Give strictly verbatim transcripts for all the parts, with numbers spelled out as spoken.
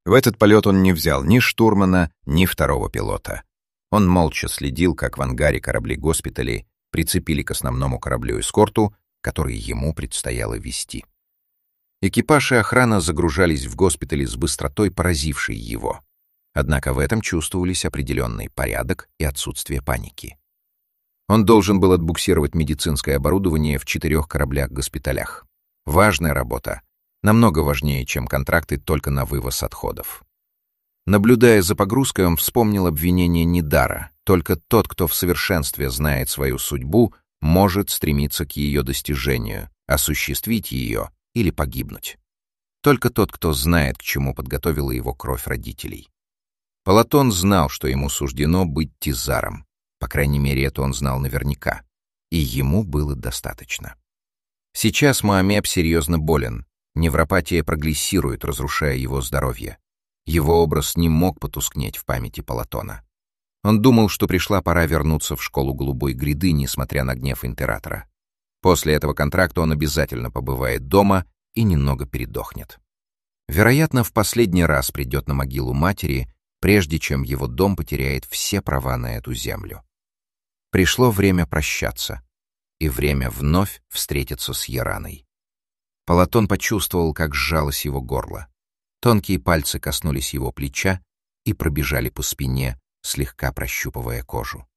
В этот полет он не взял ни штурмана, ни второго пилота. Он молча следил, как в ангаре корабли-госпиталей прицепили к основному кораблю-эскорту, который ему предстояло вести. Экипаж и охрана загружались в госпитале с быстротой, поразившей его. Однако в этом чувствовались определенный порядок и отсутствие паники. Он должен был отбуксировать медицинское оборудование в четырех кораблях-госпиталях. Важная работа, намного важнее, чем контракты только на вывоз отходов. Наблюдая за погрузкой, он вспомнил обвинение Нидара. Только тот, кто в совершенстве знает свою судьбу, может стремиться к ее достижению, осуществить ее или погибнуть. Только тот, кто знает, к чему подготовила его кровь родителей. Платон знал, что ему суждено быть Тизаром. По крайней мере, это он знал наверняка. И ему было достаточно. Сейчас Моамеб серьезно болен. Невропатия прогрессирует, разрушая его здоровье. Его образ не мог потускнеть в памяти Платона. Он думал, что пришла пора вернуться в школу Голубой Гряды, несмотря на гнев императора. После этого контракта он обязательно побывает дома и немного передохнет. Вероятно, в последний раз придет на могилу матери, прежде чем его дом потеряет все права на эту землю. Пришло время прощаться, и время вновь встретиться с Яраной. Платон почувствовал, как сжалось его горло. Тонкие пальцы коснулись его плеча и пробежали по спине, слегка прощупывая кожу.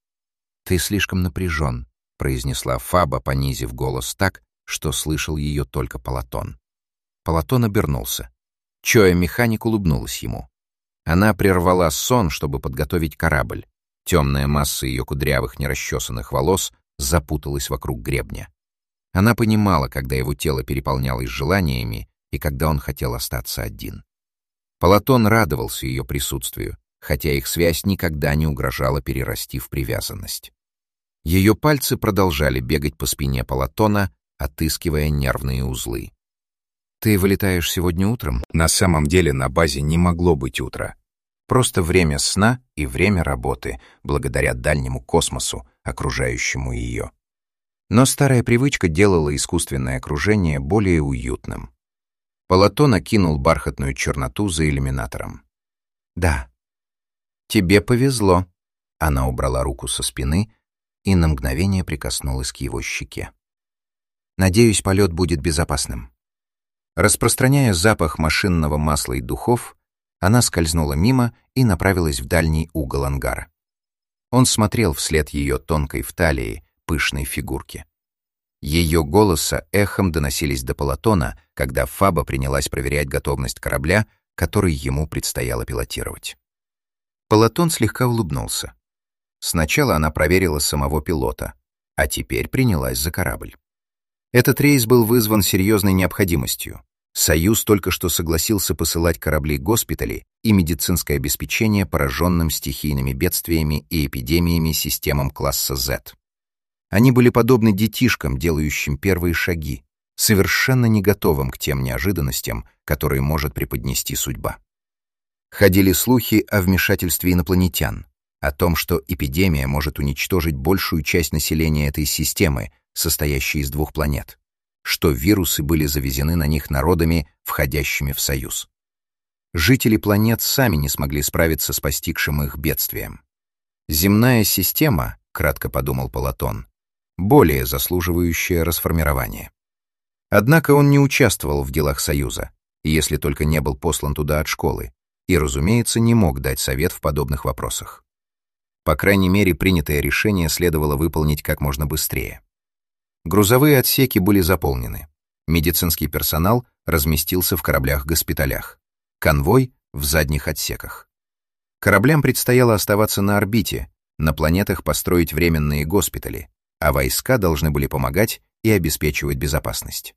«Ты слишком напряжен», — произнесла Фаба, понизив голос так, что слышал ее только Платон. Платон обернулся. Чоя-механик улыбнулась ему. Она прервала сон, чтобы подготовить корабль. Темная масса ее кудрявых нерасчесанных волос запуталась вокруг гребня. Она понимала, когда его тело переполнялось желаниями и когда он хотел остаться один. Платон радовался ее присутствию, хотя их связь никогда не угрожала перерасти в привязанность. Ее пальцы продолжали бегать по спине Платона, отыскивая нервные узлы. «Ты вылетаешь сегодня утром?» На самом деле на базе не могло быть утра. Просто время сна и время работы, благодаря дальнему космосу, окружающему ее. Но старая привычка делала искусственное окружение более уютным. Платон окинул бархатную черноту за иллюминатором. «Да. Тебе повезло». Она убрала руку со спины и на мгновение прикоснулась к его щеке. «Надеюсь, полет будет безопасным». Распространяя запах машинного масла и духов, она скользнула мимо и направилась в дальний угол ангара. Он смотрел вслед ее тонкой в талии, пышной фигурке. Ее голоса эхом доносились до Платона, когда Фаба принялась проверять готовность корабля, который ему предстояло пилотировать. Платон слегка улыбнулся. Сначала она проверила самого пилота, а теперь принялась за корабль. Этот рейс был вызван серьезной необходимостью. Союз только что согласился посылать корабли-госпитали и медицинское обеспечение пораженным стихийными бедствиями и эпидемиями системам класса Z. Они были подобны детишкам, делающим первые шаги, совершенно не готовым к тем неожиданностям, которые может преподнести судьба. Ходили слухи о вмешательстве инопланетян, о том, что эпидемия может уничтожить большую часть населения этой системы, состоящей из двух планет, что вирусы были завезены на них народами, входящими в союз. Жители планет сами не смогли справиться с постигшим их бедствием. Земная система, кратко подумал Платон, более заслуживающая расформирования. Однако он не участвовал в делах союза, если только не был послан туда от школы, и, разумеется, не мог дать совет в подобных вопросах. По крайней мере, принятое решение следовало выполнить как можно быстрее. Грузовые отсеки были заполнены. Медицинский персонал разместился в кораблях-госпиталях. Конвой — в задних отсеках. Кораблям предстояло оставаться на орбите, на планетах построить временные госпитали, а войска должны были помогать и обеспечивать безопасность.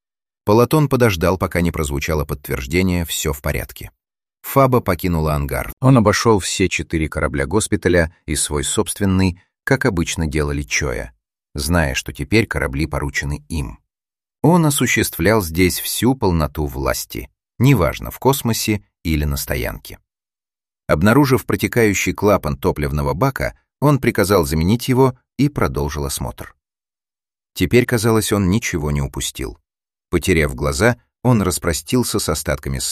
Платон подождал, пока не прозвучало подтверждение «все в порядке». Фаба покинула ангар. Он обошел все четыре корабля-госпиталя и свой собственный, как обычно делали Чоя, зная, что теперь корабли поручены им. Он осуществлял здесь всю полноту власти, неважно, в космосе или на стоянке. Обнаружив протекающий клапан топливного бака, он приказал заменить его и продолжил осмотр. Теперь, казалось, он ничего не упустил. Потеряв глаза, он распростился с остатками сна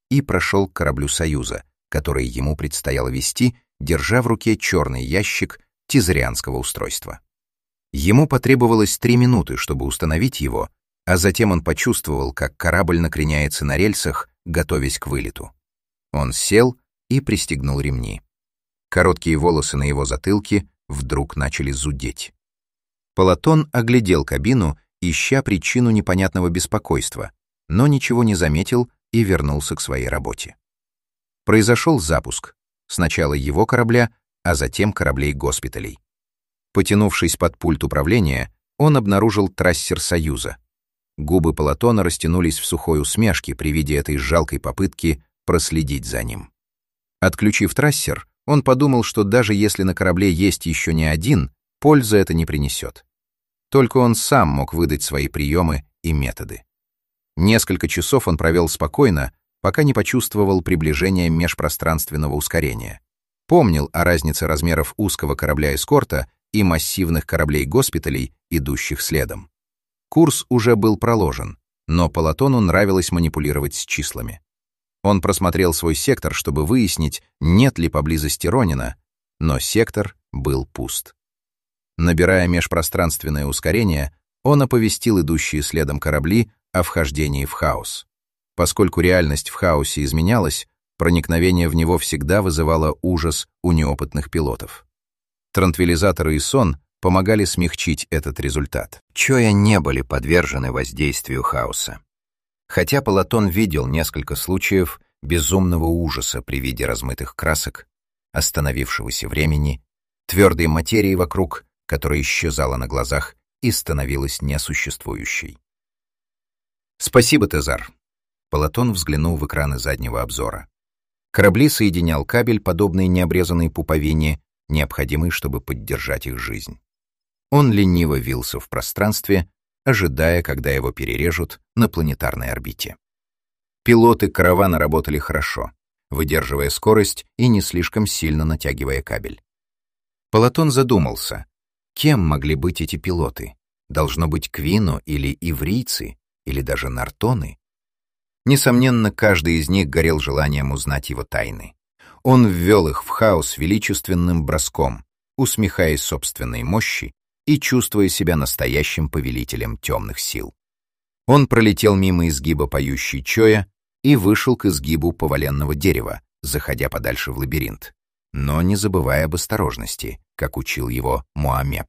и прошел к кораблю «Союза», который ему предстояло вести, держа в руке черный ящик тизерианского устройства. Ему потребовалось три минуты, чтобы установить его, а затем он почувствовал, как корабль накреняется на рельсах, готовясь к вылету. Он сел и пристегнул ремни. Короткие волосы на его затылке вдруг начали зудеть. Полатон оглядел кабину, ища причину непонятного беспокойства, но ничего не заметил и вернулся к своей работе. Произошел запуск, сначала его корабля, а затем кораблей госпиталей. Потянувшись под пульт управления, он обнаружил трассер «Союза». Губы Полатона растянулись в сухой усмешке при виде этой жалкой попытки проследить за ним. Отключив трассер, он подумал, что даже если на корабле есть еще не один, пользы это не принесет. Только он сам мог выдать свои приемы и методы. Несколько часов он провел спокойно, пока не почувствовал приближение межпространственного ускорения. Помнил о разнице размеров узкого корабля-эскорта и массивных кораблей-госпиталей, идущих следом. Курс уже был проложен, но Полатону нравилось манипулировать с числами. Он просмотрел свой сектор, чтобы выяснить, нет ли поблизости Ронина, но сектор был пуст. Набирая межпространственное ускорение, он оповестил идущие следом корабли о вхождении в хаос. Поскольку реальность в хаосе изменялась, проникновение в него всегда вызывало ужас у неопытных пилотов. Транквилизаторы и сон помогали смягчить этот результат. Чоя не были подвержены воздействию хаоса. Хотя Полатон видел несколько случаев безумного ужаса при виде размытых красок, остановившегося времени, твердой материи вокруг, которая исчезала на глазах и становилась несуществующей. «Спасибо, Тезар». Полатон взглянул в экраны заднего обзора. Корабли соединял кабель, подобный необрезанной пуповине, необходимый, чтобы поддержать их жизнь. Он лениво вился в пространстве, ожидая, когда его перережут на планетарной орбите. Пилоты каравана работали хорошо, выдерживая скорость и не слишком сильно натягивая кабель. Полатон задумался, кем могли быть эти пилоты? Должно быть Квино или иврийцы, или даже нартоны? Несомненно, каждый из них горел желанием узнать его тайны. Он ввел их в хаос величественным броском, усмехаясь собственной мощи и чувствуя себя настоящим повелителем темных сил. Он пролетел мимо изгиба поющей Чоя и вышел к изгибу поваленного дерева, заходя подальше в лабиринт, но не забывая об осторожности, как учил его Муаммеб.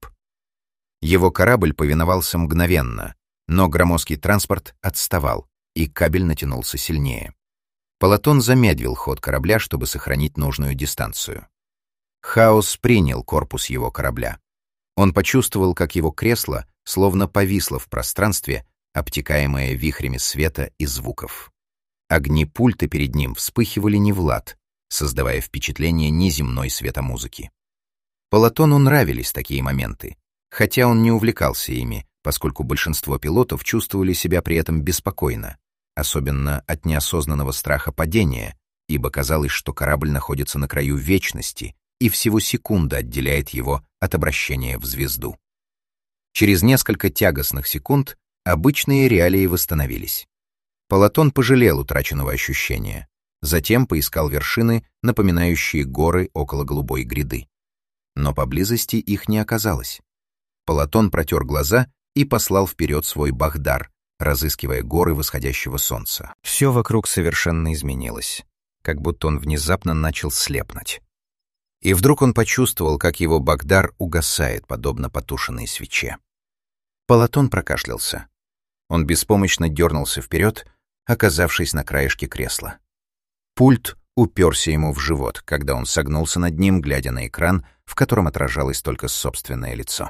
Его корабль повиновался мгновенно, но громоздкий транспорт отставал, и кабель натянулся сильнее. Полатон замедлил ход корабля, чтобы сохранить нужную дистанцию. Хаос принял корпус его корабля. Он почувствовал, как его кресло словно повисло в пространстве, обтекаемое вихрями света и звуков. Огни пульта перед ним вспыхивали не в лад, создавая впечатление неземной светомузыки. Полатону нравились такие моменты, хотя он не увлекался ими, поскольку большинство пилотов чувствовали себя при этом беспокойно, особенно от неосознанного страха падения, ибо казалось, что корабль находится на краю вечности, и всего секунда отделяет его от обращения в звезду. Через несколько тягостных секунд обычные реалии восстановились. Полатон пожалел утраченного ощущения, затем поискал вершины, напоминающие горы около голубой гряды. Но поблизости их не оказалось. Полатон протер глаза и послал вперед свой Бахдар, разыскивая горы восходящего солнца. Все вокруг совершенно изменилось, как будто он внезапно начал слепнуть. И вдруг он почувствовал, как его Бахдар угасает, подобно потушенной свече. Полатон прокашлялся. Он беспомощно дернулся вперед, оказавшись на краешке кресла. Пульт уперся ему в живот, когда он согнулся над ним, глядя на экран, в котором отражалось только собственное лицо.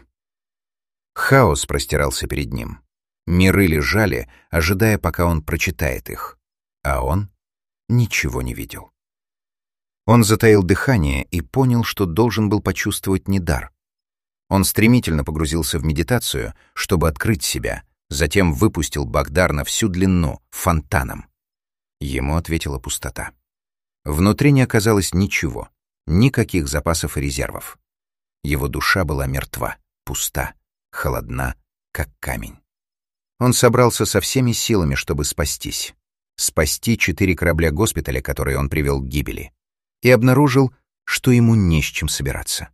Хаос простирался перед ним. Миры лежали, ожидая, пока он прочитает их, а он ничего не видел. Он затаил дыхание и понял, что должен был почувствовать недар. Он стремительно погрузился в медитацию, чтобы открыть себя, затем выпустил Бахдар на всю длину, фонтаном. Ему ответила пустота. Внутри не оказалось ничего, никаких запасов и резервов. Его душа была мертва, пуста, холодна, как камень. Он собрался со всеми силами, чтобы спастись. спасти четыре корабля госпиталя, которые он привел к гибели, и обнаружил, что ему не с чем собираться.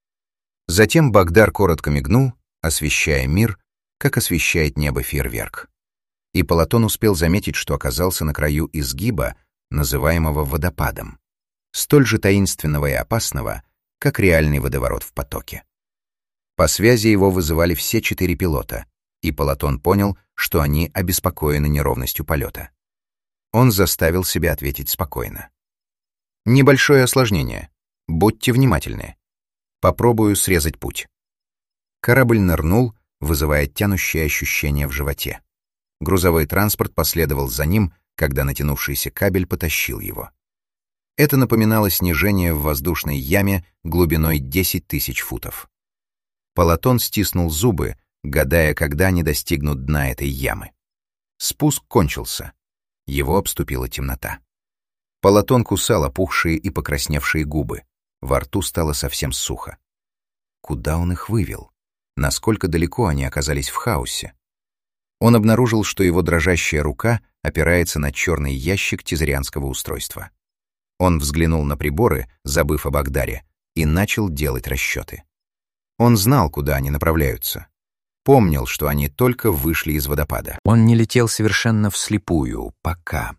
Затем Багдар коротко мигнул, освещая мир, как освещает небо фейерверк. И Платон успел заметить, что оказался на краю изгиба, называемого водопадом, столь же таинственного и опасного, как реальный водоворот в потоке. По связи его вызывали все четыре пилота, и Платон понял, что они обеспокоены неровностью полета. Он заставил себя ответить спокойно. «Небольшое осложнение. Будьте внимательны. Попробую срезать путь». Корабль нырнул, вызывая тянущее ощущение в животе. Грузовой транспорт последовал за ним, когда натянувшийся кабель потащил его. Это напоминало снижение в воздушной яме глубиной десять тысяч футов. Платон стиснул зубы, гадая, когда они достигнут дна этой ямы. Спуск кончился. Его обступила темнота. Платон кусал опухшие и покрасневшие губы. Во рту стало совсем сухо. Куда он их вывел? Насколько далеко они оказались в хаосе? Он обнаружил, что его дрожащая рука опирается на черный ящик тезарианского устройства. Он взглянул на приборы, забыв о Багдаре, и начал делать расчеты. Он знал, куда они направляются. Помнил, что они только вышли из водопада. Он не летел совершенно вслепую, пока.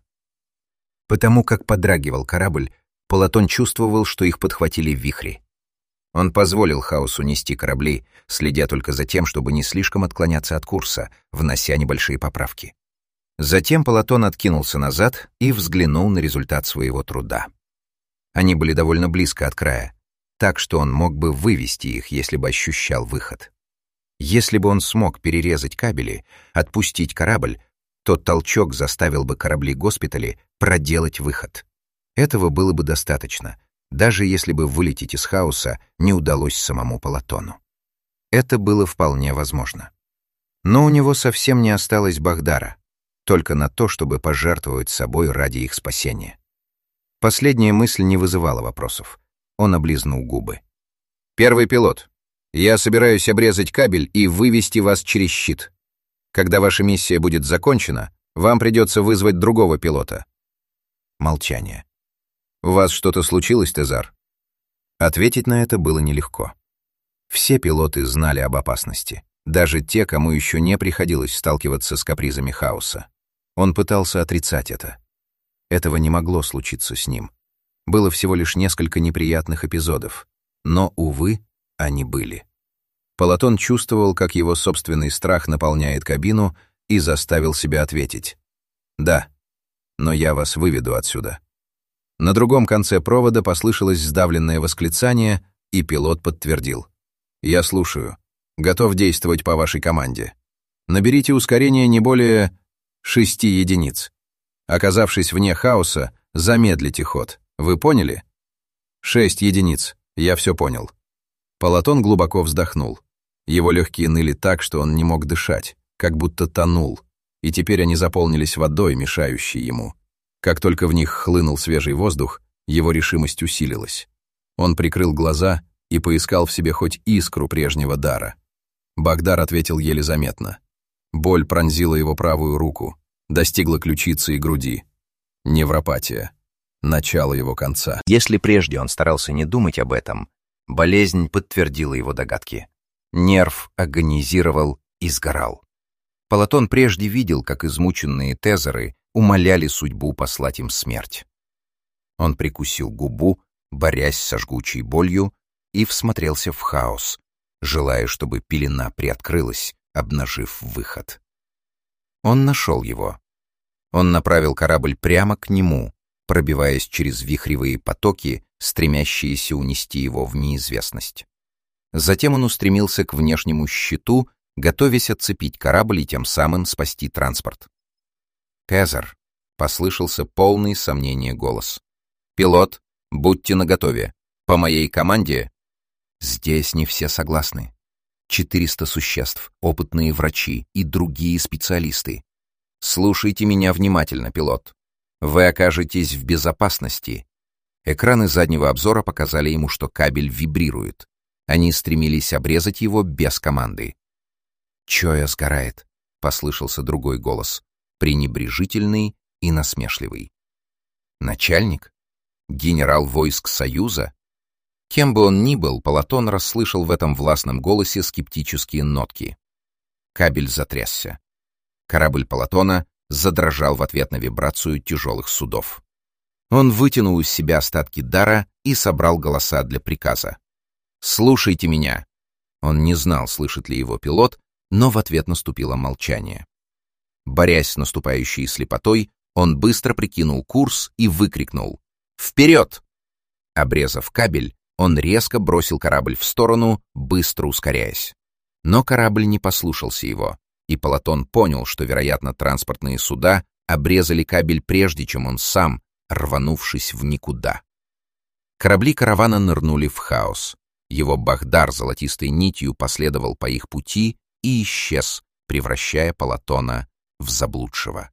Потому как подрагивал корабль, Платон чувствовал, что их подхватили вихри. Он позволил хаосу нести корабли, следя только за тем, чтобы не слишком отклоняться от курса, внося небольшие поправки. Затем Платон откинулся назад и взглянул на результат своего труда. Они были довольно близко от края, так что он мог бы вывести их, если бы ощущал выход. Если бы он смог перерезать кабели, отпустить корабль, то толчок заставил бы корабли-госпитали проделать выход. Этого было бы достаточно, даже если бы вылететь из хаоса не удалось самому Платону. Это было вполне возможно. Но у него совсем не осталось Багдара, только на то, чтобы пожертвовать собой ради их спасения. Последняя мысль не вызывала вопросов. Он облизнул губы. «Первый пилот, я собираюсь обрезать кабель и вывести вас через щит. Когда ваша миссия будет закончена, вам придется вызвать другого пилота». Молчание. «У вас что-то случилось, Тезар?» Ответить на это было нелегко. Все пилоты знали об опасности, даже те, кому еще не приходилось сталкиваться с капризами хаоса. Он пытался отрицать это. Этого не могло случиться с ним. Было всего лишь несколько неприятных эпизодов, но, увы, они были. Платон чувствовал, как его собственный страх наполняет кабину, и заставил себя ответить. «Да, но я вас выведу отсюда». На другом конце провода послышалось сдавленное восклицание, и пилот подтвердил. «Я слушаю. Готов действовать по вашей команде. Наберите ускорение не более шести единиц. Оказавшись вне хаоса, замедлите ход. Вы поняли?» «Шесть единиц. Я все понял». Платон глубоко вздохнул. Его легкие ныли так, что он не мог дышать, как будто тонул, и теперь они заполнились водой, мешающей ему. Как только в них хлынул свежий воздух, его решимость усилилась. Он прикрыл глаза и поискал в себе хоть искру прежнего дара. Багдар ответил еле заметно. Боль пронзила его правую руку, достигла ключицы и груди. Невропатия. Начало его конца. Если прежде он старался не думать об этом, болезнь подтвердила его догадки. Нерв агонизировал и сгорал. Платон прежде видел, как измученные тезеры умоляли судьбу послать им смерть. Он прикусил губу, борясь со жгучей болью, и всмотрелся в хаос, желая, чтобы пелена приоткрылась, обнажив выход. Он нашел его. Он направил корабль прямо к нему, пробиваясь через вихревые потоки, стремящиеся унести его в неизвестность. Затем он устремился к внешнему щиту, готовясь отцепить корабль и тем самым спасти транспорт. «Тезар», — послышался полный сомнения голос. «Пилот, будьте наготове. По моей команде...» Здесь не все согласны. Четыреста существ, опытные врачи и другие специалисты. Слушайте меня внимательно, пилот. Вы окажетесь в безопасности. Экраны заднего обзора показали ему, что кабель вибрирует. Они стремились обрезать его без команды. «Чоя сгорает», — послышался другой голос, пренебрежительный и насмешливый. Начальник? Генерал войск Союза? Кем бы он ни был, Полатон расслышал в этом властном голосе скептические нотки. Кабель затрясся. Корабль Полатона задрожал в ответ на вибрацию тяжелых судов. Он вытянул из себя остатки дара и собрал голоса для приказа. «Слушайте меня!» Он не знал, слышит ли его пилот, но в ответ наступило молчание. Борясь с наступающей слепотой, он быстро прикинул курс и выкрикнул: «Вперед!» Обрезав кабель, он резко бросил корабль в сторону, быстро ускоряясь. Но корабль не послушался его, и Полатон понял, что, вероятно, транспортные суда обрезали кабель прежде, чем он сам, рванувшись в никуда. Корабли каравана нырнули в хаос. Его бахдар золотистой нитью последовал по их пути и исчез, превращая Полатона в заблудшего.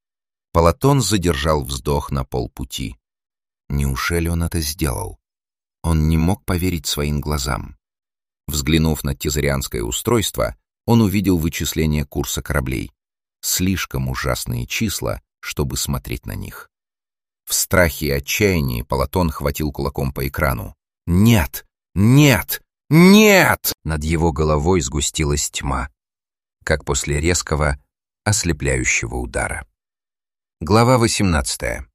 Полатон задержал вздох на полпути. Неужели он это сделал? Он не мог поверить своим глазам. Взглянув на тезарианское устройство, он увидел вычисление курса кораблей. Слишком ужасные числа, чтобы смотреть на них. В страхе и отчаянии Полатон хватил кулаком по экрану. «Нет! Нет! Нет!» Над его головой сгустилась тьма, как после резкого, ослепляющего удара. Глава восемнадцатая.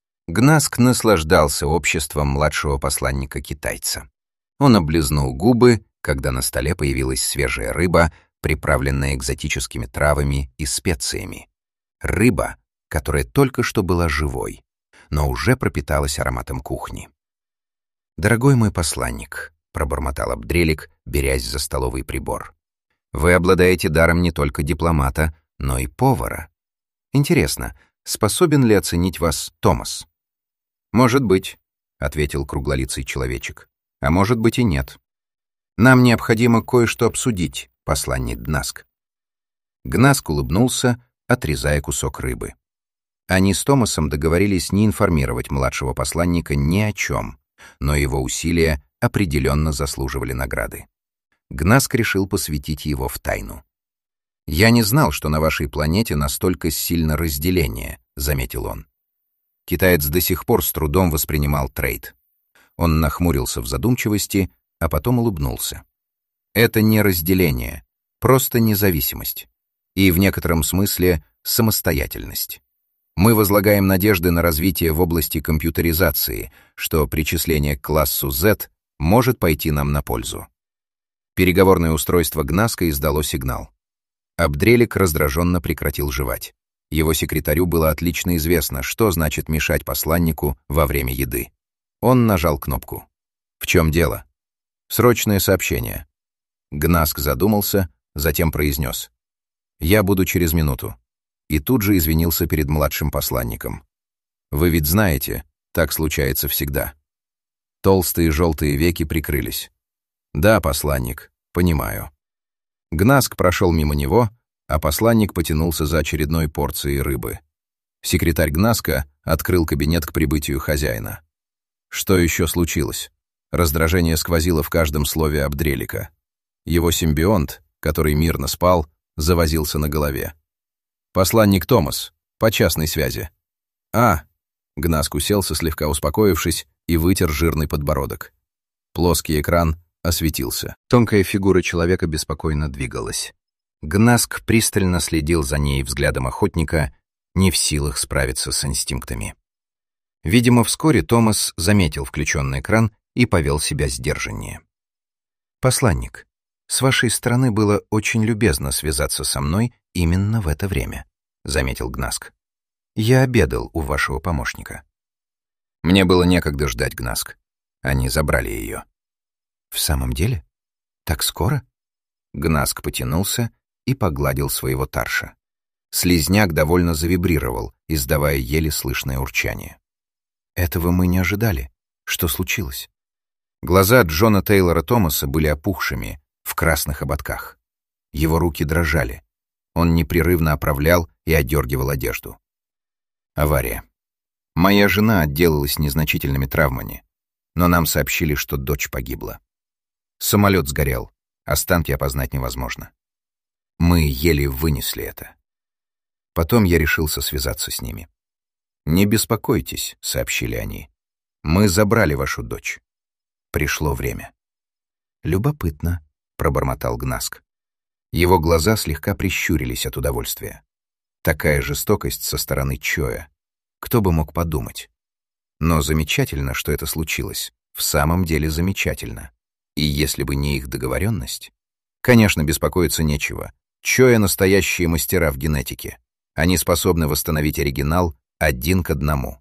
Гнаск наслаждался обществом младшего посланника-китайца. Он облизнул губы, когда на столе появилась свежая рыба, приправленная экзотическими травами и специями. Рыба, которая только что была живой, но уже пропиталась ароматом кухни. «Дорогой мой посланник», — пробормотал Абдрелик, берясь за столовый прибор, — «вы обладаете даром не только дипломата, но и повара. Интересно, способен ли оценить вас Томас?» «Может быть», — ответил круглолицый человечек, — «а может быть и нет. Нам необходимо кое-что обсудить, посланник Гнаск». Гнаск улыбнулся, отрезая кусок рыбы. Они с Томасом договорились не информировать младшего посланника ни о чем, но его усилия определенно заслуживали награды. Гнаск решил посвятить его в тайну. «Я не знал, что на вашей планете настолько сильно разделение», — заметил он. Китаец до сих пор с трудом воспринимал трейд. Он нахмурился в задумчивости, а потом улыбнулся. «Это не разделение, просто независимость. И в некотором смысле самостоятельность. Мы возлагаем надежды на развитие в области компьютеризации, что причисление к классу Z может пойти нам на пользу». Переговорное устройство Гнаска издало сигнал. Абдрелик раздраженно прекратил жевать. Его секретарю было отлично известно, что значит мешать посланнику во время еды. Он нажал кнопку. «В чем дело?» «Срочное сообщение». Гнаск задумался, затем произнес: «Я буду через минуту». И тут же извинился перед младшим посланником. «Вы ведь знаете, так случается всегда». Толстые желтые веки прикрылись. «Да, посланник, понимаю». Гнаск прошел мимо него, а посланник потянулся за очередной порцией рыбы. Секретарь Гнаска открыл кабинет к прибытию хозяина. Что еще случилось? Раздражение сквозило в каждом слове Абдрелика. Его симбионт, который мирно спал, завозился на голове. «Посланник Томас, по частной связи». «А!» — Гнаск уселся, слегка успокоившись, и вытер жирный подбородок. Плоский экран осветился. Тонкая фигура человека беспокойно двигалась. Гнаск пристально следил за ней взглядом охотника, не в силах справиться с инстинктами. Видимо, вскоре Томас заметил включенный экран и повел себя сдержаннее. «Посланник, с вашей стороны было очень любезно связаться со мной именно в это время», — заметил Гнаск. «Я обедал у вашего помощника». Мне было некогда ждать, Гнаск. Они забрали ее. «В самом деле? Так скоро?» Гнаск потянулся и погладил своего тарша. Слизняк довольно завибрировал, издавая еле слышное урчание. «Этого мы не ожидали. Что случилось?» Глаза Джона Тейлора Томаса были опухшими, в красных ободках. Его руки дрожали. Он непрерывно оправлял и отдергивал одежду. «Авария. Моя жена отделалась незначительными травмами, но нам сообщили, что дочь погибла. Самолет сгорел, останки опознать невозможно. Мы еле вынесли это. Потом я решился связаться с ними. «Не беспокойтесь», — сообщили они. «Мы забрали вашу дочь. Пришло время». «Любопытно», — пробормотал Гнаск. Его глаза слегка прищурились от удовольствия. Такая жестокость со стороны Чоя. Кто бы мог подумать? Но замечательно, что это случилось. В самом деле замечательно. И если бы не их договоренность... Конечно, беспокоиться нечего. Чоя — настоящие мастера в генетике. Они способны восстановить оригинал один к одному.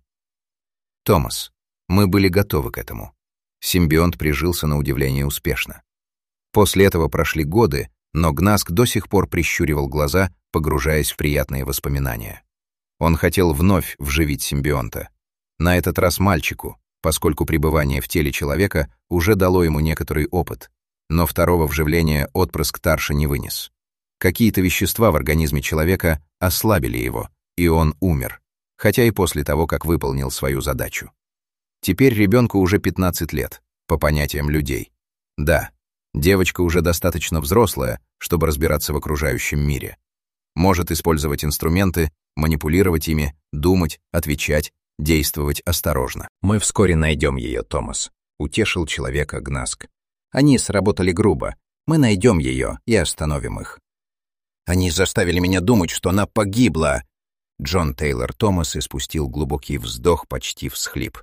Томас, мы были готовы к этому. Симбионт прижился на удивление успешно. После этого прошли годы, но Гнаск до сих пор прищуривал глаза, погружаясь в приятные воспоминания. Он хотел вновь вживить симбионта. На этот раз мальчику, поскольку пребывание в теле человека уже дало ему некоторый опыт, но второго вживления отпрыск Тарша не вынес. Какие-то вещества в организме человека ослабили его, и он умер, хотя и после того, как выполнил свою задачу. Теперь ребенку уже пятнадцать лет, по понятиям людей. Да, девочка уже достаточно взрослая, чтобы разбираться в окружающем мире. Может использовать инструменты, манипулировать ими, думать, отвечать, действовать осторожно. «Мы вскоре найдем ее, Томас», — утешил человека Гнаск. «Они сработали грубо. Мы найдем ее и остановим их». «Они заставили меня думать, что она погибла!» Джон Тейлор Томас испустил глубокий вздох, почти всхлип.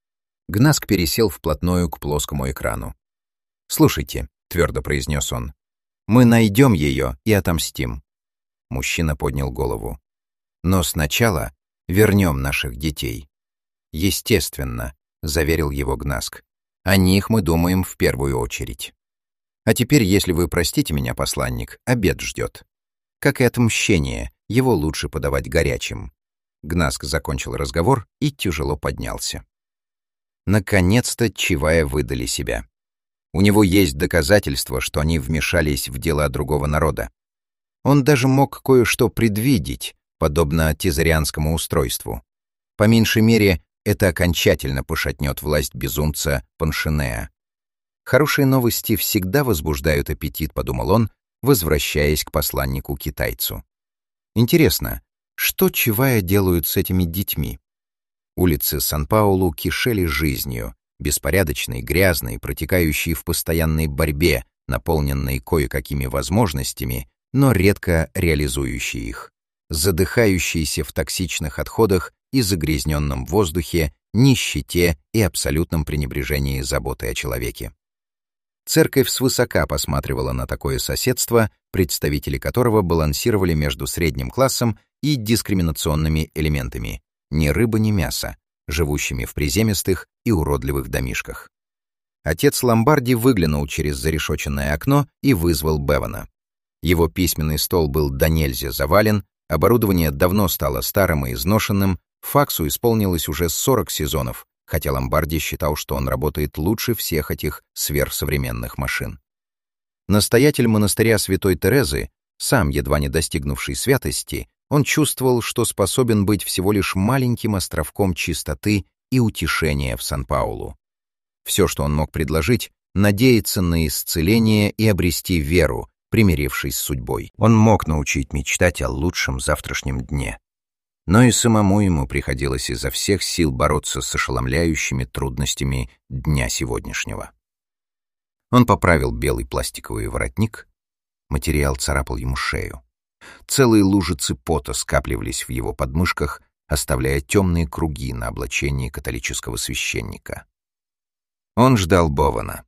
Гнаск пересел вплотную к плоскому экрану. «Слушайте», — твердо произнес он, — «мы найдем ее и отомстим». Мужчина поднял голову. «Но сначала вернем наших детей». «Естественно», — заверил его Гнаск. «О них мы думаем в первую очередь. А теперь, если вы простите меня, посланник, обед ждет. Как и отмщение, его лучше подавать горячим». Гнаск закончил разговор и тяжело поднялся. Наконец-то Чивая выдали себя. У него есть доказательства, что они вмешались в дела другого народа. Он даже мог кое-что предвидеть, подобно тезарианскому устройству. По меньшей мере, это окончательно пошатнет власть безумца Паншинеа. Хорошие новости всегда возбуждают аппетит, подумал он, возвращаясь к посланнику-китайцу. Интересно, что Чивая делают с этими детьми? Улицы Сан-Паулу кишели жизнью, беспорядочной, грязной, протекающей в постоянной борьбе, наполненной кое-какими возможностями, но редко реализующей их, задыхающейся в токсичных отходах и загрязненном воздухе, нищете и абсолютном пренебрежении заботой о человеке. Церковь свысока посматривала на такое соседство, представители которого балансировали между средним классом и дискриминационными элементами, ни рыба, ни мясо, живущими в приземистых и уродливых домишках. Отец Ломбарди выглянул через зарешоченное окно и вызвал Бевана. Его письменный стол был донельзя завален, оборудование давно стало старым и изношенным, факсу исполнилось уже сорок сезонов, хотя Ломбарди считал, что он работает лучше всех этих сверхсовременных машин. Настоятель монастыря Святой Терезы, сам едва не достигнувший святости, он чувствовал, что способен быть всего лишь маленьким островком чистоты и утешения в Сан-Паулу. Все, что он мог предложить, надеяться на исцеление и обрести веру, примирившись с судьбой. Он мог научить мечтать о лучшем завтрашнем дне. Но и самому ему приходилось изо всех сил бороться с ошеломляющими трудностями дня сегодняшнего. Он поправил белый пластиковый воротник, материал царапал ему шею. Целые лужицы пота скапливались в его подмышках, оставляя темные круги на облачении католического священника. Он ждал Бована.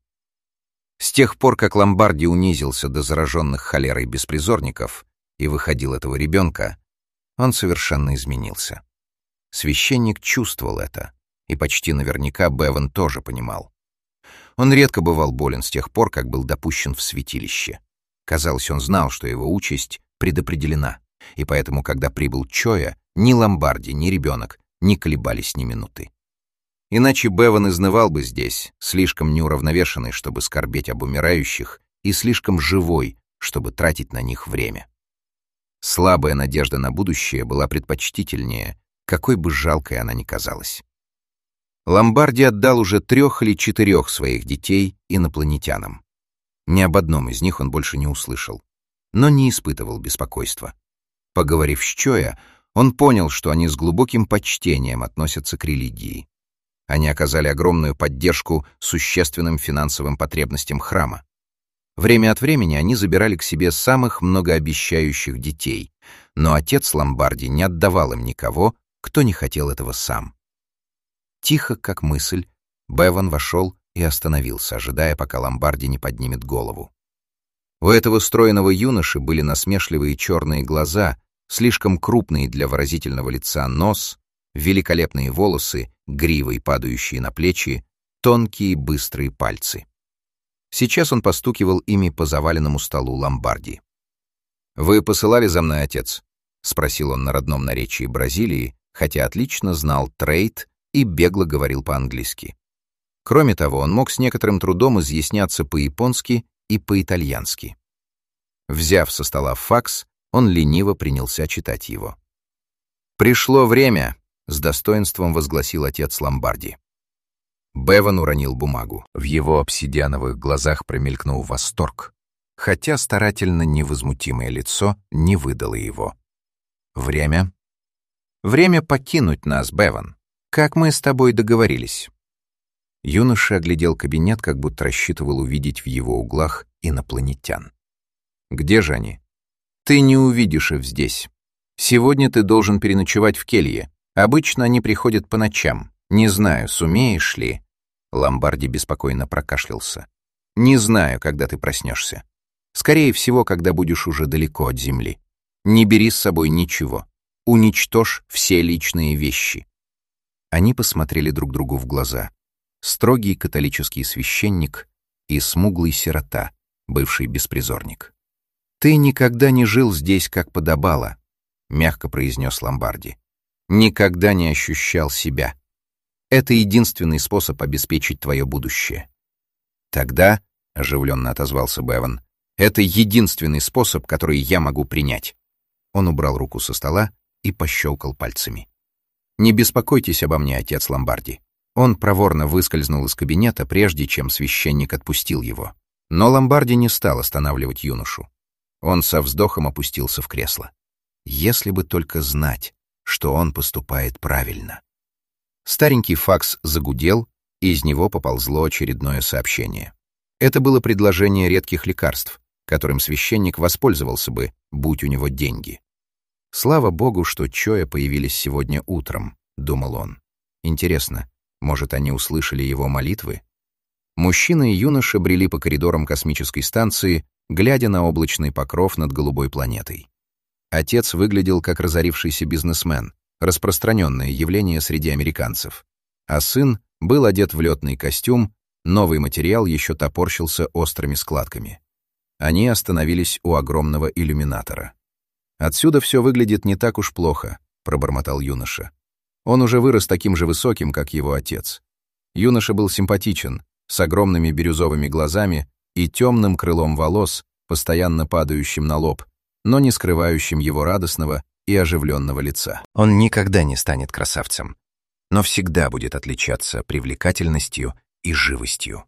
С тех пор, как Ломбарди унизился до зараженных холерой беспризорников и выходил этого ребенка, он совершенно изменился. Священник чувствовал это, и почти наверняка Беван тоже понимал. Он редко бывал болен с тех пор, как был допущен в святилище. Казалось, он знал, что его участь предопределена, и поэтому, когда прибыл Чоя, ни Ломбарди, ни ребенок не колебались ни минуты. Иначе Беван изнывал бы здесь, слишком неуравновешенный, чтобы скорбеть об умирающих, и слишком живой, чтобы тратить на них время. Слабая надежда на будущее была предпочтительнее, какой бы жалкой она ни казалась. Ломбарди отдал уже трех или четырех своих детей инопланетянам. Ни об одном из них он больше не услышал, но не испытывал беспокойства. Поговорив с Чоя, Он понял, что они с глубоким почтением относятся к религии. Они оказали огромную поддержку существенным финансовым потребностям храма. Время от времени они забирали к себе самых многообещающих детей, но отец Ломбарди не отдавал им никого, кто не хотел этого сам. Тихо, как мысль, Беван вошел и остановился, ожидая, пока Ломбарди не поднимет голову. У этого стройного юноши были насмешливые черные глаза, слишком крупный для выразительного лица нос, великолепные волосы, гривой падающие на плечи, тонкие быстрые пальцы. Сейчас он постукивал ими по заваленному столу Ломбарди. «Вы посылали за мной, отец?» — спросил он на родном наречии Бразилии, хотя отлично знал трейд и бегло говорил по-английски. Кроме того, он мог с некоторым трудом изъясняться по-японски и по-итальянски. Взяв со стола факс, он лениво принялся читать его. «Пришло время», — с достоинством возгласил отец Ломбарди. Беван уронил бумагу. В его обсидиановых глазах промелькнул восторг, хотя старательно невозмутимое лицо не выдало его. «Время? Время покинуть нас, Беван. Как мы с тобой договорились?» Юноша оглядел кабинет, как будто рассчитывал увидеть в его углах инопланетян. «Где же они?» «Ты не увидишь их здесь. Сегодня ты должен переночевать в келье. Обычно они приходят по ночам. Не знаю, сумеешь ли...» Ломбарди беспокойно прокашлялся. «Не знаю, когда ты проснешься. Скорее всего, когда будешь уже далеко от земли. Не бери с собой ничего. Уничтожь все личные вещи». Они посмотрели друг другу в глаза. Строгий католический священник и смуглый сирота, бывший беспризорник. «Ты никогда не жил здесь, как подобало», — мягко произнес Ломбарди. «Никогда не ощущал себя. Это единственный способ обеспечить твое будущее». «Тогда», — оживленно отозвался Беван, — «это единственный способ, который я могу принять». Он убрал руку со стола и пощелкал пальцами. «Не беспокойтесь обо мне, отец Ломбарди». Он проворно выскользнул из кабинета, прежде чем священник отпустил его. Но Ломбарди не стал останавливать юношу. Он со вздохом опустился в кресло. Если бы только знать, что он поступает правильно. Старенький факс загудел, и из него поползло очередное сообщение. Это было предложение редких лекарств, которым священник воспользовался бы, будь у него деньги. «Слава богу, что Чоя появились сегодня утром», — думал он. «Интересно, может, они услышали его молитвы?» Мужчина и юноша брели по коридорам космической станции, глядя на облачный покров над голубой планетой. Отец выглядел как разорившийся бизнесмен, распространенное явление среди американцев, а сын был одет в летный костюм, новый материал еще топорщился острыми складками. Они остановились у огромного иллюминатора. «Отсюда все выглядит не так уж плохо», — пробормотал юноша. Он уже вырос таким же высоким, как его отец. Юноша был симпатичен, с огромными бирюзовыми глазами и темным крылом волос, постоянно падающим на лоб, но не скрывающим его радостного и оживленного лица. Он никогда не станет красавцем, но всегда будет отличаться привлекательностью и живостью.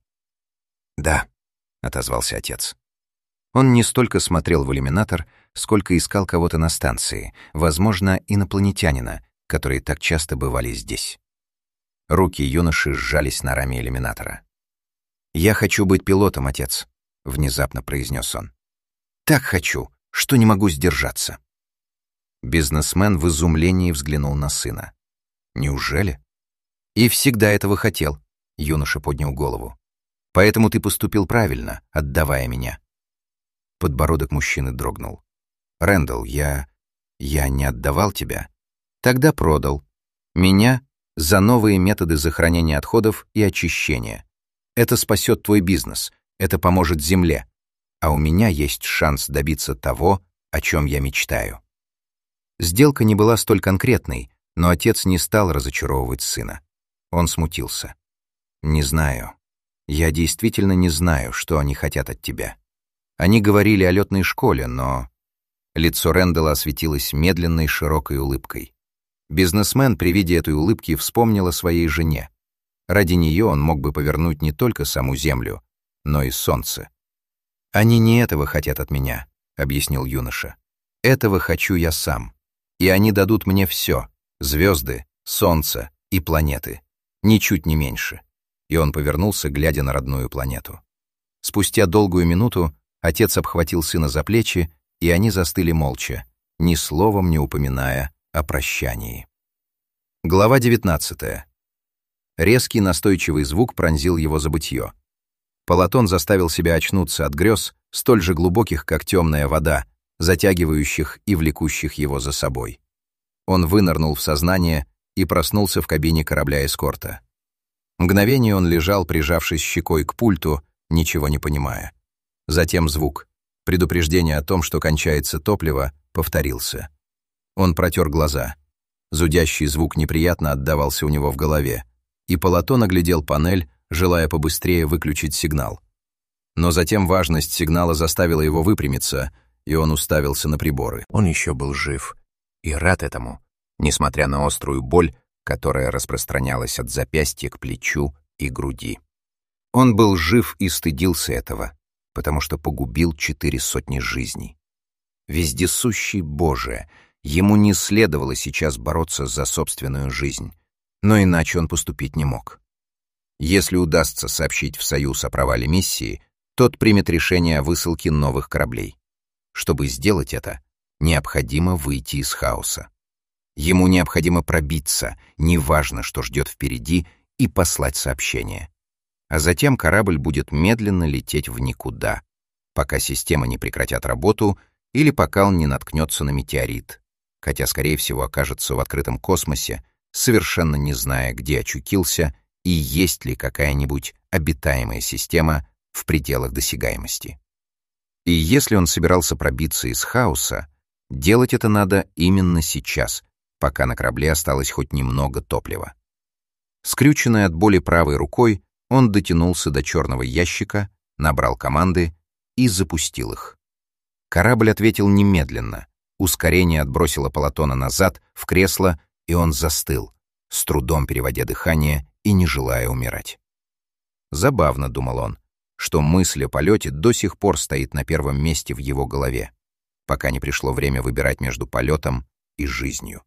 «Да», — отозвался отец. Он не столько смотрел в иллюминатор, сколько искал кого-то на станции, возможно, инопланетянина, которые так часто бывали здесь. Руки юноши сжались на раме иллюминатора. «Я хочу быть пилотом, отец», — внезапно произнес он. «Так хочу, что не могу сдержаться». Бизнесмен в изумлении взглянул на сына. «Неужели?» «И всегда этого хотел», — юноша поднял голову. «Поэтому ты поступил правильно, отдавая меня». Подбородок мужчины дрогнул. «Рэндалл, я... я не отдавал тебя?» «Тогда продал. Меня за новые методы захоронения отходов и очищения. Это спасет твой бизнес, это поможет Земле, а у меня есть шанс добиться того, о чем я мечтаю». Сделка не была столь конкретной, но отец не стал разочаровывать сына. Он смутился. «Не знаю. Я действительно не знаю, что они хотят от тебя. Они говорили о летной школе, но...» Лицо Рэндалла осветилось медленной широкой улыбкой. Бизнесмен при виде этой улыбки вспомнил о своей жене. Ради нее он мог бы повернуть не только саму Землю, но и Солнце. «Они не этого хотят от меня», — объяснил юноша. «Этого хочу я сам. И они дадут мне все — звезды, солнце и планеты. Ничуть не меньше. И он повернулся, глядя на родную планету. Спустя долгую минуту отец обхватил сына за плечи, и они застыли молча, ни словом не упоминая о прощании. Глава девятнадцатая. Резкий настойчивый звук пронзил его забытье. Полотон заставил себя очнуться от грез, столь же глубоких, как темная вода, затягивающих и влекущих его за собой. Он вынырнул в сознание и проснулся в кабине корабля-эскорта. Мгновение он лежал, прижавшись щекой к пульту, ничего не понимая. Затем звук, предупреждение о том, что кончается топливо, повторился. Он протер глаза. Зудящий звук неприятно отдавался у него в голове, и Полотон оглядел панель, желая побыстрее выключить сигнал. Но затем важность сигнала заставила его выпрямиться, и он уставился на приборы. Он еще был жив и рад этому, несмотря на острую боль, которая распространялась от запястья к плечу и груди. Он был жив и стыдился этого, потому что погубил четыре сотни жизней. Вездесущий Боже, ему не следовало сейчас бороться за собственную жизнь, но иначе он поступить не мог. Если удастся сообщить в Союз о провале миссии, тот примет решение о высылке новых кораблей. Чтобы сделать это, необходимо выйти из хаоса. Ему необходимо пробиться, неважно, что ждет впереди, и послать сообщение. А затем корабль будет медленно лететь в никуда, пока системы не прекратят работу или пока он не наткнется на метеорит, хотя, скорее всего, окажется в открытом космосе, совершенно не зная, где очутился и есть ли какая-нибудь обитаемая система в пределах досягаемости. И если он собирался пробиться из хаоса, делать это надо именно сейчас, пока на корабле осталось хоть немного топлива. Скрюченный от боли правой рукой, он дотянулся до черного ящика, набрал команды и запустил их. Корабль ответил немедленно. Ускорение отбросило Полотона назад, в кресло, и он застыл, с трудом переводя дыхание и не желая умирать. Забавно, думал он, что мысль о полете до сих пор стоит на первом месте в его голове, пока не пришло время выбирать между полетом и жизнью.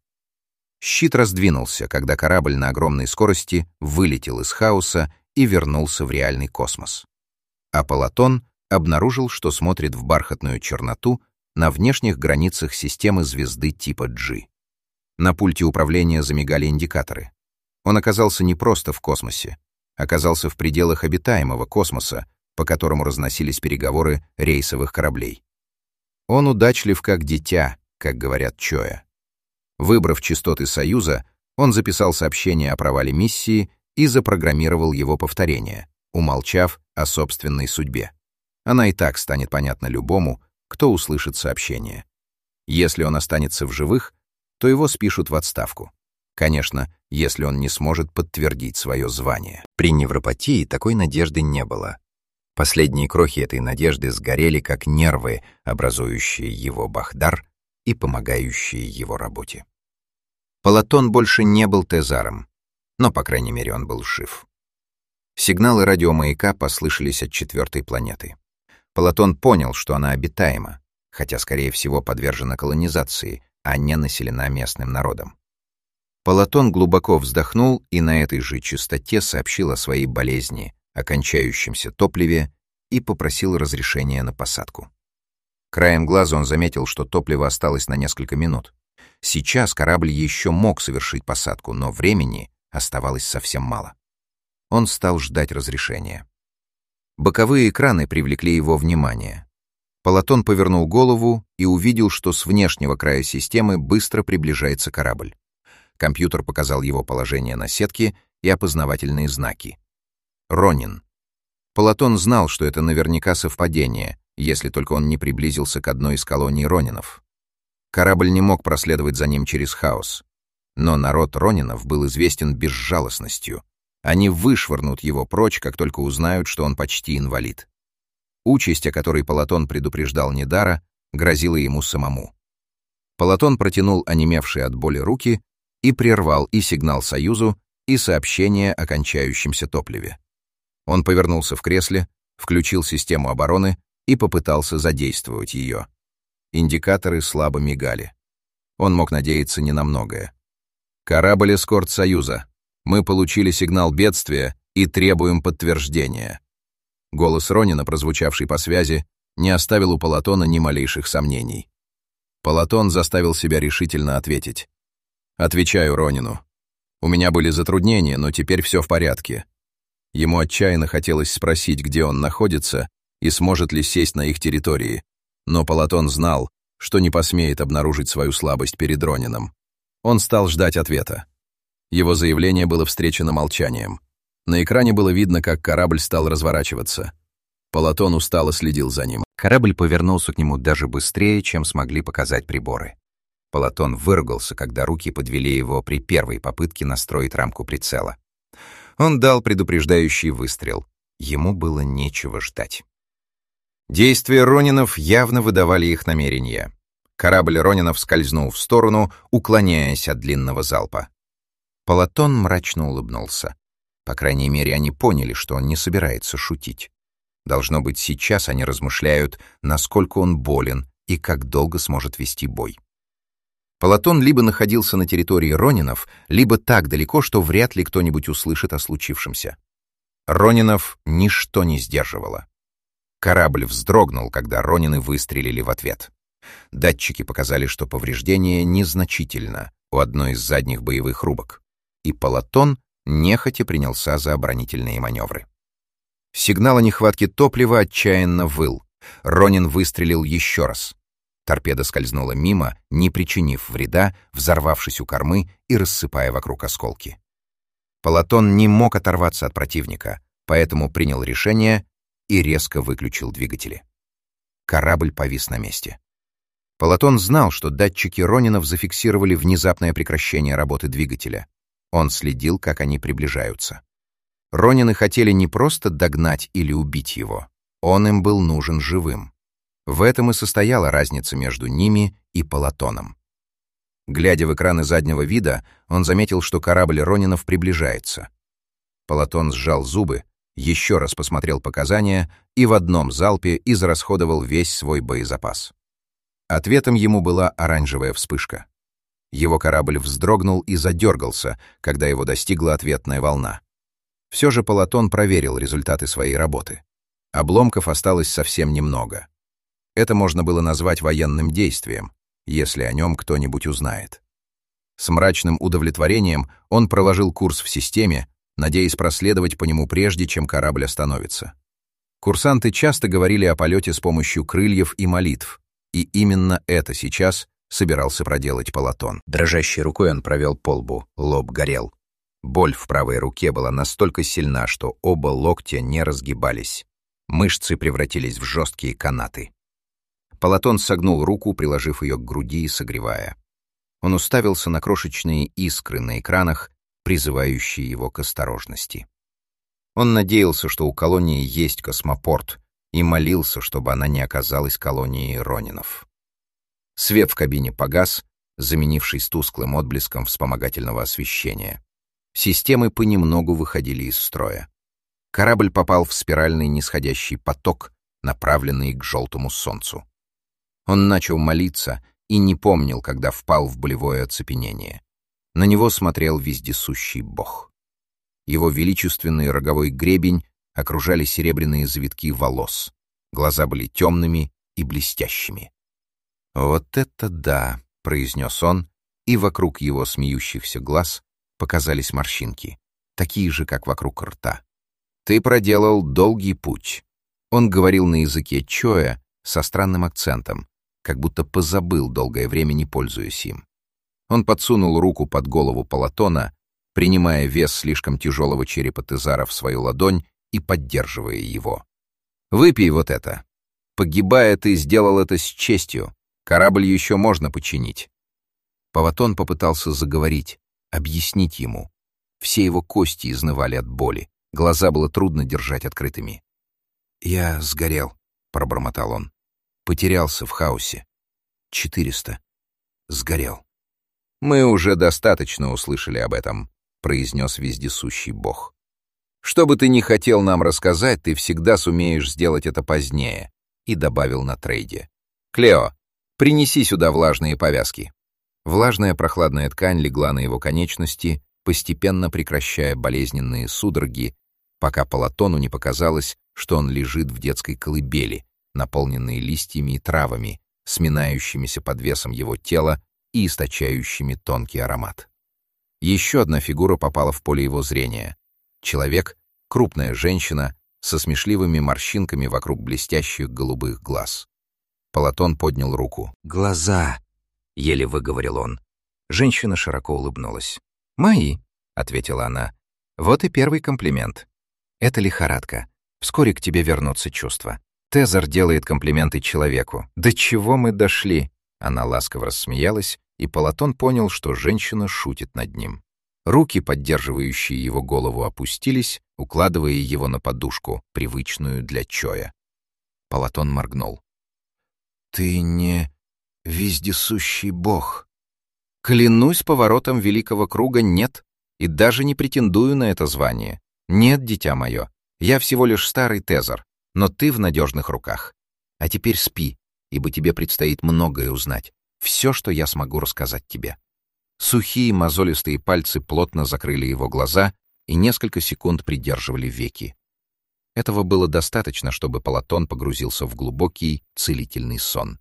Щит раздвинулся, когда корабль на огромной скорости вылетел из хаоса и вернулся в реальный космос. А Полотон обнаружил, что смотрит в бархатную черноту на внешних границах системы звезды типа G. На пульте управления замигали индикаторы. Он оказался не просто в космосе, оказался в пределах обитаемого космоса, по которому разносились переговоры рейсовых кораблей. Он удачлив как дитя, как говорят Чоя. Выбрав частоты Союза, он записал сообщение о провале миссии и запрограммировал его повторение, умолчав о собственной судьбе. Она и так станет понятна любому, кто услышит сообщение. Если он останется в живых, то его спишут в отставку. Конечно, если он не сможет подтвердить свое звание. При невропатии такой надежды не было. Последние крохи этой надежды сгорели, как нервы, образующие его бахдар и помогающие его работе. Полотон больше не был Тезаром, но, по крайней мере, он был жив. Сигналы радиомаяка послышались от четвертой планеты. Полотон понял, что она обитаема, хотя, скорее всего, подвержена колонизации, а не населена местным народом. Полотон глубоко вздохнул и на этой же частоте сообщил о своей болезни, о кончающемся топливе и попросил разрешения на посадку. Краем глаза он заметил, что топлива осталось на несколько минут. Сейчас корабль еще мог совершить посадку, но времени оставалось совсем мало. Он стал ждать разрешения. Боковые экраны привлекли его внимание. Полотон повернул голову и увидел, что с внешнего края системы быстро приближается корабль. Компьютер показал его положение на сетке и опознавательные знаки. Ронин. Полотон знал, что это наверняка совпадение, если только он не приблизился к одной из колоний ронинов. Корабль не мог проследовать за ним через хаос. Но народ ронинов был известен безжалостностью. Они вышвырнут его прочь, как только узнают, что он почти инвалид. Участь, о которой Полотон предупреждал Недара, грозила ему самому. Полотон протянул онемевшие от боли руки и прервал и сигнал Союзу, и сообщение о кончающемся топливе. Он повернулся в кресле, включил систему обороны и попытался задействовать ее. Индикаторы слабо мигали. Он мог надеяться не на многое. «Корабль «Эскорт Союза». Мы получили сигнал бедствия и требуем подтверждения». Голос Ронина, прозвучавший по связи, не оставил у Полатона ни малейших сомнений. Полатон заставил себя решительно ответить. «Отвечаю Ронину. У меня были затруднения, но теперь все в порядке». Ему отчаянно хотелось спросить, где он находится и сможет ли сесть на их территории, но Полатон знал, что не посмеет обнаружить свою слабость перед Ронином. Он стал ждать ответа. Его заявление было встречено молчанием. На экране было видно, как корабль стал разворачиваться. Полатон устало следил за ним. Корабль повернулся к нему даже быстрее, чем смогли показать приборы. Полатон выругался, когда руки подвели его при первой попытке настроить рамку прицела. Он дал предупреждающий выстрел. Ему было нечего ждать. Действия Ронинов явно выдавали их намерения. Корабль Ронинов скользнул в сторону, уклоняясь от длинного залпа. Полатон мрачно улыбнулся. По крайней мере, они поняли, что он не собирается шутить. Должно быть, сейчас они размышляют, насколько он болен и как долго сможет вести бой. Полатон либо находился на территории Ронинов, либо так далеко, что вряд ли кто-нибудь услышит о случившемся. Ронинов ничто не сдерживало. Корабль вздрогнул, когда Ронины выстрелили в ответ. Датчики показали, что повреждение незначительно у одной из задних боевых рубок, и Полатон нехотя принялся за оборонительные маневры. Сигнал о нехватке топлива отчаянно выл. Ронин выстрелил еще раз. Торпеда скользнула мимо, не причинив вреда, взорвавшись у кормы и рассыпая вокруг осколки. Полатон не мог оторваться от противника, поэтому принял решение и резко выключил двигатели. Корабль повис на месте. Полатон знал, что датчики Ронинов зафиксировали внезапное прекращение работы двигателя. Он следил, как они приближаются. Ронины хотели не просто догнать или убить его. Он им был нужен живым. В этом и состояла разница между ними и Полатоном. Глядя в экраны заднего вида, он заметил, что корабль Ронинов приближается. Полатон сжал зубы, еще раз посмотрел показания и в одном залпе израсходовал весь свой боезапас. Ответом ему была оранжевая вспышка. Его корабль вздрогнул и задергался, когда его достигла ответная волна. Все же Полатон проверил результаты своей работы. Обломков осталось совсем немного. Это можно было назвать военным действием, если о нем кто-нибудь узнает. С мрачным удовлетворением он проложил курс в системе, надеясь проследовать по нему прежде, чем корабль остановится. Курсанты часто говорили о полете с помощью крыльев и молитв, и именно это сейчас собирался проделать Полатон. Дрожащей рукой он провел по лбу, лоб горел. Боль в правой руке была настолько сильна, что оба локтя не разгибались. Мышцы превратились в жесткие канаты. Полатон согнул руку, приложив ее к груди и согревая. Он уставился на крошечные искры на экранах, призывающие его к осторожности. Он надеялся, что у колонии есть космопорт, и молился, чтобы она не оказалась колонией Ронинов. Свет в кабине погас, заменившись тусклым отблеском вспомогательного освещения. Системы понемногу выходили из строя. Корабль попал в спиральный нисходящий поток, направленный к желтому солнцу. Он начал молиться и не помнил, когда впал в болевое оцепенение. На него смотрел вездесущий Бог. Его величественный роговой гребень окружали серебряные завитки волос. Глаза были темными и блестящими. «Вот это да!» — произнес он, и вокруг его смеющихся глаз показались морщинки, такие же, как вокруг рта. «Ты проделал долгий путь». Он говорил на языке чоя со странным акцентом, как будто позабыл долгое время, не пользуясь им. Он подсунул руку под голову Полатона, принимая вес слишком тяжелого черепа Тезара в свою ладонь и поддерживая его. «Выпей вот это. Погибая, ты сделал это с честью. Корабль еще можно починить». Полатон попытался заговорить, объяснить ему. Все его кости изнывали от боли, глаза было трудно держать открытыми. «Я сгорел», — пробормотал он. «Потерялся в хаосе. Четыреста. Сгорел». «Мы уже достаточно услышали об этом», — произнес вездесущий Бог. «Что бы ты ни хотел нам рассказать, ты всегда сумеешь сделать это позднее», — и добавил на трейде. «Клео, принеси сюда влажные повязки». Влажная прохладная ткань легла на его конечности, постепенно прекращая болезненные судороги, пока Полатону не показалось, что он лежит в детской колыбели, наполненной листьями и травами, сминающимися под весом его тела и источающими тонкий аромат. Еще одна фигура попала в поле его зрения. Человек, крупная женщина, со смешливыми морщинками вокруг блестящих голубых глаз. Полатон поднял руку. «Глаза!» — еле выговорил он. Женщина широко улыбнулась. «Мои», — ответила она. «Вот и первый комплимент. Это лихорадка. Вскоре к тебе вернутся чувства. Тезар делает комплименты человеку. До чего мы дошли?» Она ласково рассмеялась, и Полатон понял, что женщина шутит над ним. Руки, поддерживающие его голову, опустились, укладывая его на подушку, привычную для Чоя. Полатон моргнул. «Ты не вездесущий бог?» «Клянусь поворотом великого круга, нет, и даже не претендую на это звание. Нет, дитя мое, я всего лишь старый Тезар, но ты в надежных руках. А теперь спи, ибо тебе предстоит многое узнать, все, что я смогу рассказать тебе». Сухие мозолистые пальцы плотно закрыли его глаза и несколько секунд придерживали веки. Этого было достаточно, чтобы Полатон погрузился в глубокий целительный сон.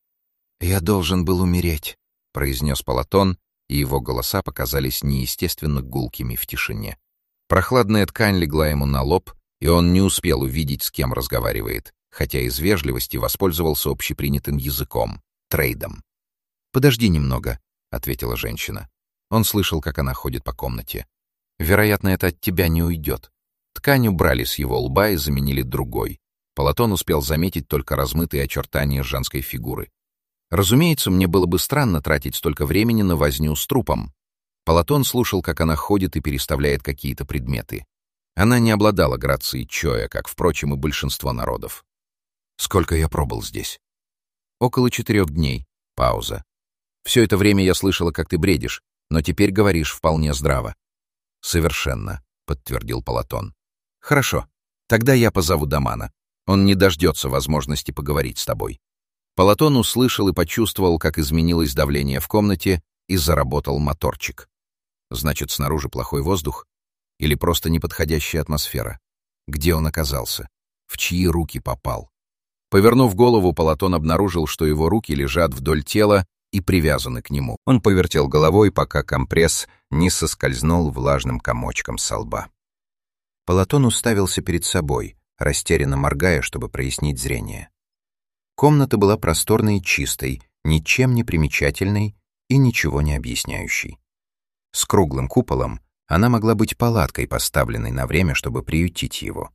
«Я должен был умереть», — произнес Полатон, и его голоса показались неестественно гулкими в тишине. Прохладная ткань легла ему на лоб, и он не успел увидеть, с кем разговаривает, хотя из вежливости воспользовался общепринятым языком — трейдом. «Подожди немного», — ответила женщина. Он слышал, как она ходит по комнате. «Вероятно, это от тебя не уйдет». Ткань убрали с его лба и заменили другой. Полатон успел заметить только размытые очертания женской фигуры. Разумеется, мне было бы странно тратить столько времени на возню с трупом. Полатон слушал, как она ходит и переставляет какие-то предметы. Она не обладала грацией Чоя, как, впрочем, и большинство народов. «Сколько я пробыл здесь?» «Около четырех дней». Пауза. «Все это время я слышала, как ты бредишь, но теперь говоришь вполне здраво». «Совершенно», — подтвердил Полатон. «Хорошо, тогда я позову Дамана. Он не дождется возможности поговорить с тобой». Полатон услышал и почувствовал, как изменилось давление в комнате, и заработал моторчик. Значит, снаружи плохой воздух? Или просто неподходящая атмосфера? Где он оказался? В чьи руки попал? Повернув голову, Полатон обнаружил, что его руки лежат вдоль тела и привязаны к нему. Он повертел головой, пока компресс не соскользнул влажным комочком со лба. Полатон уставился перед собой, растерянно моргая, чтобы прояснить зрение. Комната была просторной и чистой, ничем не примечательной и ничего не объясняющей. С круглым куполом она могла быть палаткой, поставленной на время, чтобы приютить его.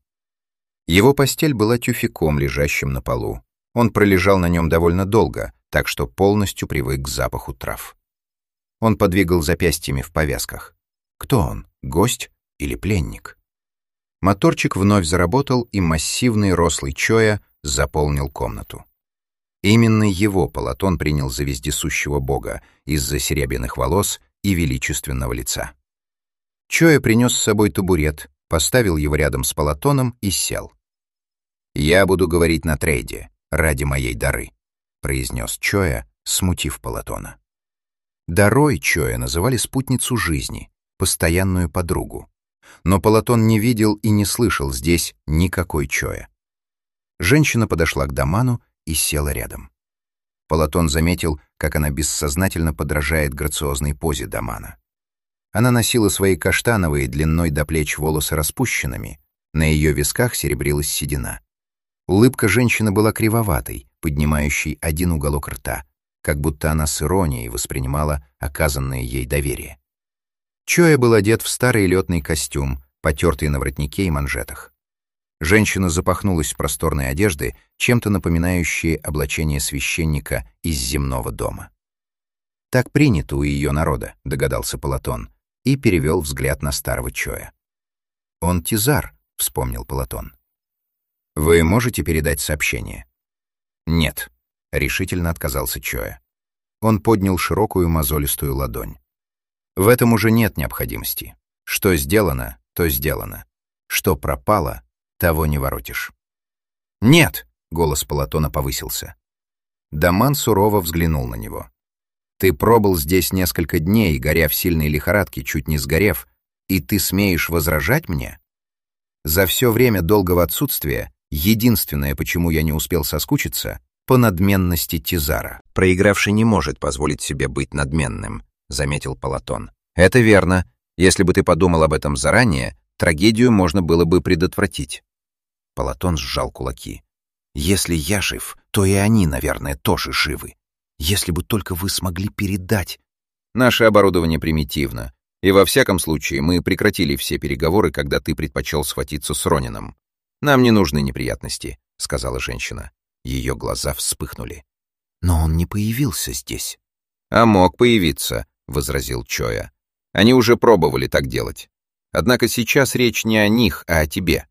Его постель была тюфяком, лежащим на полу. Он пролежал на нем довольно долго, так что полностью привык к запаху трав. Он подвигал запястьями в повязках. Кто он, гость или пленник? Моторчик вновь заработал, и массивный рослый Чоя заполнил комнату. Именно его Полатон принял за вездесущего бога из-за серебряных волос и величественного лица. Чоя принес с собой табурет, поставил его рядом с Полатоном и сел. «Я буду говорить на трейде, ради моей дары», — произнес Чоя, смутив Полатона. Дарой Чоя называли спутницу жизни, постоянную подругу. Но Полатон не видел и не слышал здесь никакой Чоя. Женщина подошла к Даману и села рядом. Полатон заметил, как она бессознательно подражает грациозной позе Дамана. Она носила свои каштановые длиной до плеч волосы распущенными, на ее висках серебрилась седина. Улыбка женщины была кривоватой, поднимающей один уголок рта, как будто она с иронией воспринимала оказанное ей доверие. Чоя был одет в старый летный костюм, потертый на воротнике и манжетах. Женщина запахнулась в просторной одежды, чем-то напоминающие облачение священника из земного дома. «Так принято у ее народа», — догадался Полатон, и перевел взгляд на старого Чоя. «Он Тизар», — вспомнил Полатон. «Вы можете передать сообщение?» «Нет», — решительно отказался Чоя. Он поднял широкую мозолистую ладонь. «В этом уже нет необходимости. Что сделано, то сделано. Что пропало, того не воротишь». «Нет!» — голос Полатона повысился. Даман сурово взглянул на него. Ты пробыл здесь несколько дней, горя в сильной лихорадке, чуть не сгорев, и ты смеешь возражать мне? За все время долгого отсутствия единственное, почему я не успел соскучиться, по надменности Тизара. «Проигравший не может позволить себе быть надменным», — заметил Полатон. Это верно. Если бы ты подумал об этом заранее, трагедию можно было бы предотвратить. Полатон сжал кулаки. Если я жив, то и они, наверное, тоже живы. Если бы только вы смогли передать. Наше оборудование примитивно, и во всяком случае мы прекратили все переговоры, когда ты предпочел схватиться с Ронином. Нам не нужны неприятности, сказала женщина. Ее глаза вспыхнули. Но он не появился здесь. А мог появиться, возразил Чоя. Они уже пробовали так делать. Однако сейчас речь не о них, а о тебе.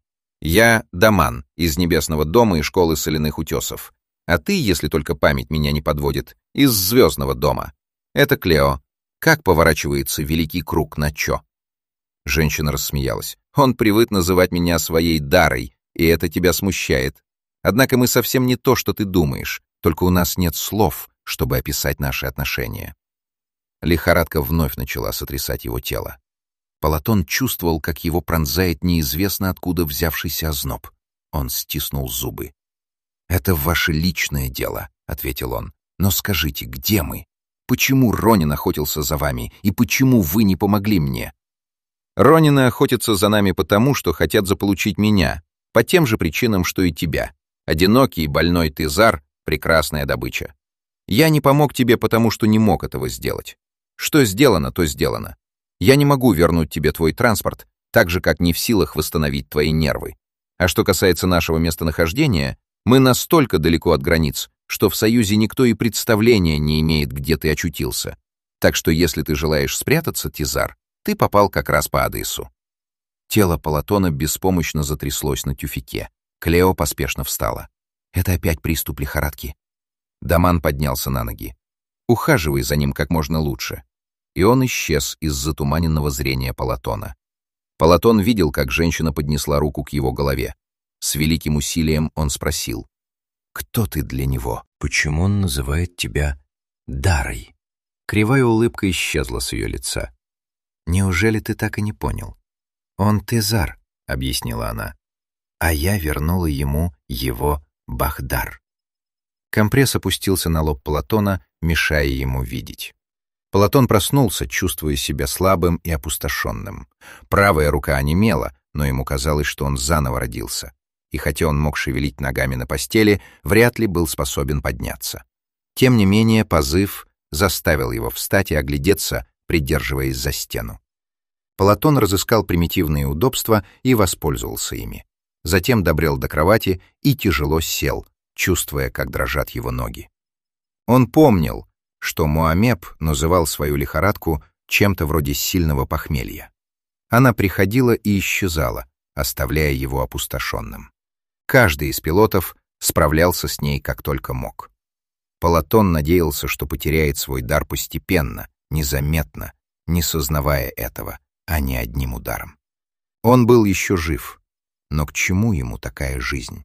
Я Даман из Небесного дома и школы соляных утесов. А ты, если только память меня не подводит, из Звездного дома. Это Клео. Как поворачивается великий круг на Чо? Женщина рассмеялась. Он привык называть меня своей Дарой, и это тебя смущает. Однако мы совсем не то, что ты думаешь, только у нас нет слов, чтобы описать наши отношения. Лихорадка вновь начала сотрясать его тело. Полатон чувствовал, как его пронзает неизвестно откуда взявшийся озноб. Он стиснул зубы. «Это ваше личное дело», — ответил он. «Но скажите, где мы? Почему Ронин охотился за вами, и почему вы не помогли мне?» «Ронины охотятся за нами потому, что хотят заполучить меня, по тем же причинам, что и тебя. Одинокий, больной Тизар — прекрасная добыча. Я не помог тебе, потому что не мог этого сделать. Что сделано, то сделано. Я не могу вернуть тебе твой транспорт, так же, как не в силах восстановить твои нервы. А что касается нашего местонахождения, мы настолько далеко от границ, что в Союзе никто и представления не имеет, где ты очутился. Так что если ты желаешь спрятаться, Тизар, ты попал как раз по адресу». Тело Полатона беспомощно затряслось на тюфяке. Клео поспешно встала. «Это опять приступ лихорадки». Даман поднялся на ноги. «Ухаживай за ним как можно лучше». И он исчез из затуманенного зрения Полатона. Полатон видел, как женщина поднесла руку к его голове. С великим усилием он спросил: «Кто ты для него? Почему он называет тебя Дарой?» Кривая улыбка исчезла с ее лица. «Неужели ты так и не понял? Он Тизар», — объяснила она, «а я вернула ему его Бахдар». Компресс опустился на лоб Полатона, мешая ему видеть. Полатон проснулся, чувствуя себя слабым и опустошенным. Правая рука онемела, но ему казалось, что он заново родился. И хотя он мог шевелить ногами на постели, вряд ли был способен подняться. Тем не менее, позыв заставил его встать и оглядеться, придерживаясь за стену. Полатон разыскал примитивные удобства и воспользовался ими. Затем добрел до кровати и тяжело сел, чувствуя, как дрожат его ноги. Он помнил, что Муамеб называл свою лихорадку чем-то вроде сильного похмелья. Она приходила и исчезала, оставляя его опустошенным. Каждый из пилотов справлялся с ней как только мог. Полатон надеялся, что потеряет свой дар постепенно, незаметно, не сознавая этого, а не одним ударом. Он был еще жив, но к чему ему такая жизнь?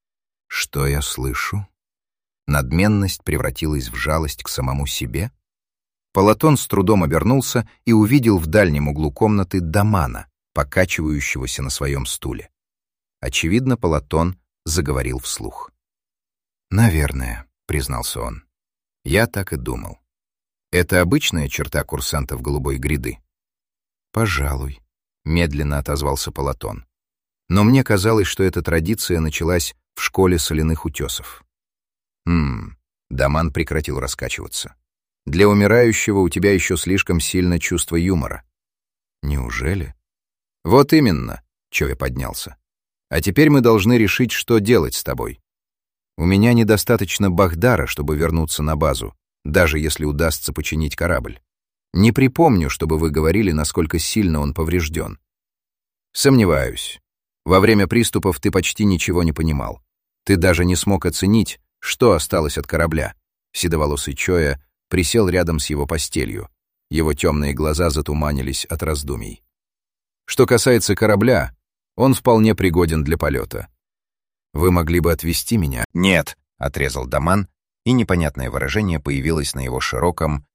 Что я слышу? Надменность превратилась в жалость к самому себе? Полатон с трудом обернулся и увидел в дальнем углу комнаты Дамана, покачивающегося на своем стуле. Очевидно, Полатон заговорил вслух. «Наверное», — признался он. «Я так и думал. Это обычная черта курсантов Голубой гряды?» «Пожалуй», — медленно отозвался Полатон. «Но мне казалось, что эта традиция началась в школе соляных утесов». «Хм...» — Даман прекратил раскачиваться. «Для умирающего у тебя еще слишком сильно чувство юмора». «Неужели?» «Вот именно», — Чоя поднялся. «А теперь мы должны решить, что делать с тобой. У меня недостаточно Бахдара, чтобы вернуться на базу, даже если удастся починить корабль. Не припомню, чтобы вы говорили, насколько сильно он поврежден». «Сомневаюсь. Во время приступов ты почти ничего не понимал. Ты даже не смог оценить, что осталось от корабля». Седоволосый Чоя присел рядом с его постелью. Его темные глаза затуманились от раздумий. «Что касается корабля, он вполне пригоден для полета. Вы могли бы отвезти меня?» «Нет», — отрезал Даман, и непонятное выражение появилось на его широком,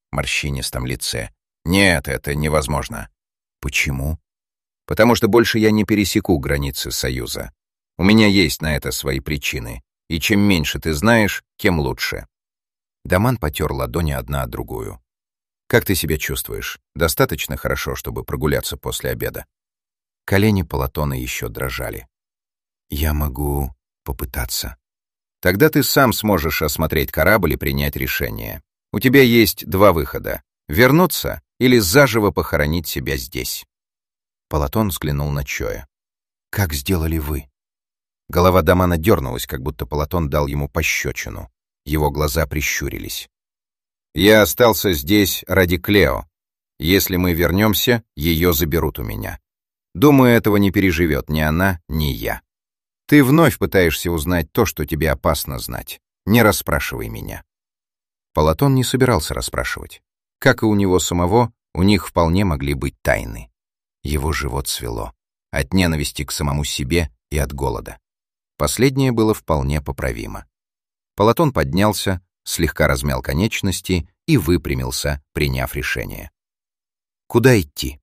морщинистом лице. «Нет, это невозможно». «Почему?» «Потому что больше я не пересеку границы Союза. У меня есть на это свои причины, и чем меньше ты знаешь, тем лучше». Даман потер ладони одна от другую. «Как ты себя чувствуешь? Достаточно хорошо, чтобы прогуляться после обеда?» Колени Полотона еще дрожали. «Я могу попытаться». «Тогда ты сам сможешь осмотреть корабль и принять решение. У тебя есть два выхода — вернуться или заживо похоронить себя здесь». Полотон взглянул на Чоя. «Как сделали вы?» Голова Дамана дернулась, как будто Полотон дал ему пощечину. Его глаза прищурились. «Я остался здесь ради Клео. Если мы вернемся, ее заберут у меня. Думаю, этого не переживет ни она, ни я. Ты вновь пытаешься узнать то, что тебе опасно знать. Не расспрашивай меня». Полотон не собирался расспрашивать. Как и у него самого, у них вполне могли быть тайны. Его живот свело. От ненависти к самому себе и от голода. Последнее было вполне поправимо. Полотон поднялся, слегка размял конечности и выпрямился, приняв решение. Куда идти?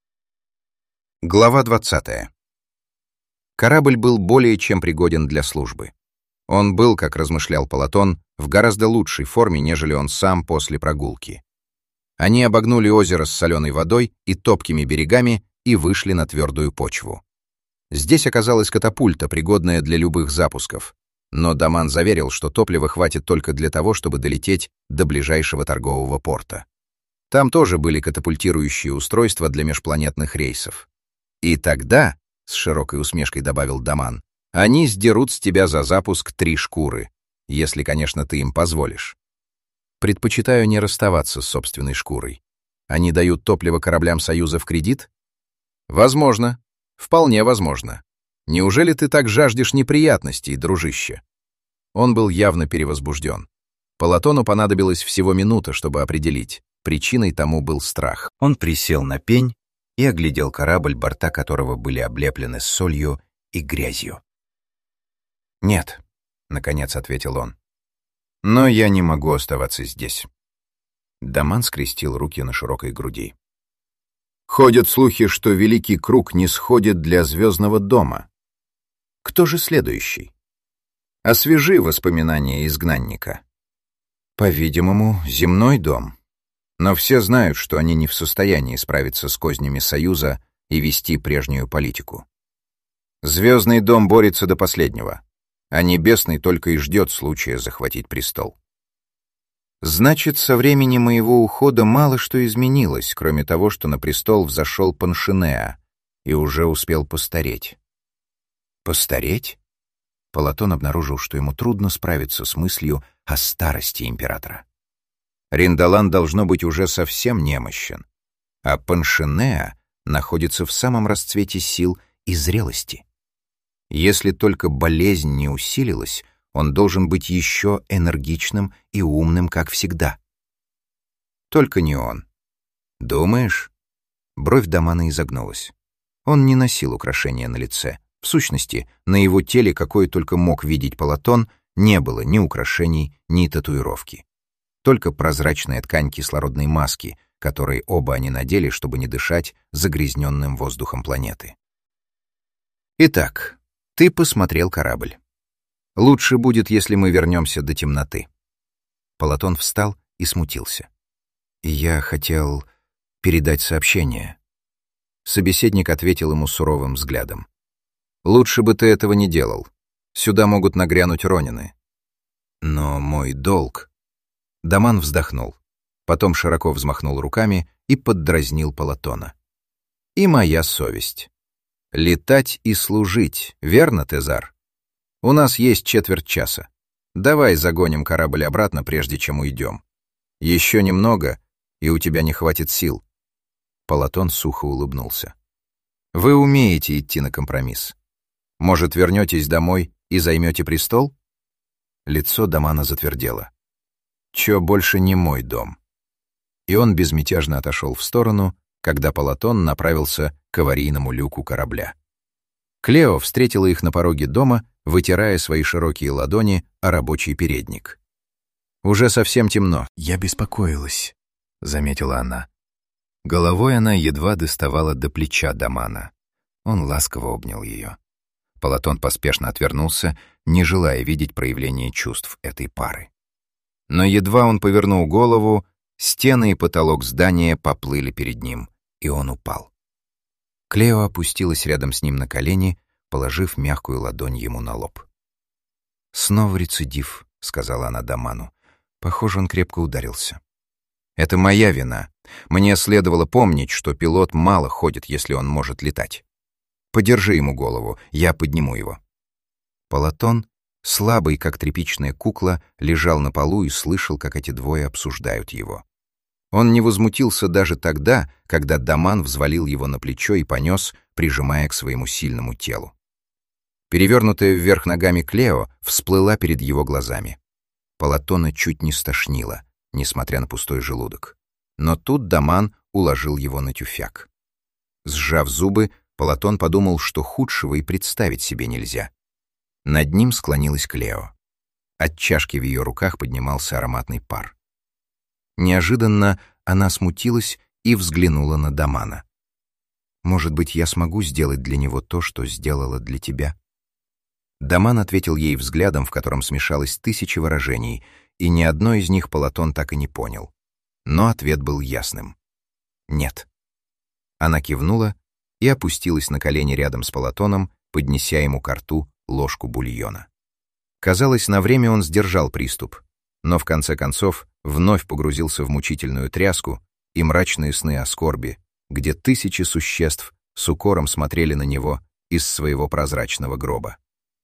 Глава двадцатая. Корабль был более чем пригоден для службы. Он был, как размышлял Полотон, в гораздо лучшей форме, нежели он сам после прогулки. Они обогнули озеро с соленой водой и топкими берегами и вышли на твердую почву. Здесь оказалась катапульта, пригодная для любых запусков, но Даман заверил, что топлива хватит только для того, чтобы долететь до ближайшего торгового порта. Там тоже были катапультирующие устройства для межпланетных рейсов. И тогда, с широкой усмешкой добавил Даман, они сдерут с тебя за запуск три шкуры, если, конечно, ты им позволишь. Предпочитаю не расставаться с собственной шкурой. Они дают топливо кораблям Союза в кредит? Возможно. Вполне возможно. Неужели ты так жаждешь неприятностей, дружище? Он был явно перевозбужден. Полотону понадобилось всего минута, чтобы определить. Причиной тому был страх. Он присел на пень и оглядел корабль, борта которого были облеплены солью и грязью. «Нет», — наконец ответил он. «Но я не могу оставаться здесь». Даман скрестил руки на широкой груди. «Ходят слухи, что Великий Круг не сходит для Звездного дома. Кто же следующий? Освежи воспоминания изгнанника». «По-видимому, Земной дом. Но все знают, что они не в состоянии справиться с кознями Союза и вести прежнюю политику. Звездный дом борется до последнего, а Небесный только и ждет случая захватить престол. Значит, со времени моего ухода мало что изменилось, кроме того, что на престол взошел Паншинеа и уже успел постареть». «Постареть?» Полотон обнаружил, что ему трудно справиться с мыслью о старости императора. Риндалан должно быть уже совсем немощен, а Паншинеа находится в самом расцвете сил и зрелости. Если только болезнь не усилилась, он должен быть еще энергичным и умным, как всегда. Только не он. «Думаешь?» Бровь Дамана изогнулась. Он не носил украшения на лице. В сущности, на его теле, какой только мог видеть Полотон, не было ни украшений, ни татуировки. Только прозрачная ткань кислородной маски, которой оба они надели, чтобы не дышать загрязненным воздухом планеты. «Итак, ты посмотрел корабль. Лучше будет, если мы вернемся до темноты». Полотон встал и смутился. «Я хотел передать сообщение». Собеседник ответил ему суровым взглядом. «Лучше бы ты этого не делал. Сюда могут нагрянуть ронины». «Но мой долг...» Даман вздохнул, потом широко взмахнул руками и поддразнил Полотона. «И моя совесть. Летать и служить, верно, Тезар? У нас есть четверть часа. Давай загоним корабль обратно, прежде чем уйдем. Еще немного, и у тебя не хватит сил». Полотон сухо улыбнулся. «Вы умеете идти на компромисс. Может, вернетесь домой и займете престол?» Лицо Дамана затвердело. «Чё больше не мой дом». И он безмятежно отошел в сторону, когда Полотон направился к аварийному люку корабля. Клео встретила их на пороге дома, вытирая свои широкие ладони о рабочий передник. «Уже совсем темно». «Я беспокоилась». — заметила она. Головой она едва доставала до плеча Дамана. Он ласково обнял ее. Полатон поспешно отвернулся, не желая видеть проявление чувств этой пары. Но едва он повернул голову, стены и потолок здания поплыли перед ним, и он упал. Клео опустилась рядом с ним на колени, положив мягкую ладонь ему на лоб. «Снова рецидив», — сказала она Даману. «Похоже, он крепко ударился». «Это моя вина. Мне следовало помнить, что пилот мало ходит, если он может летать. Подержи ему голову, я подниму его». Полатон, слабый, как тряпичная кукла, лежал на полу и слышал, как эти двое обсуждают его. Он не возмутился даже тогда, когда Даман взвалил его на плечо и понес, прижимая к своему сильному телу. Перевернутая вверх ногами Клео всплыла перед его глазами. Полатона чуть не стошнило, несмотря на пустой желудок. Но тут Даман уложил его на тюфяк. Сжав зубы, Полатон подумал, что худшего и представить себе нельзя. Над ним склонилась Клео. От чашки в ее руках поднимался ароматный пар. Неожиданно она смутилась и взглянула на Дамана. «Может быть, я смогу сделать для него то, что сделала для тебя?» Даман ответил ей взглядом, в котором смешалось тысячи выражений, и ни одно из них Полатон так и не понял. Но ответ был ясным. «Нет». Она кивнула и опустилась на колени рядом с Полатоном, поднеся ему ко рту ложку бульона. Казалось, на время он сдержал приступ, но в конце концов вновь погрузился в мучительную тряску и мрачные сны о скорби, где тысячи существ с укором смотрели на него из своего прозрачного гроба.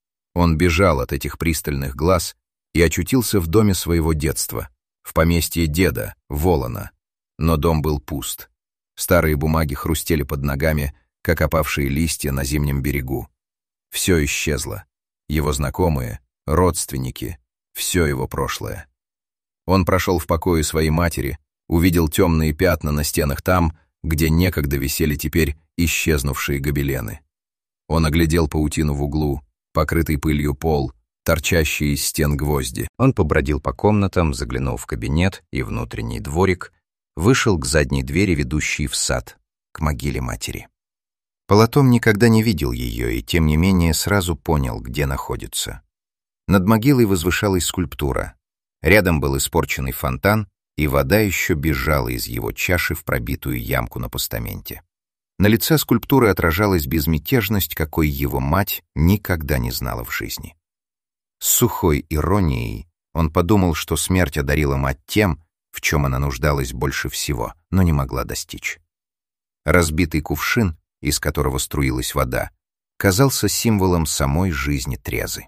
Он бежал от этих пристальных глаз и очутился в доме своего детства, в поместье деда, Волана. Но дом был пуст. Старые бумаги хрустели под ногами, как опавшие листья на зимнем берегу. Все исчезло. Его знакомые, родственники, все его прошлое. Он прошел в покое своей матери, увидел темные пятна на стенах там, где некогда висели теперь исчезнувшие гобелены. Он оглядел паутину в углу, покрытый пылью пол, торчащие из стен гвозди. Он побродил по комнатам, заглянул в кабинет и внутренний дворик, вышел к задней двери, ведущей в сад, к могиле матери. Полатон никогда не видел ее и, тем не менее, сразу понял, где находится. Над могилой возвышалась скульптура. Рядом был испорченный фонтан, и вода еще бежала из его чаши в пробитую ямку на постаменте. На лице скульптуры отражалась безмятежность, какой его мать никогда не знала в жизни. С сухой иронией он подумал, что смерть одарила мать тем, в чем она нуждалась больше всего, но не могла достичь. Разбитый кувшин, из которого струилась вода, казался символом самой жизни Трезы.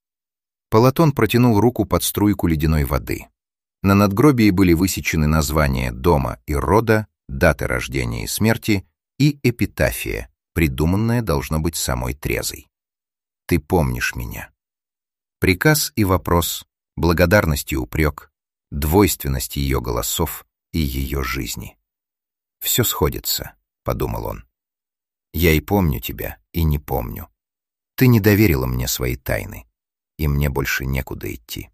Полатон протянул руку под струйку ледяной воды. На надгробии были высечены названия дома и рода, даты рождения и смерти и эпитафия, придуманная, должно быть, самой Трезой. «Ты помнишь меня». Приказ и вопрос, благодарность и упрек, двойственность ее голосов и ее жизни. «Все сходится», — подумал он. «Я и помню тебя, и не помню. Ты не доверила мне свои тайны, и мне больше некуда идти».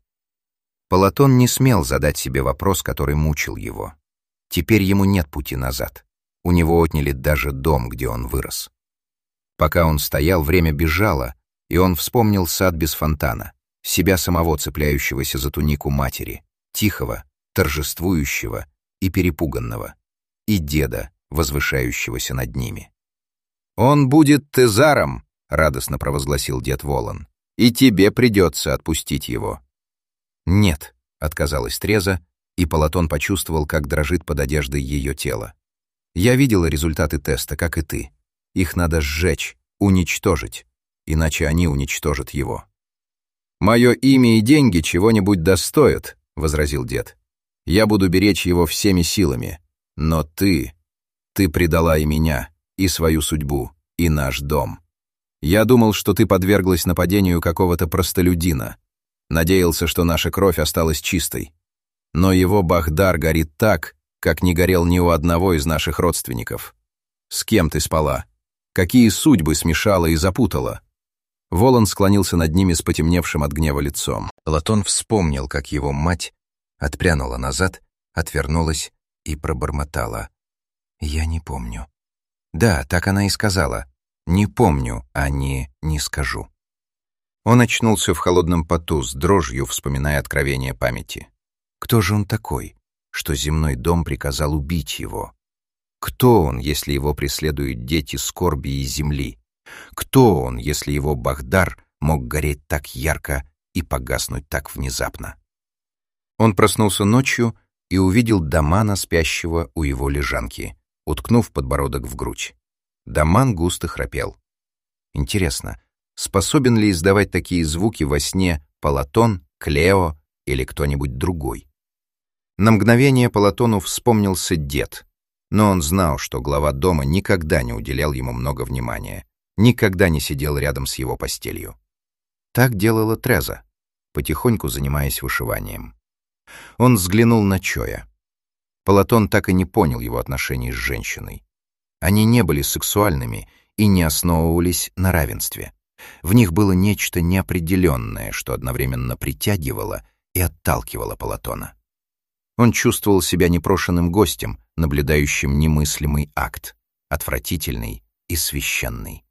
Полатон не смел задать себе вопрос, который мучил его. Теперь ему нет пути назад. У него отняли даже дом, где он вырос. Пока он стоял, время бежало, и он вспомнил сад без фонтана, себя самого, цепляющегося за тунику матери, тихого, торжествующего и перепуганного, и деда, возвышающегося над ними. «Он будет тезаром», — радостно провозгласил дед Волан, «и тебе придется отпустить его». «Нет», — отказалась Треза, и Полатон почувствовал, как дрожит под одеждой ее тело. «Я видела результаты теста, как и ты. Их надо сжечь, уничтожить, иначе они уничтожат его». «Мое имя и деньги чего-нибудь достоят», — возразил дед. «Я буду беречь его всеми силами. Но ты, ты предала и меня, и свою судьбу, и наш дом. Я думал, что ты подверглась нападению какого-то простолюдина. Надеялся, что наша кровь осталась чистой. Но его Бахдар горит так, как не горел ни у одного из наших родственников. С кем ты спала? Какие судьбы смешала и запутала?» Волан склонился над ними с потемневшим от гнева лицом. Полатон вспомнил, как его мать отпрянула назад, отвернулась и пробормотала: «Я не помню». Да, так она и сказала: «Не помню, а не не скажу». Он очнулся в холодном поту, с дрожью вспоминая откровение памяти. Кто же он такой, что земной дом приказал убить его? Кто он, если его преследуют дети скорби и земли? Кто он, если его Бахдар мог гореть так ярко и погаснуть так внезапно? Он проснулся ночью и увидел Дамана, спящего у его лежанки, уткнув подбородок в грудь. Даман густо храпел. Интересно, способен ли издавать такие звуки во сне Палатон, Клео или кто-нибудь другой? На мгновение Палатону вспомнился дед, но он знал, что глава дома никогда не уделял ему много внимания, никогда не сидел рядом с его постелью. Так делала Треза, потихоньку занимаясь вышиванием. Он взглянул на Чоя. Палатон так и не понял его отношений с женщиной. Они не были сексуальными и не основывались на равенстве. В них было нечто неопределенное, что одновременно притягивало и отталкивало Палатона. Он чувствовал себя непрошенным гостем, наблюдающим немыслимый акт, отвратительный и священный.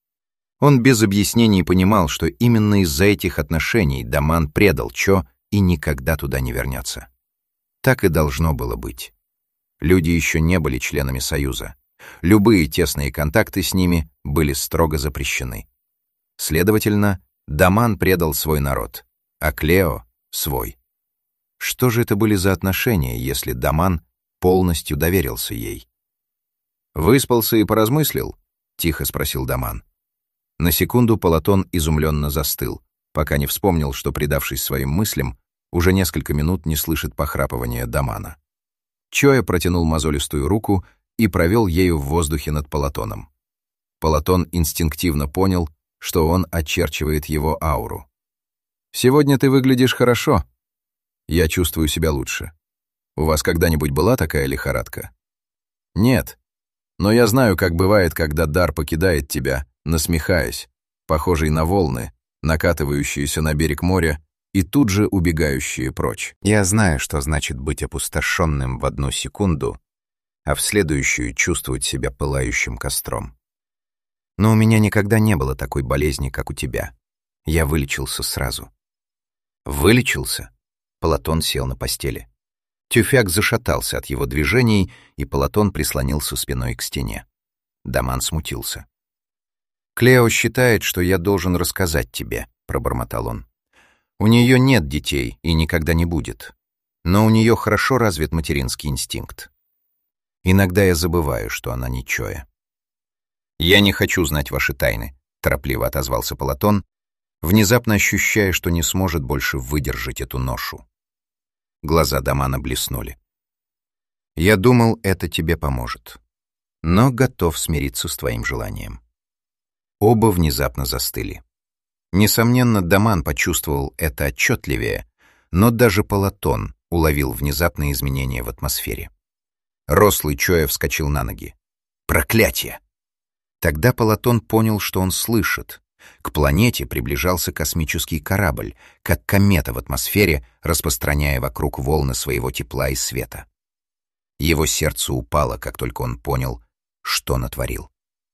Он без объяснений понимал, что именно из-за этих отношений Даман предал Чо и никогда туда не вернется. Так и должно было быть. Люди еще не были членами Союза. Любые тесные контакты с ними были строго запрещены. Следовательно, Даман предал свой народ, а Клео — свой. Что же это были за отношения, если Даман полностью доверился ей? «Выспался и поразмыслил?» — тихо спросил Даман. На секунду Палатон изумленно застыл, пока не вспомнил, что, предавшись своим мыслям, уже несколько минут не слышит похрапывания Дамана. Чоя протянул мозолистую руку и провел ею в воздухе над Палатоном. Палатон инстинктивно понял, что он очерчивает его ауру. «Сегодня ты выглядишь хорошо. Я чувствую себя лучше. У вас когда-нибудь была такая лихорадка?» «Нет. Но я знаю, как бывает, когда дар покидает тебя, насмехаясь, похожий на волны, накатывающиеся на берег моря и тут же убегающие прочь. Я знаю, что значит быть опустошенным в одну секунду, а в следующую чувствовать себя пылающим костром. Но у меня никогда не было такой болезни, как у тебя. Я вылечился сразу». «Вылечился?» Палатон сел на постели. Тюфяк зашатался от его движений, и Палатон прислонился спиной к стене. Даман смутился. «Клео считает, что я должен рассказать тебе», — пробормотал он. «У нее нет детей и никогда не будет, но у нее хорошо развит материнский инстинкт. Иногда я забываю, что она не Чоя». «Я не хочу знать ваши тайны», — торопливо отозвался Палатон, внезапно ощущая, что не сможет больше выдержать эту ношу. Глаза Дамана блеснули. «Я думал, это тебе поможет, но готов смириться с твоим желанием». Оба внезапно застыли. Несомненно, Даман почувствовал это отчетливее, но даже Палатон уловил внезапные изменения в атмосфере. Рослый Чоя вскочил на ноги. «Проклятие!» Тогда Палатон понял, что он слышит. К планете приближался космический корабль, как комета в атмосфере, распространяя вокруг волны своего тепла и света. Его сердце упало, как только он понял, что натворил.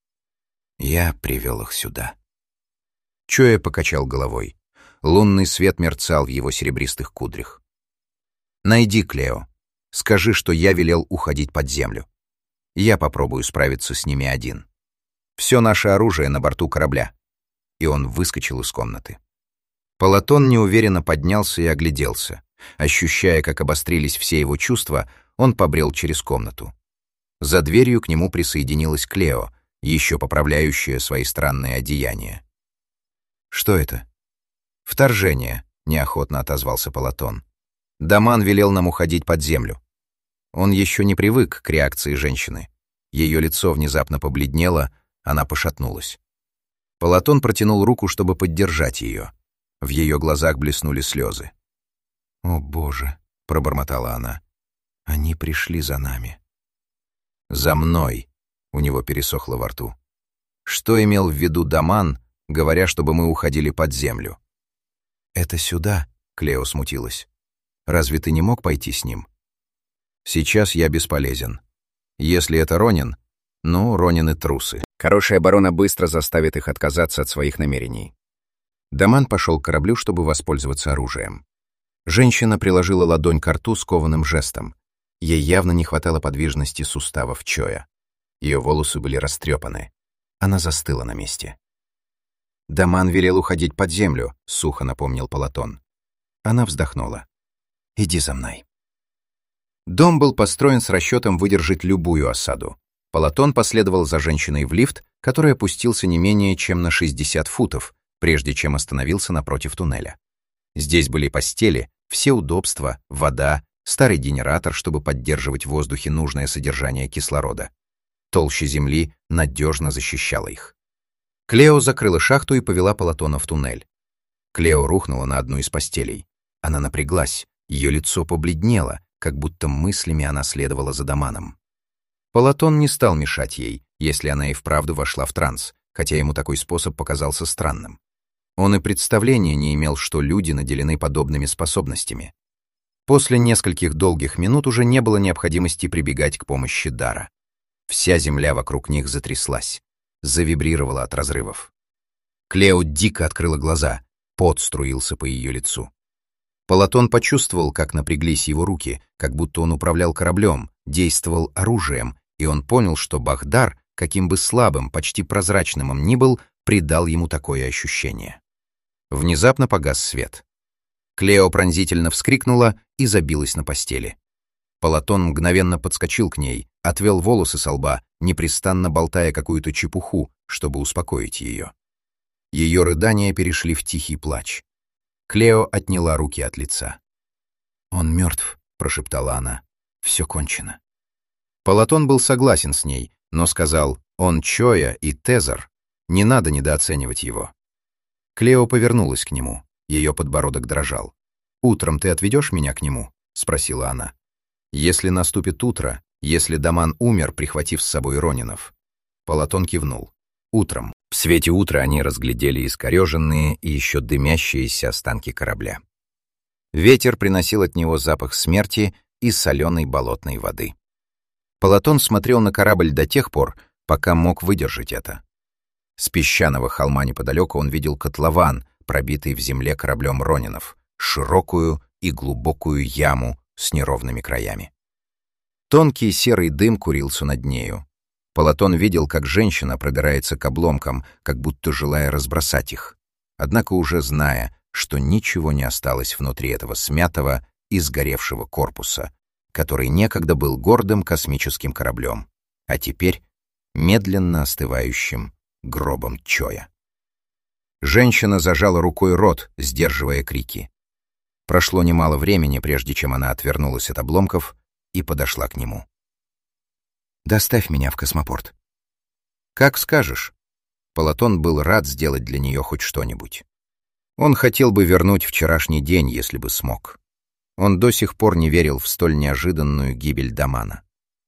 «Я привел их сюда». Чоя покачал головой. Лунный свет мерцал в его серебристых кудрях. «Найди Клео. Скажи, что я велел уходить под землю. Я попробую справиться с ними один. Все наше оружие на борту корабля». И он выскочил из комнаты. Палатон неуверенно поднялся и огляделся. Ощущая, как обострились все его чувства, он побрел через комнату. За дверью к нему присоединилась Клео, еще поправляющая свои странные одеяния. «Что это?» «Вторжение», — неохотно отозвался Палатон. «Даман велел нам уходить под землю». Он еще не привык к реакции женщины. Ее лицо внезапно побледнело, она пошатнулась. Палатон протянул руку, чтобы поддержать ее. В ее глазах блеснули слезы. «О, Боже!» — пробормотала она. «Они пришли за нами». «За мной!» — у него пересохло во рту. Что имел в виду Даман, говоря, чтобы мы уходили под землю? «Это сюда?» — Клео смутилась. «Разве ты не мог пойти с ним?» Сейчас я бесполезен. Если это Ронин, ну, Ронины трусы. Хорошая оборона быстро заставит их отказаться от своих намерений. Даман пошел к кораблю, чтобы воспользоваться оружием. Женщина приложила ладонь к рту с кованым жестом. Ей явно не хватало подвижности суставов Чоя. Ее волосы были растрепаны. Она застыла на месте. «Даман велел уходить под землю», — сухо напомнил Полотон. Она вздохнула. «Иди за мной». Дом был построен с расчетом выдержать любую осаду. Полотон последовал за женщиной в лифт, который опустился не менее чем на шестьдесят футов, прежде чем остановился напротив туннеля. Здесь были постели, все удобства, вода, старый генератор, чтобы поддерживать в воздухе нужное содержание кислорода. Толща земли надежно защищала их. Клео закрыла шахту и повела Полотона в туннель. Клео рухнула на одну из постелей. Она напряглась, ее лицо побледнело, как будто мыслями она следовала за Даманом. Полотон не стал мешать ей, если она и вправду вошла в транс, хотя ему такой способ показался странным. Он и представления не имел, что люди наделены подобными способностями. После нескольких долгих минут уже не было необходимости прибегать к помощи дара. Вся земля вокруг них затряслась, завибрировала от разрывов. Клео дико открыла глаза, пот струился по ее лицу. Полотон почувствовал, как напряглись его руки, как будто он управлял кораблем, действовал оружием, и он понял, что Бахдар, каким бы слабым, почти прозрачным он ни был, придал ему такое ощущение. Внезапно погас свет. Клео пронзительно вскрикнула и забилась на постели. Полотон мгновенно подскочил к ней, отвел волосы со лба, непрестанно болтая какую-то чепуху, чтобы успокоить ее. Ее рыдания перешли в тихий плач. Клео отняла руки от лица. «Он мертв», — прошептала она. «Все кончено». Полотон был согласен с ней, но сказал: «Он Чоя и Тезар. Не надо недооценивать его». Клео повернулась к нему. Ее подбородок дрожал. «Утром ты отведешь меня к нему?» — спросила она. «Если наступит утро, если Даман умер, прихватив с собой Ронинов». Полотон кивнул. «Утром». В свете утра они разглядели искореженные и еще дымящиеся останки корабля. Ветер приносил от него запах смерти и соленой болотной воды. Полотон смотрел на корабль до тех пор, пока мог выдержать это. С песчаного холма неподалеку он видел котлован, пробитый в земле кораблем Ронинов, широкую и глубокую яму с неровными краями. Тонкий серый дым курился над нею. Полотон видел, как женщина пробирается к обломкам, как будто желая разбросать их, однако уже зная, что ничего не осталось внутри этого смятого и сгоревшего корпуса, который некогда был гордым космическим кораблем, а теперь медленно остывающим гробом Чоя. Женщина зажала рукой рот, сдерживая крики. Прошло немало времени, прежде чем она отвернулась от обломков и подошла к нему. «Доставь меня в космопорт». «Как скажешь». Полотон был рад сделать для нее хоть что-нибудь. Он хотел бы вернуть вчерашний день, если бы смог. Он до сих пор не верил в столь неожиданную гибель Дамана.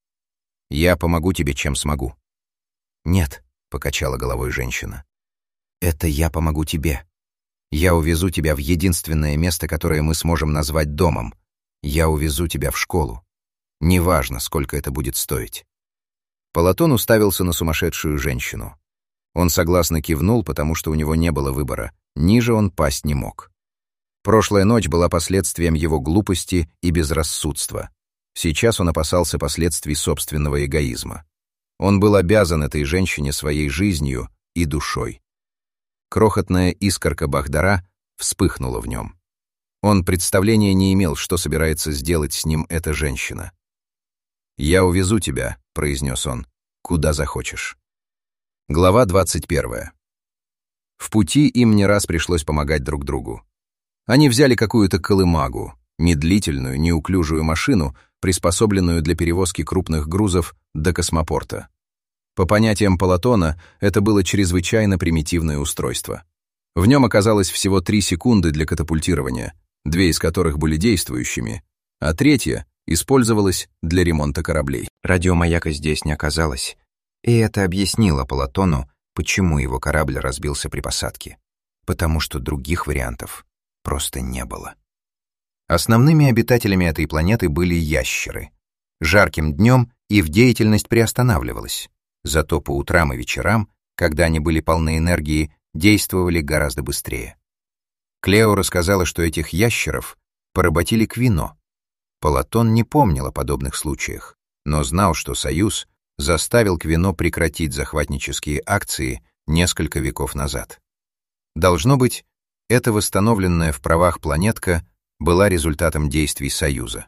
«Я помогу тебе, чем смогу». «Нет», — покачала головой женщина. «Это я помогу тебе. Я увезу тебя в единственное место, которое мы сможем назвать домом. Я увезу тебя в школу. Неважно, сколько это будет стоить». Полотон уставился на сумасшедшую женщину. Он согласно кивнул, потому что у него не было выбора. Ниже он пасть не мог. Прошлая ночь была последствием его глупости и безрассудства. Сейчас он опасался последствий собственного эгоизма. Он был обязан этой женщине своей жизнью и душой. Крохотная искорка Бахдара вспыхнула в нем. Он представления не имел, что собирается сделать с ним эта женщина. «Я увезу тебя», — произнес он, — «куда захочешь». Глава двадцать первая. В пути им не раз пришлось помогать друг другу. Они взяли какую-то колымагу, медлительную, неуклюжую машину, приспособленную для перевозки крупных грузов до космопорта. По понятиям Полотона, это было чрезвычайно примитивное устройство. В нем оказалось всего три секунды для катапультирования, две из которых были действующими, а третья использовалась для ремонта кораблей. Радиомаяка здесь не оказалось, и это объяснило Полотону, почему его корабль разбился при посадке. Потому что других вариантов просто не было. Основными обитателями этой планеты были ящеры. Жарким днем их деятельность приостанавливалась, зато по утрам и вечерам, когда они были полны энергии, действовали гораздо быстрее. Клео рассказала, что этих ящеров поработили Квино. Полатон не помнил о подобных случаях, но знал, что Союз заставил Квино прекратить захватнические акции несколько веков назад. Должно быть, эта восстановленная в правах планетка была результатом действий Союза.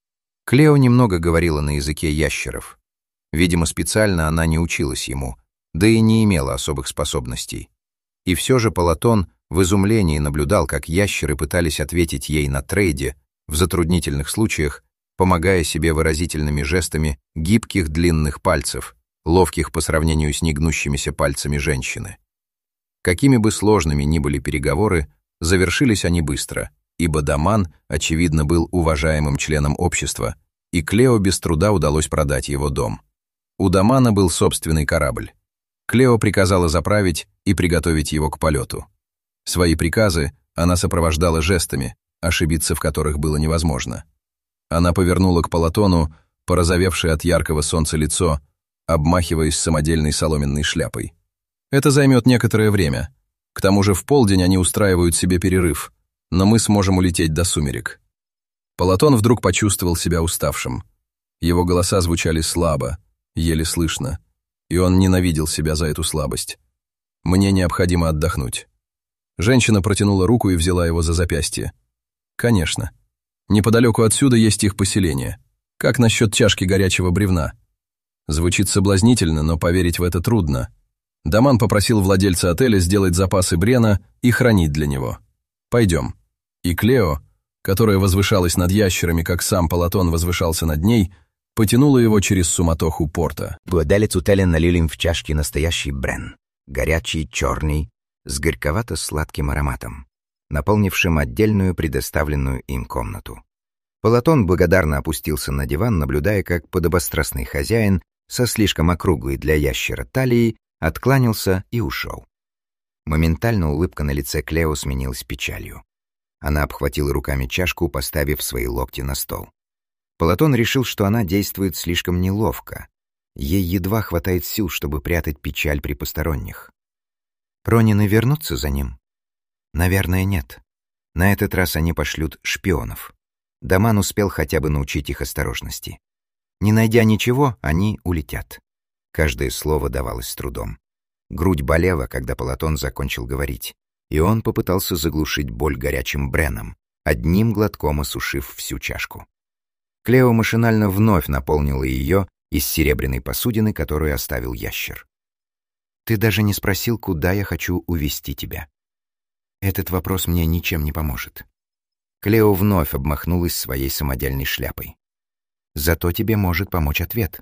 Клео немного говорила на языке ящеров. Видимо, специально она не училась ему, да и не имела особых способностей. И все же Полатон в изумлении наблюдал, как ящеры пытались ответить ей на трейде в затруднительных случаях, помогая себе выразительными жестами гибких длинных пальцев, ловких по сравнению с негнущимися пальцами женщины. Какими бы сложными ни были переговоры, завершились они быстро, ибо Даман, очевидно, был уважаемым членом общества, и Клео без труда удалось продать его дом. У Дамана был собственный корабль. Клео приказала заправить и приготовить его к полету. Свои приказы она сопровождала жестами, ошибиться в которых было невозможно. Она повернула к Полатону порозовевшее от яркого солнца лицо, обмахиваясь самодельной соломенной шляпой. «Это займет некоторое время. К тому же в полдень они устраивают себе перерыв, но мы сможем улететь до сумерек». Полатон вдруг почувствовал себя уставшим. Его голоса звучали слабо, еле слышно, и он ненавидел себя за эту слабость. «Мне необходимо отдохнуть». Женщина протянула руку и взяла его за запястье. «Конечно. Неподалеку отсюда есть их поселение. Как насчет чашки горячего бревна?» Звучит соблазнительно, но поверить в это трудно. Даман попросил владельца отеля сделать запасы брена и хранить для него. «Пойдем». И Клео, которая возвышалась над ящерами, как сам Полатон возвышался над ней, потянула его через суматоху порта. Владелец отеля налил им в чашки настоящий брен, горячий, черный, с горьковато-сладким ароматом, наполнившим отдельную предоставленную им комнату. Полатон благодарно опустился на диван, наблюдая, как подобострастный хозяин со слишком округлой для ящера талией откланялся и ушел. Моментально улыбка на лице Клео сменилась печалью. Она обхватила руками чашку, поставив свои локти на стол. Полатон решил, что она действует слишком неловко. Ей едва хватает сил, чтобы прятать печаль при посторонних. Ронины вернутся за ним? Наверное, нет. На этот раз они пошлют шпионов. Даман успел хотя бы научить их осторожности. Не найдя ничего, они улетят. Каждое слово давалось с трудом. Грудь болела, когда Полатон закончил говорить, и он попытался заглушить боль горячим бреном, одним глотком осушив всю чашку. Клео машинально вновь наполнила ее из серебряной посудины, которую оставил ящер. «Ты даже не спросил, куда я хочу увезти тебя. Этот вопрос мне ничем не поможет». Клео вновь обмахнулась своей самодельной шляпой. «Зато тебе может помочь ответ».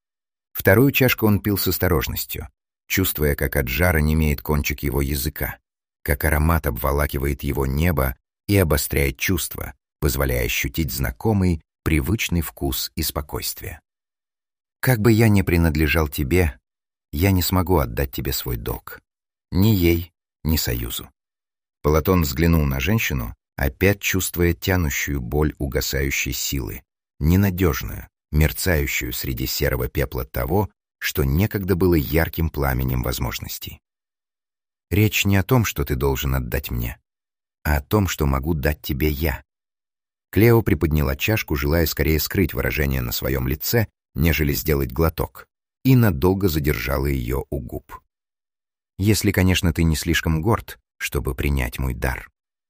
Вторую чашку он пил с осторожностью, чувствуя, как от жара немеет кончик его языка, как аромат обволакивает его небо и обостряет чувства, позволяя ощутить знакомый, привычный вкус и спокойствие. «Как бы я ни принадлежал тебе, я не смогу отдать тебе свой долг. Ни ей, ни Союзу». Полатон взглянул на женщину, опять чувствуя тянущую боль угасающей силы, ненадежную, мерцающую среди серого пепла того, что некогда было ярким пламенем возможностей. «Речь не о том, что ты должен отдать мне, а о том, что могу дать тебе я». Клео приподняла чашку, желая скорее скрыть выражение на своем лице, нежели сделать глоток, и надолго задержала ее у губ. «Если, конечно, ты не слишком горд, чтобы принять мой дар».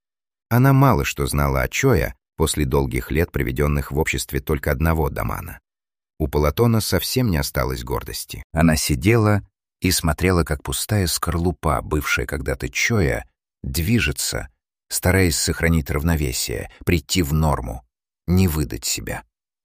Она мало что знала о Чоя после долгих лет, проведенных в обществе только одного Дамана. У Полатона совсем не осталось гордости. Она сидела и смотрела, как пустая скорлупа, бывшая когда-то Чоя, движется, стараясь сохранить равновесие, прийти в норму, не выдать себя.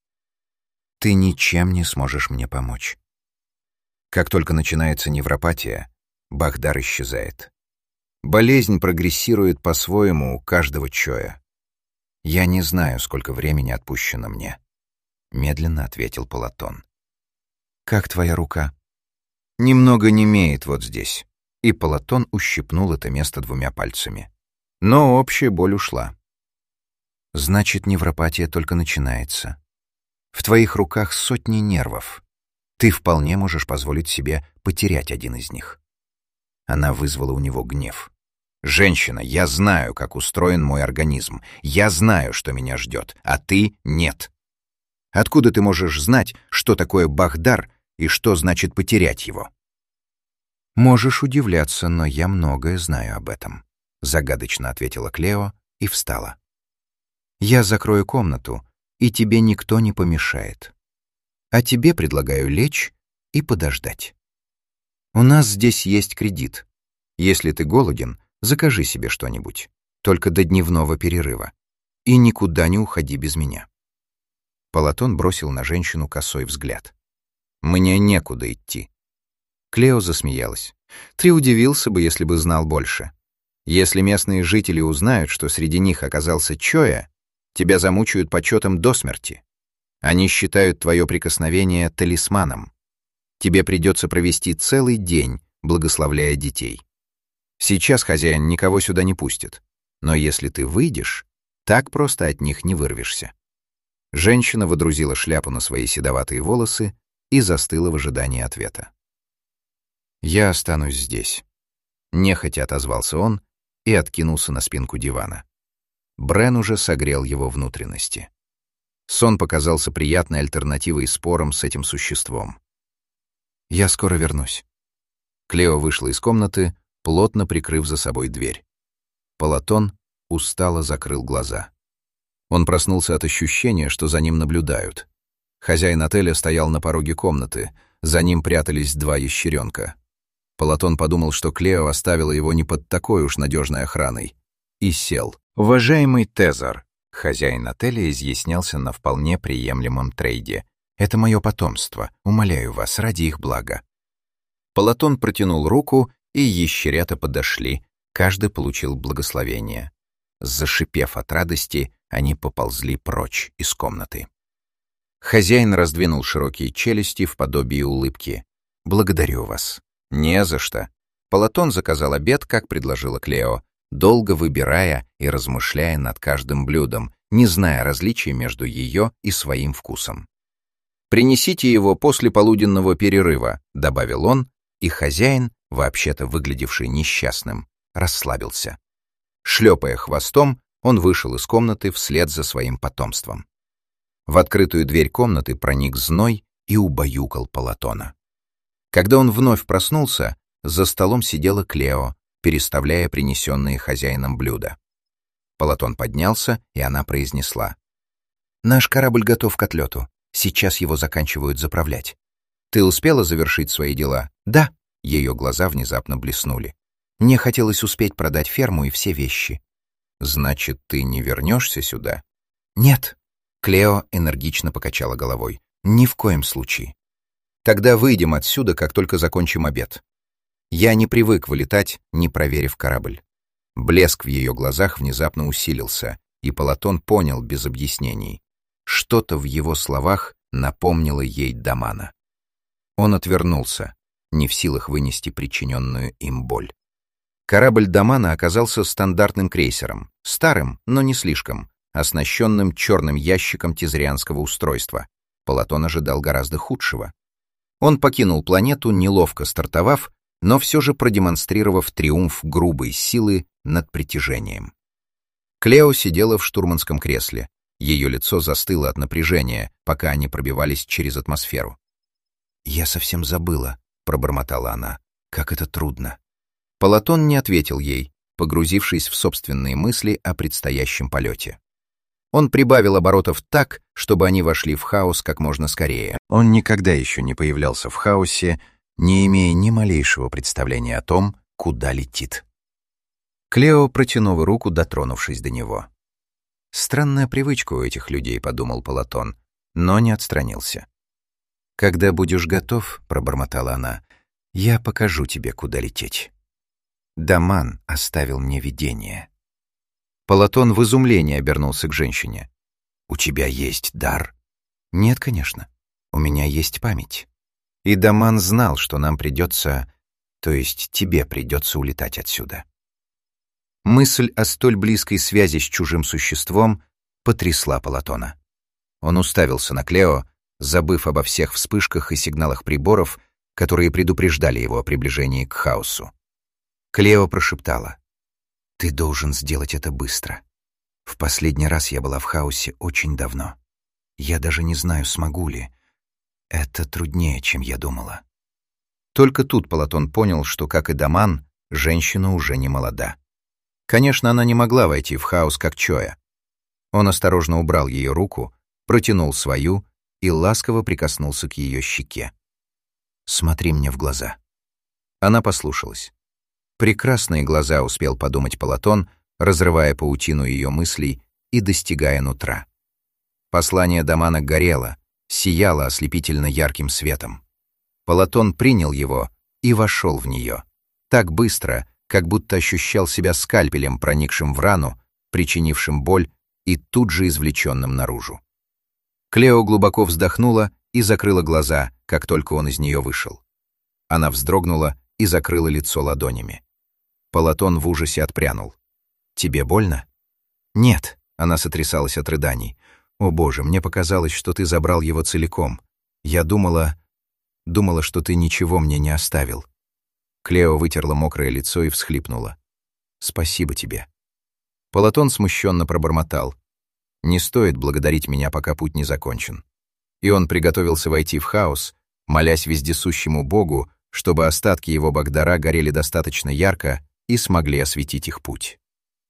«Ты ничем не сможешь мне помочь». Как только начинается невропатия, Бахдар исчезает. Болезнь прогрессирует по-своему у каждого Чоя. «Я не знаю, сколько времени отпущено мне», — медленно ответил Полатон. «Как твоя рука?» «Немного немеет вот здесь», и Полатон ущипнул это место двумя пальцами. Но общая боль ушла. «Значит, невропатия только начинается». В твоих руках сотни нервов. Ты вполне можешь позволить себе потерять один из них». Она вызвала у него гнев. «Женщина, я знаю, как устроен мой организм. Я знаю, что меня ждет, а ты — нет. Откуда ты можешь знать, что такое Бахдар и что значит потерять его?» «Можешь удивляться, но я многое знаю об этом», — загадочно ответила Клео и встала. «Я закрою комнату, и тебе никто не помешает. А тебе предлагаю лечь и подождать. У нас здесь есть кредит. Если ты голоден, закажи себе что-нибудь, только до дневного перерыва, и никуда не уходи без меня». Полатон бросил на женщину косой взгляд. «Мне некуда идти». Клео засмеялась. «Ты удивился бы, если бы знал больше. Если местные жители узнают, что среди них оказался Чоя, тебя замучают почетом до смерти. Они считают твое прикосновение талисманом. Тебе придется провести целый день, благословляя детей. Сейчас хозяин никого сюда не пустит, но если ты выйдешь, так просто от них не вырвешься». Женщина водрузила шляпу на свои седоватые волосы и застыла в ожидании ответа. «Я останусь здесь», — нехотя отозвался он и откинулся на спинку дивана. Брен уже согрел его внутренности. Сон показался приятной альтернативой спорам с этим существом. «Я скоро вернусь». Клео вышла из комнаты, плотно прикрыв за собой дверь. Полатон устало закрыл глаза. Он проснулся от ощущения, что за ним наблюдают. Хозяин отеля стоял на пороге комнаты, за ним прятались два ящеренка. Полатон подумал, что Клео оставила его не под такой уж надежной охраной, и сел. «Уважаемый Тезар», — хозяин отеля изъяснялся на вполне приемлемом трейде, «это мое потомство, умоляю вас, ради их блага». Полатон протянул руку, и ящерята подошли, каждый получил благословение. Зашипев от радости, они поползли прочь из комнаты. Хозяин раздвинул широкие челюсти в подобии улыбки. «Благодарю вас». «Не за что». Полатон заказал обед, как предложила Клео, долго выбирая и размышляя над каждым блюдом, не зная различия между ее и своим вкусом. «Принесите его после полуденного перерыва», — добавил он, и хозяин, вообще-то выглядевший несчастным, расслабился. Шлепая хвостом, он вышел из комнаты вслед за своим потомством. В открытую дверь комнаты проник зной и убаюкал Полатона. Когда он вновь проснулся, за столом сидела Клео, переставляя принесенные хозяином блюда. Полатон поднялся, и она произнесла: «Наш корабль готов к отлету. Сейчас его заканчивают заправлять. Ты успела завершить свои дела?» «Да». Ее глаза внезапно блеснули. «Мне хотелось успеть продать ферму и все вещи». «Значит, ты не вернешься сюда?» «Нет». Клео энергично покачала головой. «Ни в коем случае». «Тогда выйдем отсюда, как только закончим обед». Я не привык вылетать, не проверив корабль. Блеск в ее глазах внезапно усилился, и Полатон понял без объяснений. Что-то в его словах напомнило ей Дамана. Он отвернулся, не в силах вынести причиненную им боль. Корабль Дамана оказался стандартным крейсером, старым, но не слишком, оснащенным черным ящиком тизрианского устройства. Полатон ожидал гораздо худшего. Он покинул планету, неловко стартовав, но все же продемонстрировав триумф грубой силы над притяжением. Клео сидела в штурманском кресле. Ее лицо застыло от напряжения, пока они пробивались через атмосферу. «Я совсем забыла», — пробормотала она. «Как это трудно». Полатон не ответил ей, погрузившись в собственные мысли о предстоящем полете. Он прибавил оборотов так, чтобы они вошли в хаос как можно скорее. Он никогда еще не появлялся в хаосе, не имея ни малейшего представления о том, куда летит. Клео протянула руку, дотронувшись до него. «Странная привычка у этих людей», — подумал Полатон, но не отстранился. «Когда будешь готов», — пробормотала она, — «я покажу тебе, куда лететь». Даман оставил мне видение. Полатон в изумлении обернулся к женщине. «У тебя есть дар?» «Нет, конечно. У меня есть память. И Даман знал, что нам придется, то есть тебе придется улетать отсюда». Мысль о столь близкой связи с чужим существом потрясла Полатона. Он уставился на Клео, забыв обо всех вспышках и сигналах приборов, которые предупреждали его о приближении к хаосу. Клео прошептала: «Ты должен сделать это быстро. В последний раз я была в хаосе очень давно. Я даже не знаю, смогу ли. Это труднее, чем я думала». Только тут Полатон понял, что, как и Даман, женщина уже не молода. Конечно, она не могла войти в хаос, как Чоя. Он осторожно убрал ее руку, протянул свою и ласково прикоснулся к ее щеке. «Смотри мне в глаза». Она послушалась. Прекрасные глаза, успел подумать Полатон, разрывая паутину ее мыслей и достигая нутра. Послание Дамана горело, сияло ослепительно ярким светом. Полатон принял его и вошел в нее. Так быстро, как будто ощущал себя скальпелем, проникшим в рану, причинившим боль и тут же извлеченным наружу. Клео глубоко вздохнула и закрыла глаза, как только он из нее вышел. Она вздрогнула и закрыла лицо ладонями. Полатон в ужасе отпрянул. «Тебе больно?» «Нет», — она сотрясалась от рыданий. «О, Боже, мне показалось, что ты забрал его целиком. Я думала... думала, что ты ничего мне не оставил». Клео вытерла мокрое лицо и всхлипнула. «Спасибо тебе». Полатон смущенно пробормотал: «Не стоит благодарить меня, пока путь не закончен». И он приготовился войти в хаос, молясь вездесущему Богу, чтобы остатки его багдара горели достаточно ярко и смогли осветить их путь.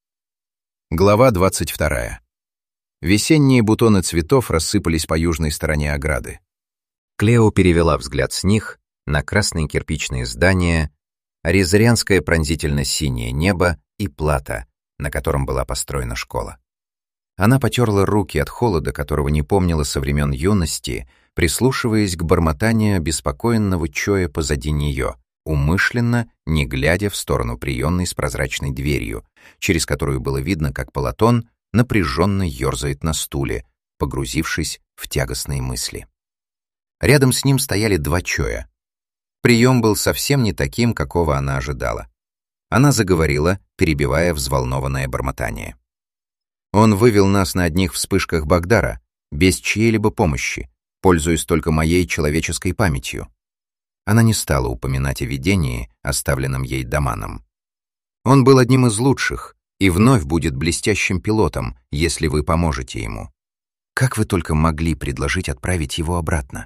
Глава двадцать вторая. Весенние бутоны цветов рассыпались по южной стороне ограды. Клео перевела взгляд с них на красные кирпичные здания, резарианское пронзительно-синее небо и плато, на котором была построена школа. Она потерла руки от холода, которого не помнила со времен юности, прислушиваясь к бормотанию обеспокоенного Чоя позади нее, умышленно не глядя в сторону приемной с прозрачной дверью, через которую было видно, как Полатон напряженно ерзает на стуле, погрузившись в тягостные мысли. Рядом с ним стояли два Чоя. Прием был совсем не таким, какого она ожидала. Она заговорила, перебивая взволнованное бормотание. «Он вывел нас на одних вспышках багдара, без чьей-либо помощи, пользуясь только моей человеческой памятью». Она не стала упоминать о видении, оставленном ей Даманом. «Он был одним из лучших и вновь будет блестящим пилотом, если вы поможете ему. Как вы только могли предложить отправить его обратно?»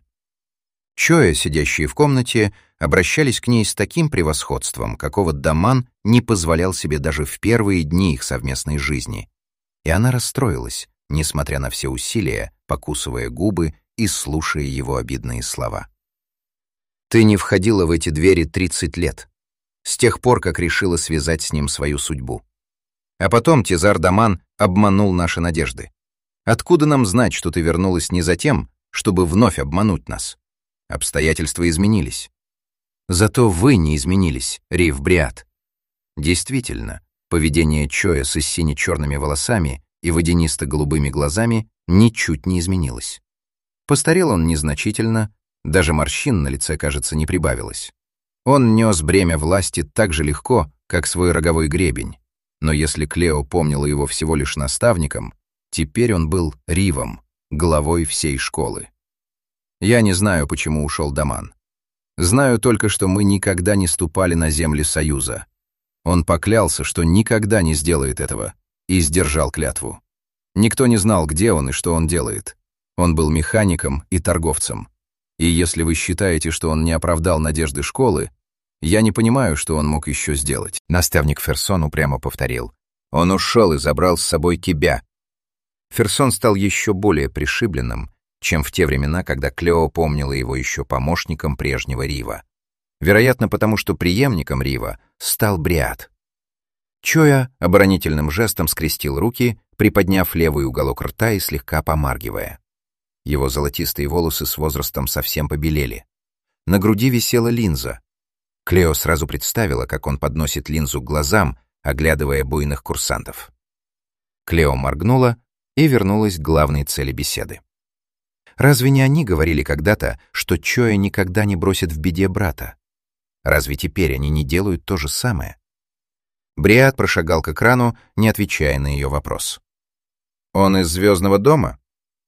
Чоя, сидящие в комнате, обращались к ней с таким превосходством, какого Даман не позволял себе даже в первые дни их совместной жизни. И она расстроилась, несмотря на все усилия, покусывая губы и слушая его обидные слова. «Ты не входила в эти двери тридцать лет, с тех пор, как решила связать с ним свою судьбу. А потом Тезар Даман обманул наши надежды. Откуда нам знать, что ты вернулась не за тем, чтобы вновь обмануть нас? Обстоятельства изменились. Зато вы не изменились, Рив Бриат». Действительно, поведение Чоя с сине-черными волосами и водянисто-голубыми глазами ничуть не изменилось. Постарел он незначительно, даже морщин на лице, кажется, не прибавилось. Он нес бремя власти так же легко, как свой роговой гребень, но если Клео помнила его всего лишь наставником, теперь он был Ривом, главой всей школы. Я не знаю, почему ушел Даман. Знаю только, что мы никогда не ступали на земли Союза. Он поклялся, что никогда не сделает этого, и сдержал клятву. Никто не знал, где он и что он делает. Он был механиком и торговцем. И если вы считаете, что он не оправдал надежды школы, я не понимаю, что он мог еще сделать. Наставник Ферсон упрямо повторил: «Он ушел и забрал с собой тебя». Ферсон стал еще более пришибленным, чем в те времена, когда Клео помнила его еще помощником прежнего Рива. Вероятно, потому что преемником Рива стал Бриат. Чоя оборонительным жестом скрестил руки, приподняв левый уголок рта и слегка помаргивая. Его золотистые волосы с возрастом совсем побелели. На груди висела линза. Клео сразу представила, как он подносит линзу к глазам, оглядывая буйных курсантов. Клео моргнула и вернулась к главной цели беседы. Разве не они говорили когда-то, что Чоя никогда не бросит в беде брата? Разве теперь они не делают то же самое? Бриат прошагал к экрану, не отвечая на ее вопрос. «Он из Звездного дома?»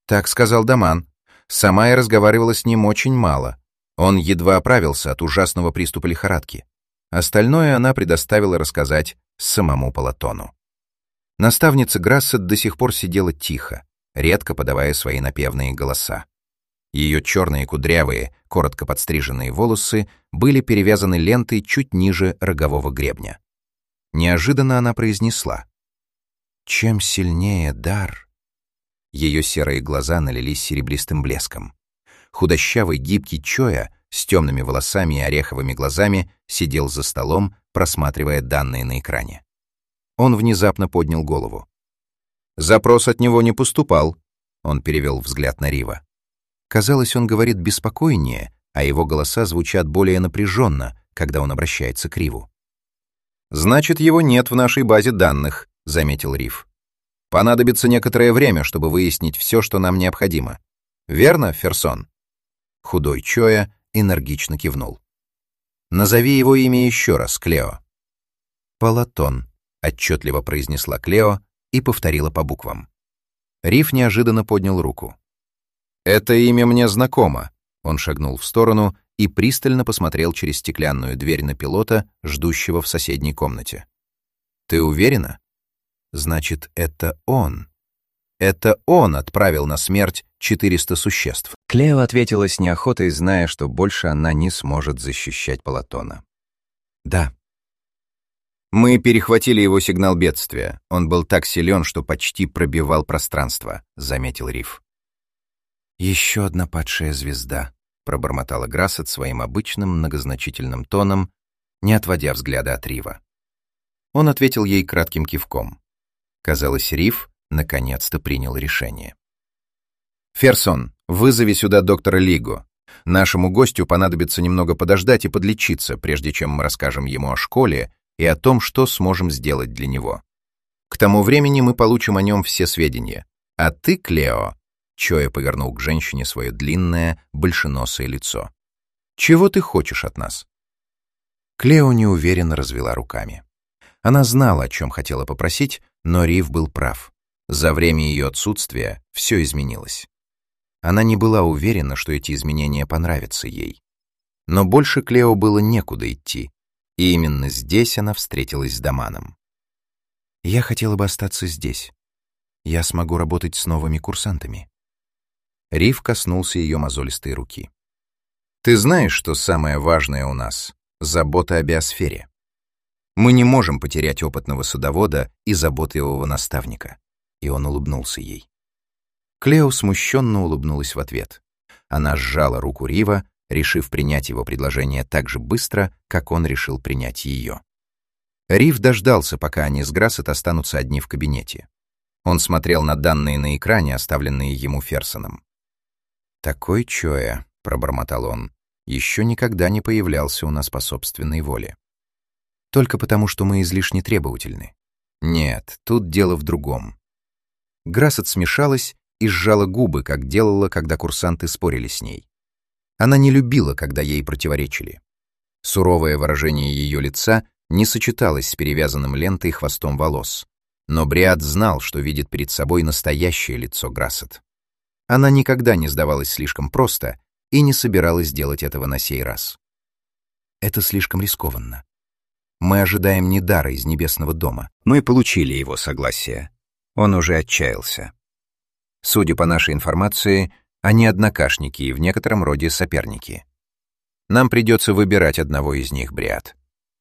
Так сказал Даман. Сама я разговаривала с ним очень мало. Он едва оправился от ужасного приступа лихорадки. Остальное она предоставила рассказать самому Полатону. Наставница Грассет до сих пор сидела тихо, редко подавая свои напевные голоса. Ее черные кудрявые, коротко подстриженные волосы были перевязаны лентой чуть ниже рогового гребня. Неожиданно она произнесла: «Чем сильнее дар...» Ее серые глаза налились серебристым блеском. Худощавый, гибкий Чоя с темными волосами и ореховыми глазами сидел за столом, просматривая данные на экране. Он внезапно поднял голову. «Запрос от него не поступал», — он перевел взгляд на Рива. Казалось, он говорит беспокойнее, а его голоса звучат более напряженно, когда он обращается к Риву. «Значит, его нет в нашей базе данных», — заметил Рив. «Понадобится некоторое время, чтобы выяснить все, что нам необходимо. Верно, Ферсон?» Худой Чоя энергично кивнул. «Назови его имя еще раз, Клео». «Полатон», — отчетливо произнесла Клео и повторила по буквам. Рив неожиданно поднял руку. «Это имя мне знакомо», — он шагнул в сторону и пристально посмотрел через стеклянную дверь на пилота, ждущего в соседней комнате. «Ты уверена? Значит, это он. Это он отправил на смерть четыреста существ». Клео ответила с неохотой, зная, что больше она не сможет защищать Полатона. «Да». «Мы перехватили его сигнал бедствия. Он был так силен, что почти пробивал пространство», — заметил Рив. «Еще одна падшая звезда», — пробормотала Грассет своим обычным многозначительным тоном, не отводя взгляда от Рива. Он ответил ей кратким кивком. Казалось, Рив наконец-то принял решение. «Ферсон, вызови сюда доктора Лиго. Нашему гостю понадобится немного подождать и подлечиться, прежде чем мы расскажем ему о школе и о том, что сможем сделать для него. К тому времени мы получим о нем все сведения. А ты, Клео...» Чоя повернул к женщине свое длинное, большеносое лицо. «Чего ты хочешь от нас?» Клео неуверенно развела руками. Она знала, о чем хотела попросить, но Рив был прав. За время ее отсутствия все изменилось. Она не была уверена, что эти изменения понравятся ей. Но больше Клео было некуда идти, и именно здесь она встретилась с Даманом. «Я хотела бы остаться здесь. Я смогу работать с новыми курсантами». Рив коснулся ее мозолистой руки. «Ты знаешь, что самое важное у нас — забота о биосфере? Мы не можем потерять опытного садовода и заботливого наставника». И он улыбнулся ей. Клео смущенно улыбнулась в ответ. Она сжала руку Рива, решив принять его предложение так же быстро, как он решил принять ее. Рив дождался, пока они с Грассет останутся одни в кабинете. Он смотрел на данные на экране, оставленные ему Ферсоном. «Такой Чоя», — пробормотал он, — «еще никогда не появлялся у нас по собственной воле. Только потому, что мы излишне требовательны. Нет, тут дело в другом». Грассет смешалась и сжала губы, как делала, когда курсанты спорили с ней. Она не любила, когда ей противоречили. Суровое выражение ее лица не сочеталось с перевязанным лентой хвостом волос. Но Бриат знал, что видит перед собой настоящее лицо Грассет. Она никогда не сдавалась слишком просто и не собиралась делать этого на сей раз. «Это слишком рискованно. Мы ожидаем не дара из небесного дома. Мы получили его согласие. Он уже отчаялся. Судя по нашей информации, они однокашники и в некотором роде соперники. Нам придется выбирать одного из них, Бриат.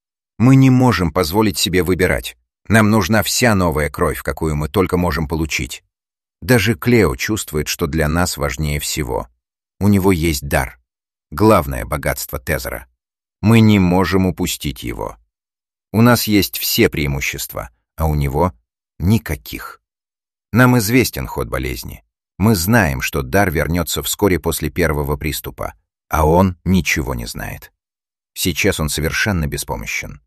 Мы не можем позволить себе выбирать. Нам нужна вся новая кровь, какую мы только можем получить. Даже Клео чувствует, что для нас важнее всего. У него есть дар. Главное богатство Тезера. Мы не можем упустить его. У нас есть все преимущества, а у него никаких. Нам известен ход болезни. Мы знаем, что дар вернется вскоре после первого приступа, а он ничего не знает. Сейчас он совершенно беспомощен.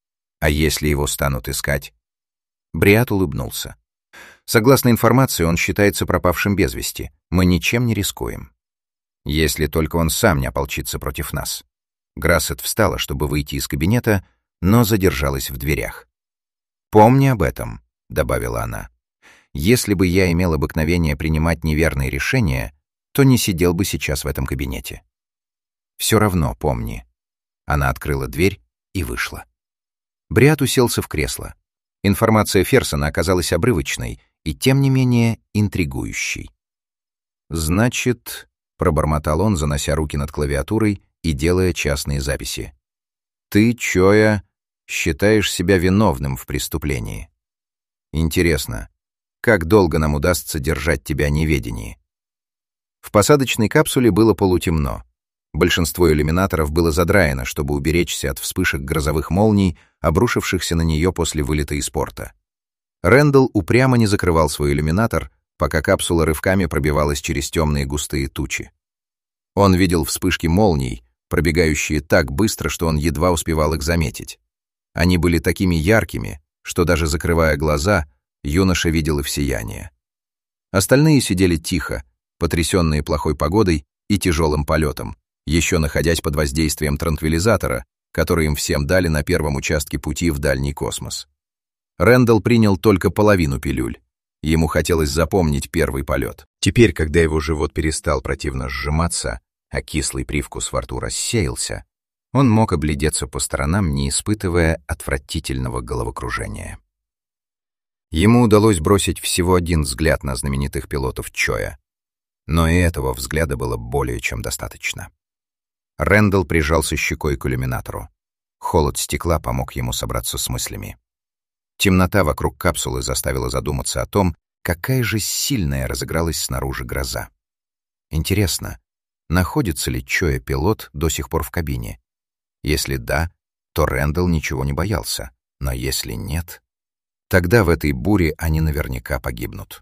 А если его станут искать? Бриат улыбнулся. Согласно информации, он считается пропавшим без вести. Мы ничем не рискуем. Если только он сам не ополчится против нас. Грассет встала, чтобы выйти из кабинета, но задержалась в дверях. «Помни об этом», — добавила она. если бы я имел обыкновение принимать неверные решения, то не сидел бы сейчас в этом кабинете. Все равно помни». Она открыла дверь и вышла. Бриат уселся в кресло. Информация Ферсона оказалась обрывочной и, тем не менее, интригующей. «Значит», — пробормотал он, занося руки над клавиатурой и делая частные записи, «ты, Чоя, считаешь себя виновным в преступлении. Интересно, как долго нам удастся держать тебя в неведении?» В посадочной капсуле было полутемно. Большинство иллюминаторов было задраено, чтобы уберечься от вспышек грозовых молний, обрушившихся на нее после вылета из порта. Рэндалл упрямо не закрывал свой иллюминатор, пока капсула рывками пробивалась через темные густые тучи. Он видел вспышки молний, пробегающие так быстро, что он едва успевал их заметить. Они были такими яркими, что даже закрывая глаза, юноша видел их сияние. Остальные сидели тихо, потрясенные плохой погодой и тяжелым полетом, еще находясь под воздействием транквилизатора, который им всем дали на первом участке пути в дальний космос. Рэндалл принял только половину пилюль. Ему хотелось запомнить первый полет. Теперь, когда его живот перестал противно сжиматься, а кислый привкус во рту рассеялся, он мог оглядеться по сторонам, не испытывая отвратительного головокружения. Ему удалось бросить всего один взгляд на знаменитых пилотов Чоя, но и этого взгляда было более чем достаточно. Рэндалл прижался щекой к иллюминатору. Холод стекла помог ему собраться с мыслями. Темнота вокруг капсулы заставила задуматься о том, какая же сильная разыгралась снаружи гроза. Интересно, находится ли Чоя-пилот до сих пор в кабине? Если да, то Рэндалл ничего не боялся, но если нет, тогда в этой буре они наверняка погибнут.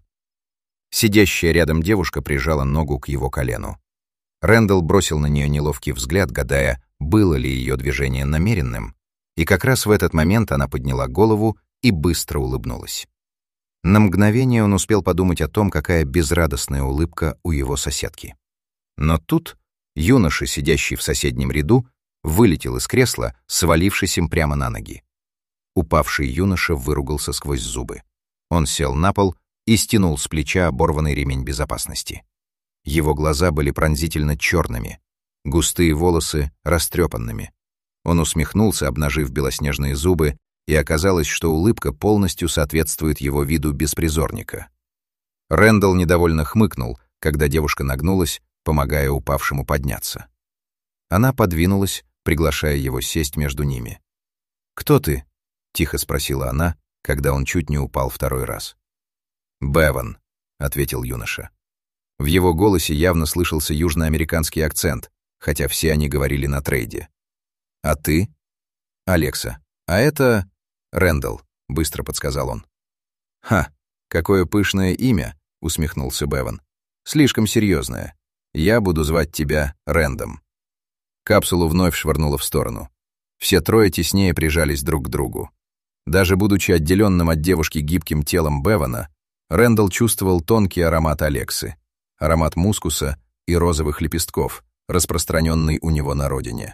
Сидящая рядом девушка прижала ногу к его колену. Рэндалл бросил на нее неловкий взгляд, гадая, было ли ее движение намеренным, и как раз в этот момент она подняла голову и быстро улыбнулась. На мгновение он успел подумать о том, какая безрадостная улыбка у его соседки. Но тут юноша, сидящий в соседнем ряду, вылетел из кресла, свалившись им прямо на ноги. Упавший юноша выругался сквозь зубы. Он сел на пол и стянул с плеча оборванный ремень безопасности. Его глаза были пронзительно черными, густые волосы растрепанными. Он усмехнулся, обнажив белоснежные зубы, и оказалось, что улыбка полностью соответствует его виду беспризорника. Рэндалл недовольно хмыкнул, когда девушка нагнулась, помогая упавшему подняться. Она подвинулась, приглашая его сесть между ними. «Кто ты?» — тихо спросила она, когда он чуть не упал второй раз. «Беван», — ответил юноша. В его голосе явно слышался южноамериканский акцент, хотя все они говорили на трейде. «А ты?» «Алекса. А это...» «Рэндалл», — быстро подсказал он. «Ха, какое пышное имя», — усмехнулся Беван. «Слишком серьезное. Я буду звать тебя Рэндом». Капсулу вновь швырнуло в сторону. Все трое теснее прижались друг к другу. Даже будучи отделенным от девушки гибким телом Бевана, Рэндалл чувствовал тонкий аромат Алексы, аромат мускуса и розовых лепестков, распространенный у него на родине.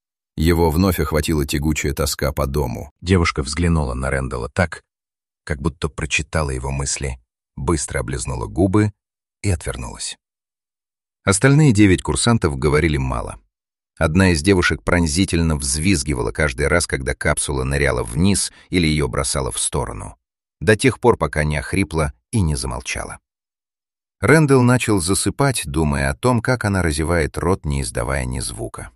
Его вновь охватила тягучая тоска по дому. Девушка взглянула на Рэндалла так, как будто прочитала его мысли, быстро облизнула губы и отвернулась. Остальные девять курсантов говорили мало. Одна из девушек пронзительно взвизгивала каждый раз, когда капсула ныряла вниз или ее бросала в сторону, до тех пор, пока не охрипла и не замолчала. Рэндалл начал засыпать, думая о том, как она разевает рот, не издавая ни звука.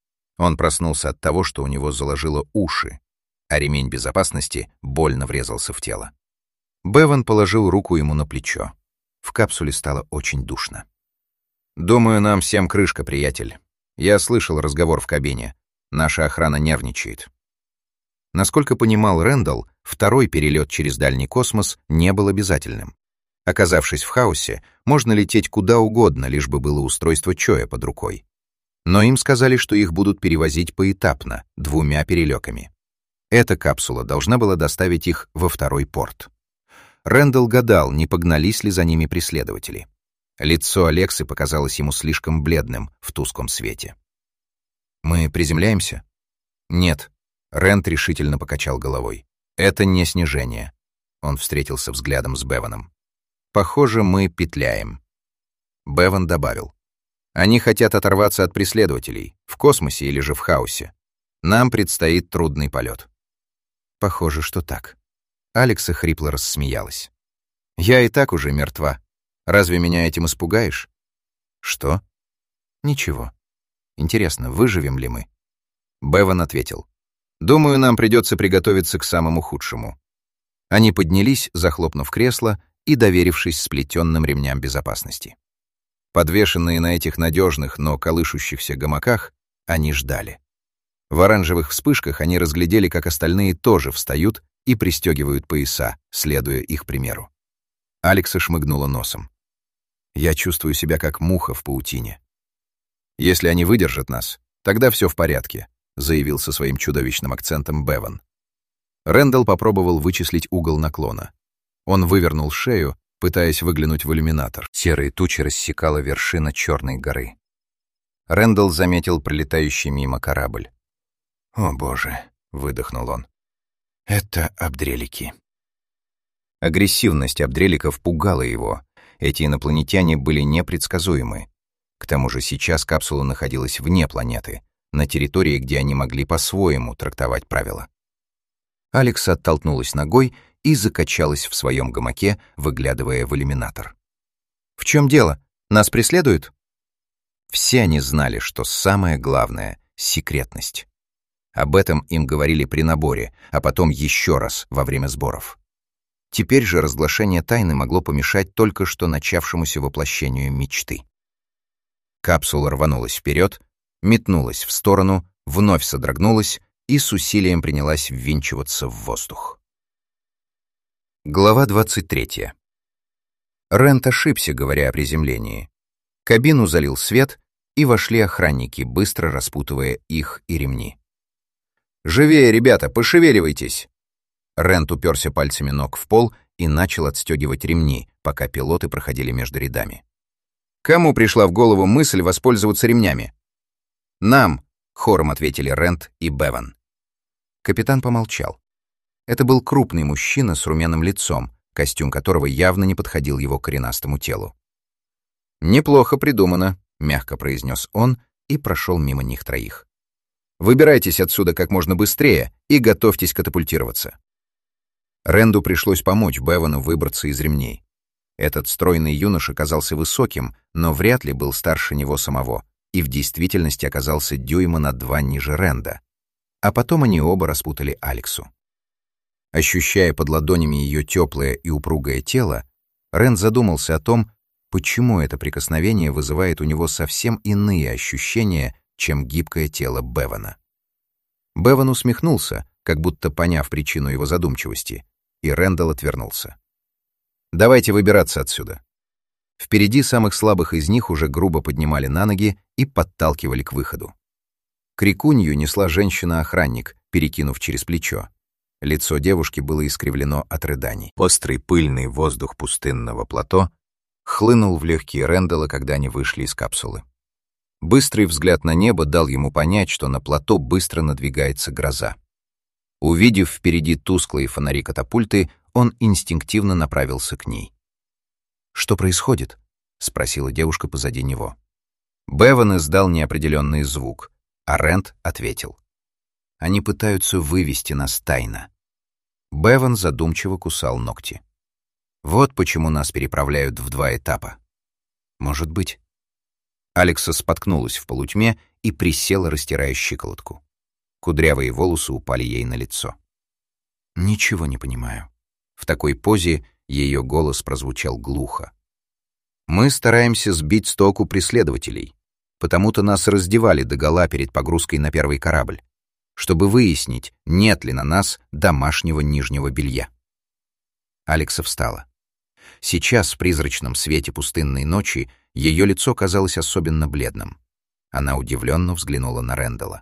Он проснулся от того, что у него заложило уши, а ремень безопасности больно врезался в тело. Беван положил руку ему на плечо. В капсуле стало очень душно. «Думаю, нам всем крышка, приятель. Я слышал разговор в кабине. Наша охрана нервничает». Насколько понимал Рэндалл, второй перелет через дальний космос не был обязательным. Оказавшись в хаосе, можно лететь куда угодно, лишь бы было устройство Чоя под рукой. Но им сказали, что их будут перевозить поэтапно, двумя перелёками. Эта капсула должна была доставить их во второй порт. Рэндалл гадал, не погнались ли за ними преследователи. Лицо Алексы показалось ему слишком бледным в тусклом свете. «Мы приземляемся?» «Нет», — Рэнд решительно покачал головой. «Это не снижение». Он встретился взглядом с Беваном. Похоже, мы петляем. Беван добавил. Они хотят оторваться от преследователей, в космосе или же в хаосе. Нам предстоит трудный полет. Похоже, что так. Алекса хрипло рассмеялась. Я и так уже мертва. Разве меня этим испугаешь? Что? Ничего. Интересно, выживем ли мы? Беван ответил. Думаю, нам придется приготовиться к самому худшему. Они поднялись, захлопнув кресло и доверившись сплетенным ремням безопасности. Подвешенные на этих надежных, но колышущихся гамаках, они ждали. В оранжевых вспышках они разглядели, как остальные тоже встают и пристегивают пояса, следуя их примеру. Алекса шмыгнула носом. «Я чувствую себя как муха в паутине. Если они выдержат нас, тогда все в порядке», заявил со своим чудовищным акцентом Беван. Рэндалл попробовал вычислить угол наклона. Он вывернул шею, пытаясь выглянуть в иллюминатор. Серые тучи рассекала вершина черной горы. Рэндалл заметил пролетающий мимо корабль. «О, боже!» — выдохнул он. «Это абдрелики». Агрессивность абдреликов пугала его. Эти инопланетяне были непредсказуемы. К тому же сейчас капсула находилась вне планеты, на территории, где они могли по-своему трактовать правила. Алекс оттолкнулась ногой и закачалась в своем гамаке, выглядывая в иллюминатор. «В чем дело? Нас преследуют?» Все они знали, что самое главное — секретность. Об этом им говорили при наборе, а потом еще раз во время сборов. Теперь же разглашение тайны могло помешать только что начавшемуся воплощению мечты. Капсула рванулась вперед, метнулась в сторону, вновь содрогнулась и с усилием принялась ввинчиваться в воздух. Глава двадцать третья. Рент ошибся, говоря о приземлении. Кабину залил свет, и вошли охранники, быстро распутывая их и ремни. «Живее, ребята, пошевеливайтесь!» Рент уперся пальцами ног в пол и начал отстегивать ремни, пока пилоты проходили между рядами. «Кому пришла в голову мысль воспользоваться ремнями?» «Нам», — хором ответили Рент и Беван. Капитан помолчал. Это был крупный мужчина с румяным лицом, костюм которого явно не подходил его коренастому телу. «Неплохо придумано», — мягко произнес он и прошел мимо них троих. «Выбирайтесь отсюда как можно быстрее и готовьтесь катапультироваться». Ренду пришлось помочь Бевану выбраться из ремней. Этот стройный юноша казался высоким, но вряд ли был старше него самого, и в действительности оказался дюйма на два ниже Ренда. А потом они оба распутали Алексу. Ощущая под ладонями ее теплое и упругое тело, Рэнд задумался о том, почему это прикосновение вызывает у него совсем иные ощущения, чем гибкое тело Бевана. Беван усмехнулся, как будто поняв причину его задумчивости, и Рэндалл отвернулся. «Давайте выбираться отсюда». Впереди самых слабых из них уже грубо поднимали на ноги и подталкивали к выходу. Крикунью несла женщина-охранник, перекинув через плечо. Лицо девушки было искривлено от рыданий. Острый пыльный воздух пустынного плато хлынул в легкие Рэндалла, когда они вышли из капсулы. Быстрый взгляд на небо дал ему понять, что на плато быстро надвигается гроза. Увидев впереди тусклые фонари катапульты, он инстинктивно направился к ней. «Что происходит?» — спросила девушка позади него. Беван издал неопределенный звук, а Рэнд ответил. «Они пытаются вывести нас тайно». Беван задумчиво кусал ногти. «Вот почему нас переправляют в два этапа». «Может быть». Алекса споткнулась в полутьме и присела, растирая щиколотку. Кудрявые волосы упали ей на лицо. «Ничего не понимаю». В такой позе ее голос прозвучал глухо. «Мы стараемся сбить с толку преследователей, потому-то нас раздевали догола перед погрузкой на первый корабль, чтобы выяснить, нет ли на нас домашнего нижнего белья». Алекса встала. Сейчас, в призрачном свете пустынной ночи, ее лицо казалось особенно бледным. Она удивленно взглянула на Рэндалла.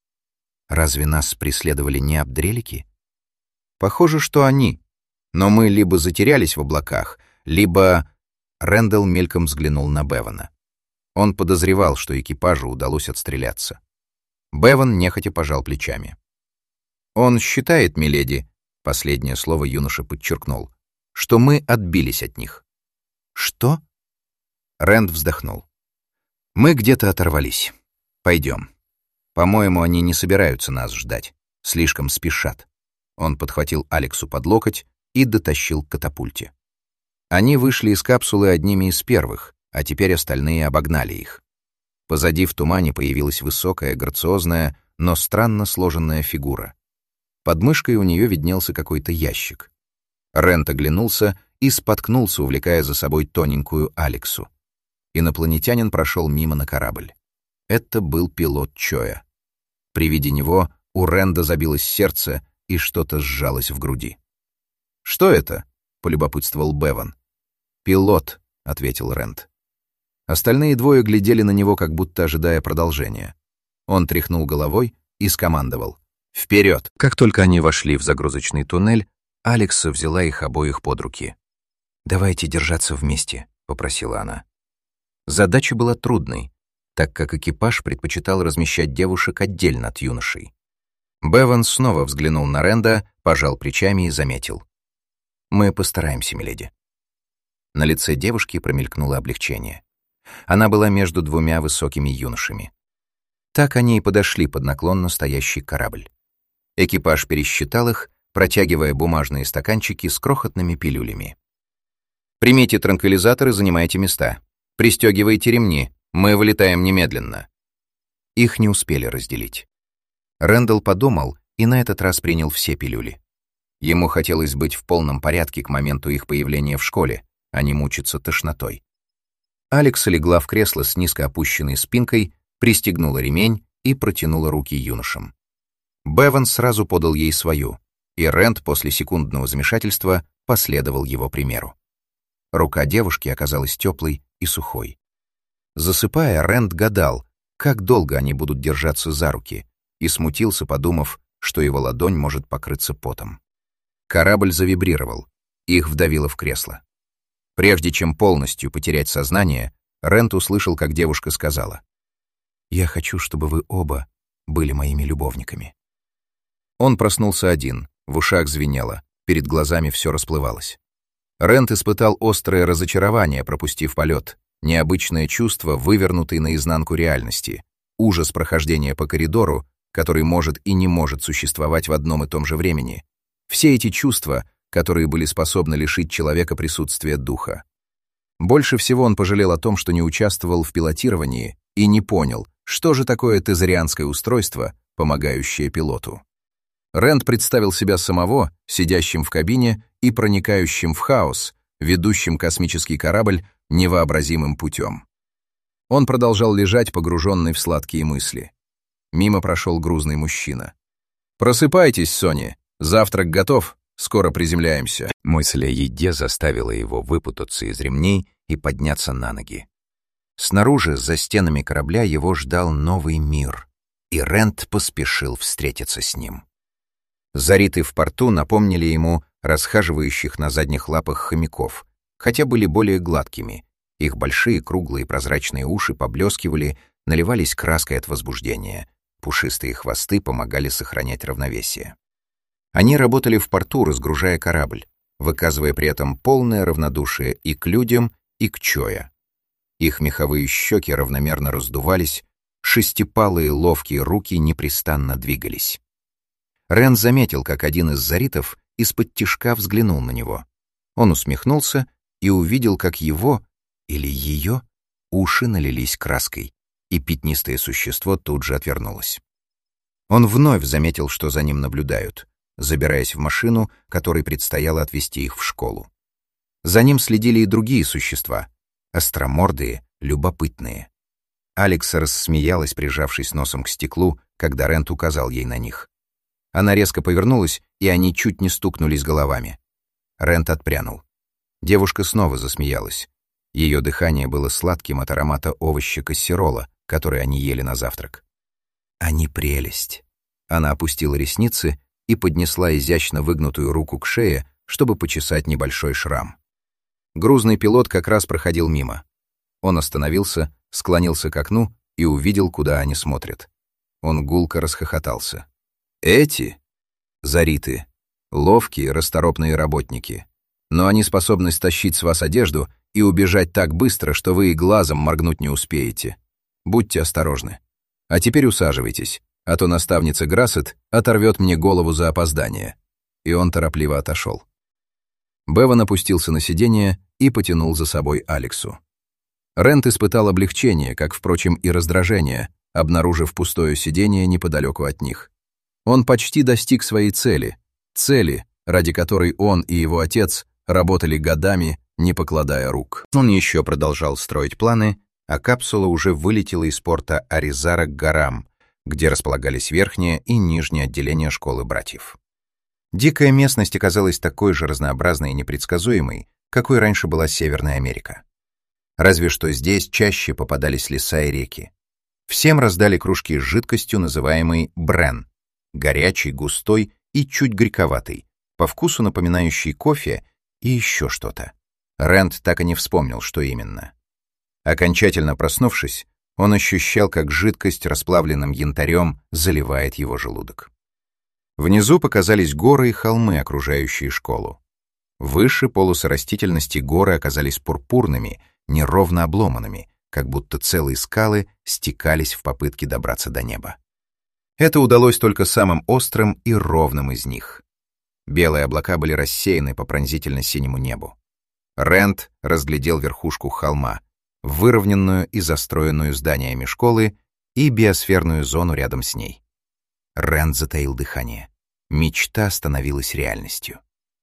«Разве нас преследовали не абдрелики?» «Похоже, что они. Но мы либо затерялись в облаках, либо...» Рэндалл мельком взглянул на Бевана. Он подозревал, что экипажу удалось отстреляться. Беван нехотя пожал плечами. «Он считает, миледи», — последнее слово юноша подчеркнул, «что мы отбились от них. «Что?» Рэнд вздохнул. «Мы где-то оторвались. Пойдем. По-моему, они не собираются нас ждать. Слишком спешат». Он подхватил Алексу под локоть и дотащил к катапульте. Они вышли из капсулы одними из первых, а теперь остальные обогнали их. Позади в тумане появилась высокая, грациозная, но странно сложенная фигура. Под мышкой у нее виднелся какой-то ящик. Рэнд оглянулся и споткнулся, увлекая за собой тоненькую Алексу. Инопланетянин прошел мимо на корабль. Это был пилот Чоя. При виде него у Рэнда забилось сердце и что-то сжалось в груди. «Что это?» — полюбопытствовал Беван. «Пилот», — ответил Рэнд. Остальные двое глядели на него, как будто ожидая продолжения. Он тряхнул головой и скомандовал: «Вперед!». Как только они вошли в загрузочный туннель, Алекса взяла их обоих под руки. «Давайте держаться вместе», — попросила она. Задача была трудной, так как экипаж предпочитал размещать девушек отдельно от юношей. Беван снова взглянул на Рэнда, пожал плечами и заметил: «Мы постараемся, миледи». На лице девушки промелькнуло облегчение. Она была между двумя высокими юношами. Так они и подошли под наклонно стоящий корабль. Экипаж пересчитал их, протягивая бумажные стаканчики с крохотными пилюлями. «Примите транквилизатор и занимайте места. Пристегивайте ремни, мы вылетаем немедленно». Их не успели разделить. Рэндалл подумал и на этот раз принял все пилюли. Ему хотелось быть в полном порядке к моменту их появления в школе, а не мучиться тошнотой. Алекса легла в кресло с низко опущенной спинкой, пристегнула ремень и протянула руки юношам. Беван сразу подал ей свою, и Рэнд после секундного замешательства последовал его примеру. Рука девушки оказалась теплой и сухой. Засыпая, Рэнд гадал, как долго они будут держаться за руки, и смутился, подумав, что его ладонь может покрыться потом. Корабль завибрировал, их вдавило в кресло. Прежде чем полностью потерять сознание, Рэнд услышал, как девушка сказала: «Я хочу, чтобы вы оба были моими любовниками». Он проснулся один, в ушах звенело, перед глазами все расплывалось. Рэнд испытал острое разочарование, пропустив полет, необычное чувство, вывернутой наизнанку реальности, ужас прохождения по коридору, который может и не может существовать в одном и том же времени. Все эти чувства, которые были способны лишить человека присутствия духа. Больше всего он пожалел о том, что не участвовал в пилотировании и не понял, что же такое тезарианское устройство, помогающее пилоту. Рэнд представил себя самого, сидящим в кабине и проникающим в хаос, ведущим космический корабль невообразимым путем. Он продолжал лежать, погруженный в сладкие мысли. Мимо прошел грузный мужчина. «Просыпайтесь, Сони, завтрак готов, скоро приземляемся». Мысль о еде заставила его выпутаться из ремней и подняться на ноги. Снаружи, за стенами корабля, его ждал новый мир, и Рэнд поспешил встретиться с ним. Зариты в порту напомнили ему расхаживающих на задних лапах хомяков, хотя были более гладкими. Их большие круглые прозрачные уши поблескивали, наливались краской от возбуждения. Пушистые хвосты помогали сохранять равновесие. Они работали в порту, разгружая корабль, выказывая при этом полное равнодушие и к людям, и к Чоя. Их меховые щеки равномерно раздувались, шестипалые ловкие руки непрестанно двигались. Рэнд заметил, как один из заритов из-под тишка взглянул на него. Он усмехнулся и увидел, как его, или ее, уши налились краской, и пятнистое существо тут же отвернулось. Он вновь заметил, что за ним наблюдают, забираясь в машину, которой предстояло отвезти их в школу. За ним следили и другие существа, остромордые, любопытные. Алекса рассмеялась, прижавшись носом к стеклу, когда Рэнд указал ей на них. Она резко повернулась, и они чуть не стукнулись головами. Рэнд отпрянул. Девушка снова засмеялась. Ее дыхание было сладким от аромата овоща кассерола, который они ели на завтрак. Они прелесть. Она опустила ресницы и поднесла изящно выгнутую руку к шее, чтобы почесать небольшой шрам. Грузный пилот как раз проходил мимо. Он остановился, склонился к окну и увидел, куда они смотрят. Он гулко расхохотался. «Эти?» «Зариты. Ловкие, расторопные работники. Но они способны стащить с вас одежду и убежать так быстро, что вы и глазом моргнуть не успеете. Будьте осторожны. А теперь усаживайтесь, а то наставница Грассет оторвет мне голову за опоздание». И он торопливо отошел. Беван опустился на сиденье и потянул за собой Алексу. Рент испытал облегчение, как, впрочем, и раздражение, обнаружив пустое сиденье неподалеку от них. Он почти достиг своей цели, цели, ради которой он и его отец работали годами, не покладая рук. Он еще продолжал строить планы, а капсула уже вылетела из порта Аризара к горам, где располагались верхнее и нижнее отделения школы братьев. Дикая местность оказалась такой же разнообразной и непредсказуемой, какой раньше была Северная Америка. Разве что здесь чаще попадались леса и реки. Всем раздали кружки с жидкостью, называемой брен, горячий, густой и чуть горьковатый, по вкусу напоминающий кофе и еще что-то. Рэнд так и не вспомнил, что именно. Окончательно проснувшись, он ощущал, как жидкость расплавленным янтарем заливает его желудок. Внизу показались горы и холмы, окружающие школу. Выше полосы растительности горы оказались пурпурными, неровно обломанными, как будто целые скалы стекались в попытке добраться до неба. Это удалось только самым острым и ровным из них. Белые облака были рассеяны по пронзительно-синему небу. Рэнд разглядел верхушку холма, выровненную и застроенную зданиями школы и биосферную зону рядом с ней. Рэнд затаил дыхание. Мечта становилась реальностью.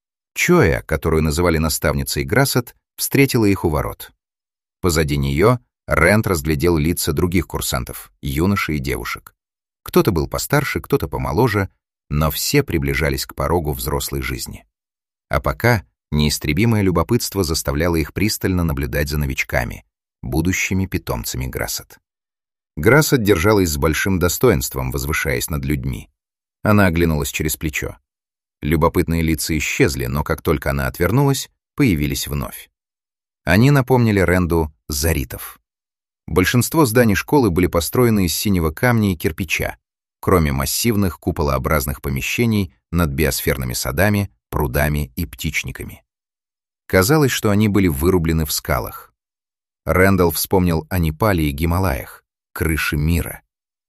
Чоя, которую называли наставницей Грассет, встретила их у ворот. Позади нее Рэнд разглядел лица других курсантов, юношей и девушек. Кто-то был постарше, кто-то помоложе, но все приближались к порогу взрослой жизни. А пока неистребимое любопытство заставляло их пристально наблюдать за новичками, будущими питомцами Грассет. Грассет держалась с большим достоинством, возвышаясь над людьми. Она оглянулась через плечо. Любопытные лица исчезли, но как только она отвернулась, появились вновь. Они напомнили Рэнду заритов. Большинство зданий школы были построены из синего камня и кирпича, кроме массивных куполообразных помещений над биосферными садами, прудами и птичниками. Казалось, что они были вырублены в скалах. Рэндалл вспомнил о Непале и Гималаях, крыши мира.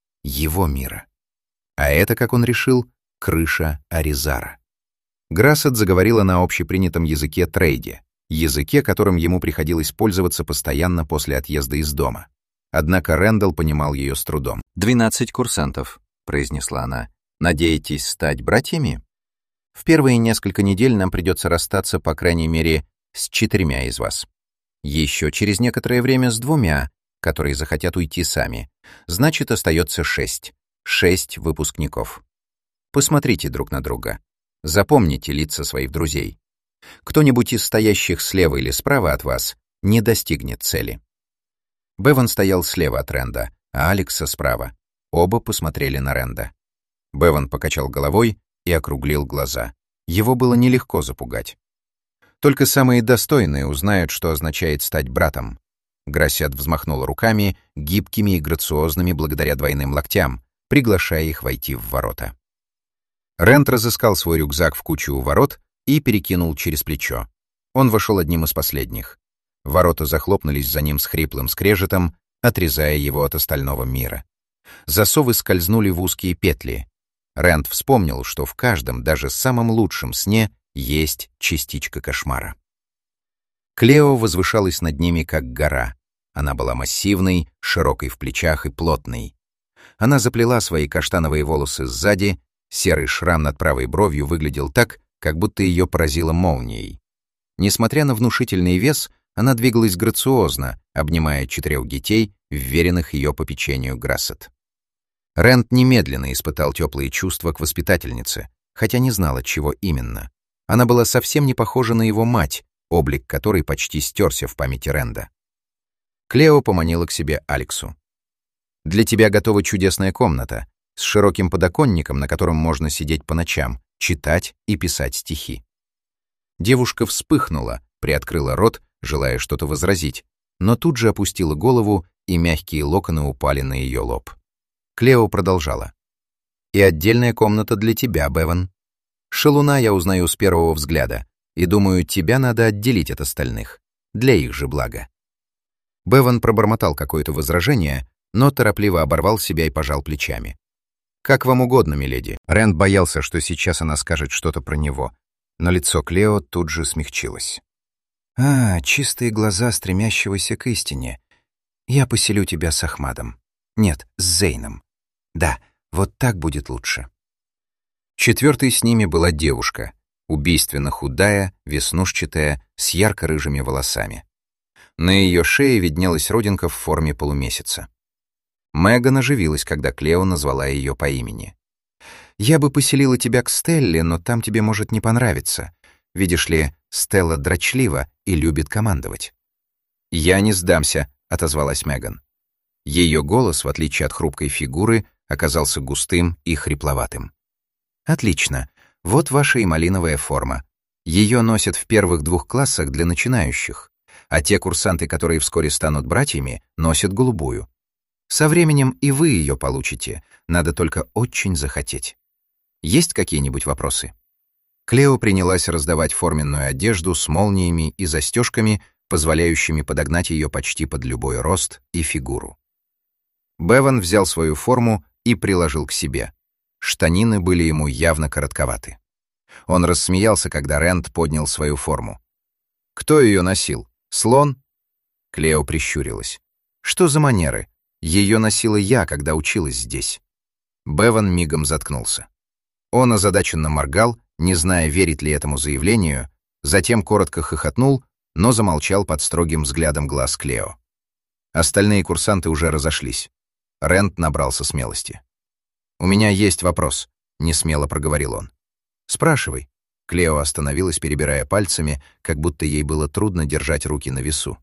Его мира. А это, как он решил, крыша Аризара. Грассет заговорила на общепринятом языке трейде, языке, которым ему приходилось пользоваться постоянно после отъезда из дома. Однако Рэндалл понимал ее с трудом. «Двенадцать курсантов», — произнесла она. «Надеетесь стать братьями? В первые несколько недель нам придется расстаться, по крайней мере, с четырьмя из вас. Еще через некоторое время с двумя, которые захотят уйти сами. Значит, остается шесть. Шесть выпускников. Посмотрите друг на друга. Запомните лица своих друзей. Кто-нибудь из стоящих слева или справа от вас не достигнет цели». Беван стоял слева от Рэнда, а Алекса справа. Оба посмотрели на Рэнда. Беван покачал головой и округлил глаза. Его было нелегко запугать. Только самые достойные узнают, что означает стать братом. Грассет взмахнула руками, гибкими и грациозными благодаря двойным локтям, приглашая их войти в ворота. Рэнд разыскал свой рюкзак в куче у ворот и перекинул через плечо. Он вошел одним из последних. Ворота захлопнулись за ним с хриплым скрежетом, отрезая его от остального мира. Засовы скользнули в узкие петли. Рэнд вспомнил, что в каждом, даже самом лучшем сне есть частичка кошмара. Клео возвышалась над ними, как гора. Она была массивной, широкой в плечах и плотной. Она заплела свои каштановые волосы сзади, серый шрам над правой бровью выглядел так, как будто ее поразило молнией. Несмотря на внушительный вес, она двигалась грациозно, обнимая четырех детей, вверенных ее попечению Грассет. Рэнд немедленно испытал теплые чувства к воспитательнице, хотя не знал, от чего именно. Она была совсем не похожа на его мать, облик которой почти стерся в памяти Рэнда. Клео поманила к себе Алексу. «Для тебя готова чудесная комната, с широким подоконником, на котором можно сидеть по ночам, читать и писать стихи». Девушка вспыхнула, приоткрыла рот, желая что-то возразить, но тут же опустила голову, и мягкие локоны упали на ее лоб. Клео продолжала. «И отдельная комната для тебя, Беван. Шалуна я узнаю с первого взгляда, и думаю, тебя надо отделить от остальных. для их же блага. Беван пробормотал какое-то возражение, но торопливо оборвал себя и пожал плечами. «Как вам угодно, миледи». Рэнд боялся, что сейчас она скажет что-то про него, но лицо Клео тут же смягчилось. «А, чистые глаза стремящегося к истине. Я поселю тебя с Ахмадом. Нет, с Зейном. Да, вот так будет лучше». Четвертой с ними была девушка, убийственно худая, веснушчатая, с ярко-рыжими волосами. На ее шее виднелась родинка в форме полумесяца. Меган оживилась, когда Клео назвала ее по имени. «Я бы поселила тебя к Стелле, но там тебе может не понравиться. Видишь ли, Стелла дрочлива и любит командовать». «Я не сдамся», — отозвалась Меган. Ее голос, в отличие от хрупкой фигуры, оказался густым и хрипловатым. «Отлично. Вот ваша и малиновая форма. Ее носят в первых двух классах для начинающих, а те курсанты, которые вскоре станут братьями, носят голубую. Со временем и вы ее получите, надо только очень захотеть. Есть какие-нибудь вопросы?» Клео принялась раздавать форменную одежду с молниями и застежками, позволяющими подогнать ее почти под любой рост и фигуру. Беван взял свою форму и приложил к себе. Штанины были ему явно коротковаты. Он рассмеялся, когда Рэнд поднял свою форму. «Кто ее носил? Слон?» Клео прищурилась. «Что за манеры? Ее носила я, когда училась здесь». Беван мигом заткнулся. Он озадаченно моргал, не зная, верить ли этому заявлению, затем коротко хохотнул, но замолчал под строгим взглядом глаз Клео. Остальные курсанты уже разошлись. Рэнд набрался смелости. «У меня есть вопрос», — несмело проговорил он. «Спрашивай». Клео остановилась, перебирая пальцами, как будто ей было трудно держать руки на весу.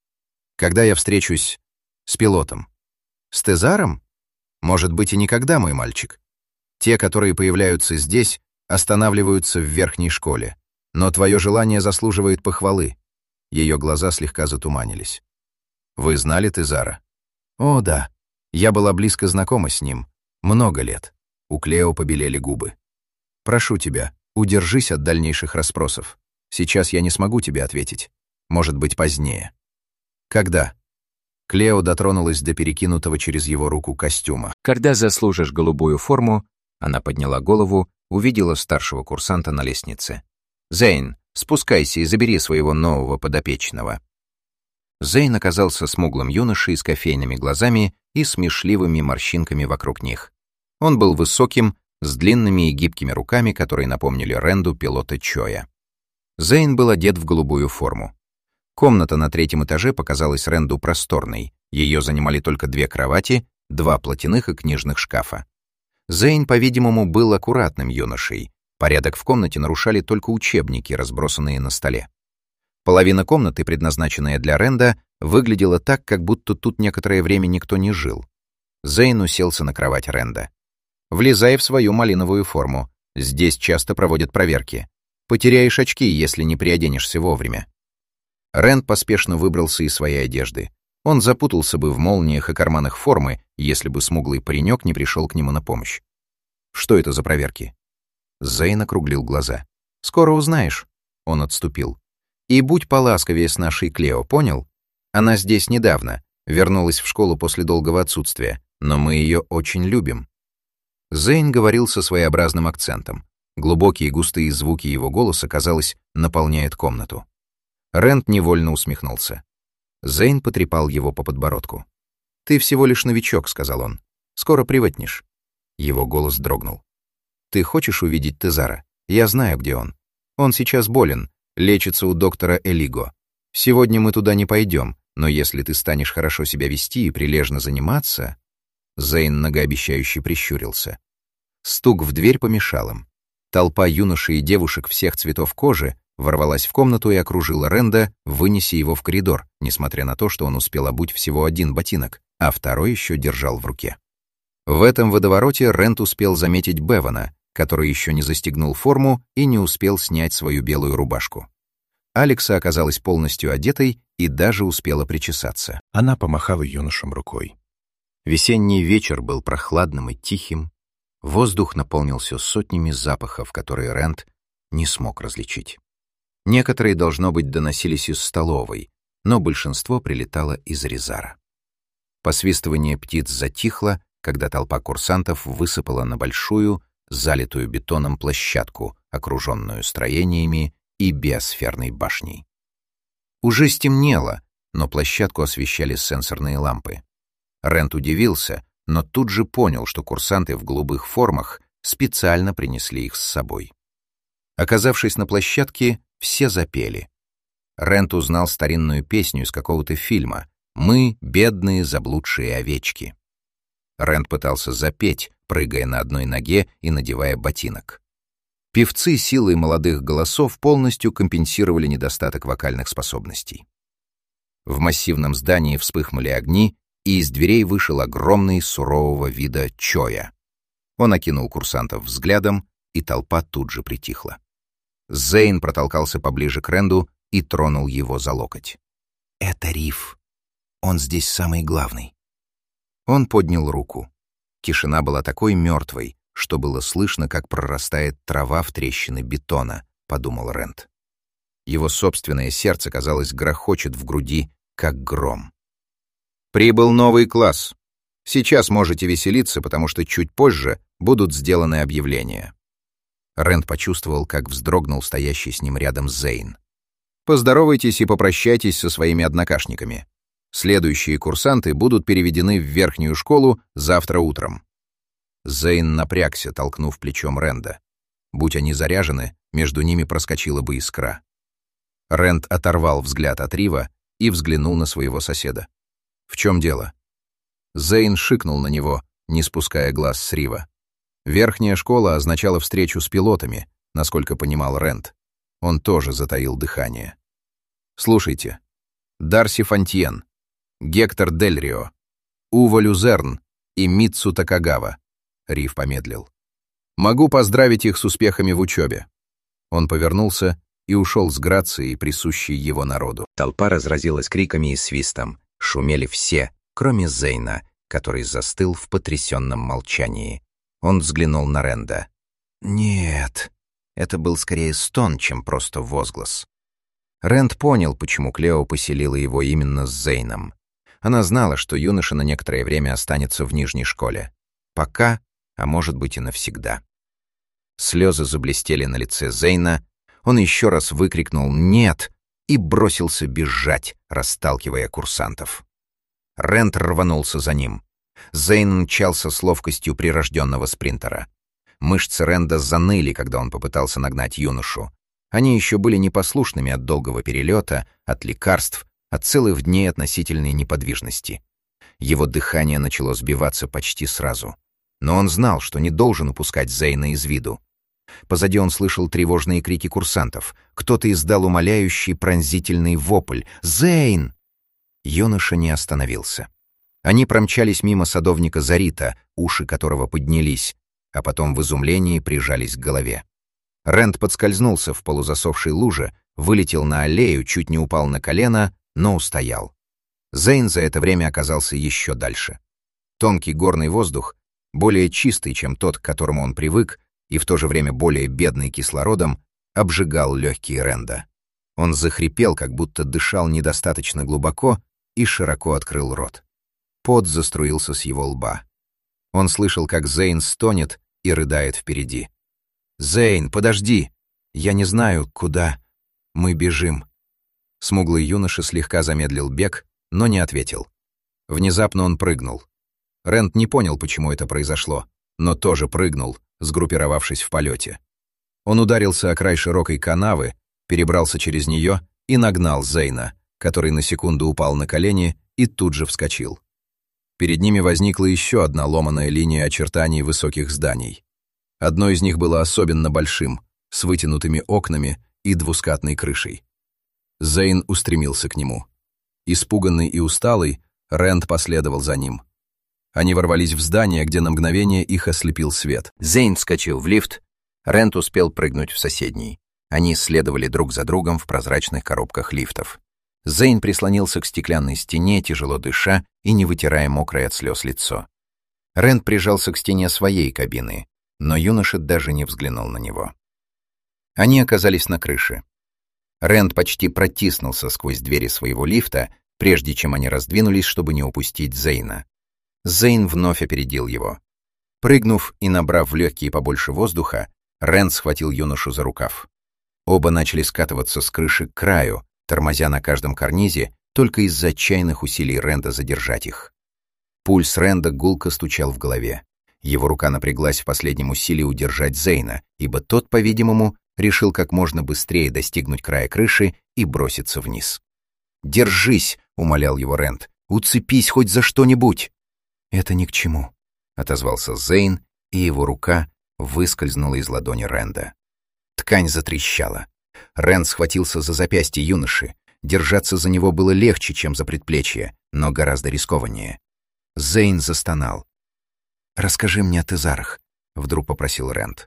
«Когда я встречусь с пилотом? С Тезаром? Может быть, и никогда, мой мальчик. Те, которые появляются здесь, останавливаются в верхней школе. Но твое желание заслуживает похвалы». Ее глаза слегка затуманились. «Вы знали Тезара?» «О, да. Я была близко знакома с ним. Много лет». У Клео побелели губы. «Прошу тебя, удержись от дальнейших расспросов. Сейчас я не смогу тебе ответить. Может быть, позднее». «Когда?» Клео дотронулась до перекинутого через его руку костюма. «Когда заслужишь голубую форму», она подняла голову, увидела старшего курсанта на лестнице. «Зейн, спускайся и забери своего нового подопечного». Зейн оказался смуглым юношей с кофейными глазами и смешливыми морщинками вокруг них. Он был высоким, с длинными и гибкими руками, которые напомнили Рэнду пилота Чоя. Зейн был одет в голубую форму. Комната на третьем этаже показалась Рэнду просторной. Ее занимали только две кровати, два платяных и книжных шкафа. Зейн, по-видимому, был аккуратным юношей. Порядок в комнате нарушали только учебники, разбросанные на столе. Половина комнаты, предназначенная для Рэнда, выглядела так, как будто тут некоторое время никто не жил. Зейн уселся на кровать Рэнда. «Влезай в свою малиновую форму. Здесь часто проводят проверки. Потеряешь очки, если не приоденешься вовремя». Рэнд поспешно выбрался из своей одежды. Он запутался бы в молниях и карманах формы, если бы смуглый паренек не пришел к нему на помощь. «Что это за проверки?» Зейн округлил глаза. «Скоро узнаешь». Он отступил. «И будь поласковее с нашей Клео, понял? Она здесь недавно, вернулась в школу после долгого отсутствия, но мы ее очень любим». Зейн говорил со своеобразным акцентом. Глубокие густые звуки его голоса, казалось, наполняют комнату. Рэнд невольно усмехнулся. Зейн потрепал его по подбородку. «Ты всего лишь новичок», — сказал он. «Скоро привыкнешь». Его голос дрогнул. «Ты хочешь увидеть Тезара? Я знаю, где он. Он сейчас болен, лечится у доктора Элиго. Сегодня мы туда не пойдем, но если ты станешь хорошо себя вести и прилежно заниматься...» Зейн многообещающе прищурился. Стук в дверь помешал им. Толпа юношей и девушек всех цветов кожи ворвалась в комнату и окружила Рэнда, вынеся его в коридор, несмотря на то, что он успел обуть всего один ботинок, а второй еще держал в руке. В этом водовороте Рэнд успел заметить Бевана, который еще не застегнул форму и не успел снять свою белую рубашку. Алекса оказалась полностью одетой и даже успела причесаться. Она помахала юношам рукой. Весенний вечер был прохладным и тихим. Воздух наполнился сотнями запахов, которые Рэнд не смог различить. Некоторые, должно быть, доносились из столовой, но большинство прилетало из Резара. Посвистывание птиц затихло, когда толпа курсантов высыпала на большую, залитую бетоном площадку, окруженную строениями и биосферной башней. Уже стемнело, но площадку освещали сенсорные лампы. Рент удивился, но тут же понял, что курсанты в голубых формах специально принесли их с собой. Оказавшись на площадке, все запели. Рент узнал старинную песню из какого-то фильма «Мы — бедные заблудшие овечки». Рент пытался запеть, прыгая на одной ноге и надевая ботинок. Певцы силой молодых голосов полностью компенсировали недостаток вокальных способностей. В массивном здании вспыхнули огни, и из дверей вышел огромный сурового вида Чоя. Он окинул курсантов взглядом, и толпа тут же притихла. Зейн протолкался поближе к Ренду и тронул его за локоть. «Это Риф. Он здесь самый главный». Он поднял руку. Тишина была такой мертвой, что было слышно, как прорастает трава в трещины бетона, — подумал Рент. Его собственное сердце, казалось, грохочет в груди, как гром. «Прибыл новый класс. Сейчас можете веселиться, потому что чуть позже будут сделаны объявления». Рент почувствовал, как вздрогнул стоящий с ним рядом Зейн. «Поздоровайтесь и попрощайтесь со своими однокашниками. Следующие курсанты будут переведены в верхнюю школу завтра утром». Зейн напрягся, толкнув плечом Ренда. Будь они заряжены, между ними проскочила бы искра. Ренд оторвал взгляд от Рива и взглянул на своего соседа. «В чем дело?» Зейн шикнул на него, не спуская глаз с Рива. Верхняя школа означала встречу с пилотами, насколько понимал Ренд. Он тоже затаил дыхание. «Слушайте. Дарси Фонтьен, Гектор Дель Рио, Ува Люзерн и Митсу Такагава». Рив помедлил. «Могу поздравить их с успехами в учебе». Он повернулся и ушел с грацией, присущей его народу. Толпа разразилась криками и свистом. Шумели все, кроме Зейна, который застыл в потрясенном молчании. Он взглянул на Ренда. «Нет». Это был скорее стон, чем просто возглас. Ренд понял, почему Клео поселила его именно с Зейном. Она знала, что юноша на некоторое время останется в нижней школе. Пока, а может быть и навсегда. Слезы заблестели на лице Зейна. Он еще раз выкрикнул «нет» и бросился бежать, расталкивая курсантов. Ренд рванулся за ним. Зейн мчался с ловкостью прирожденного спринтера. Мышцы Ренда заныли, когда он попытался нагнать юношу. Они еще были непослушными от долгого перелета, от лекарств, от целых дней относительной неподвижности. Его дыхание начало сбиваться почти сразу. Но он знал, что не должен упускать Зейна из виду. Позади он слышал тревожные крики курсантов. Кто-то издал умоляющий пронзительный вопль «Зейн!». Юноша не остановился. Они промчались мимо садовника Зарита, уши которого поднялись, а потом в изумлении прижались к голове. Ренд подскользнулся в полузасохшей луже, вылетел на аллею, чуть не упал на колено, но устоял. Зейн за это время оказался еще дальше. Тонкий горный воздух, более чистый, чем тот, к которому он привык, и в то же время более бедный кислородом, обжигал легкие Ренда. Он захрипел, как будто дышал недостаточно глубоко, и широко открыл рот. Пот заструился с его лба. Он слышал, как Зейн стонет и рыдает впереди. «Зейн, подожди! Я не знаю, куда мы бежим». Смуглый юноша слегка замедлил бег, но не ответил. Внезапно он прыгнул. Ренд не понял, почему это произошло, но тоже прыгнул, сгруппировавшись в полете. Он ударился о край широкой канавы, перебрался через нее и нагнал Зейна, который на секунду упал на колени и тут же вскочил. Перед ними возникла еще одна ломаная линия очертаний высоких зданий. Одно из них было особенно большим, с вытянутыми окнами и двускатной крышей. Зейн устремился к нему. Испуганный и усталый, Ренд последовал за ним. Они ворвались в здание, где на мгновение их ослепил свет. Зейн вскочил в лифт, Ренд успел прыгнуть в соседний. Они следовали друг за другом в прозрачных коробках лифтов. Зейн прислонился к стеклянной стене, тяжело дыша и не вытирая мокрое от слез лицо. Ренд прижался к стене своей кабины, но юноша даже не взглянул на него. Они оказались на крыше. Рэнд почти протиснулся сквозь двери своего лифта, прежде чем они раздвинулись, чтобы не упустить Зейна. Зейн вновь опередил его. Прыгнув и набрав в легкие побольше воздуха, Рэнд схватил юношу за рукав. Оба начали скатываться с крыши к краю, тормозя на каждом карнизе, только из-за отчаянных усилий Рэнда задержать их. Пульс Рэнда гулко стучал в голове. Его рука напряглась в последнем усилии удержать Зейна, ибо тот, по-видимому, решил как можно быстрее достигнуть края крыши и броситься вниз. «Держись!» — умолял его Рэнд. «Уцепись хоть за что-нибудь!» «Это ни к чему», — отозвался Зейн, и его рука выскользнула из ладони Рэнда. Ткань затрещала. Рэнд схватился за запястье юноши. Держаться за него было легче, чем за предплечье, но гораздо рискованнее. Зейн застонал. «Расскажи мне о Тезарах», — вдруг попросил Рэнд.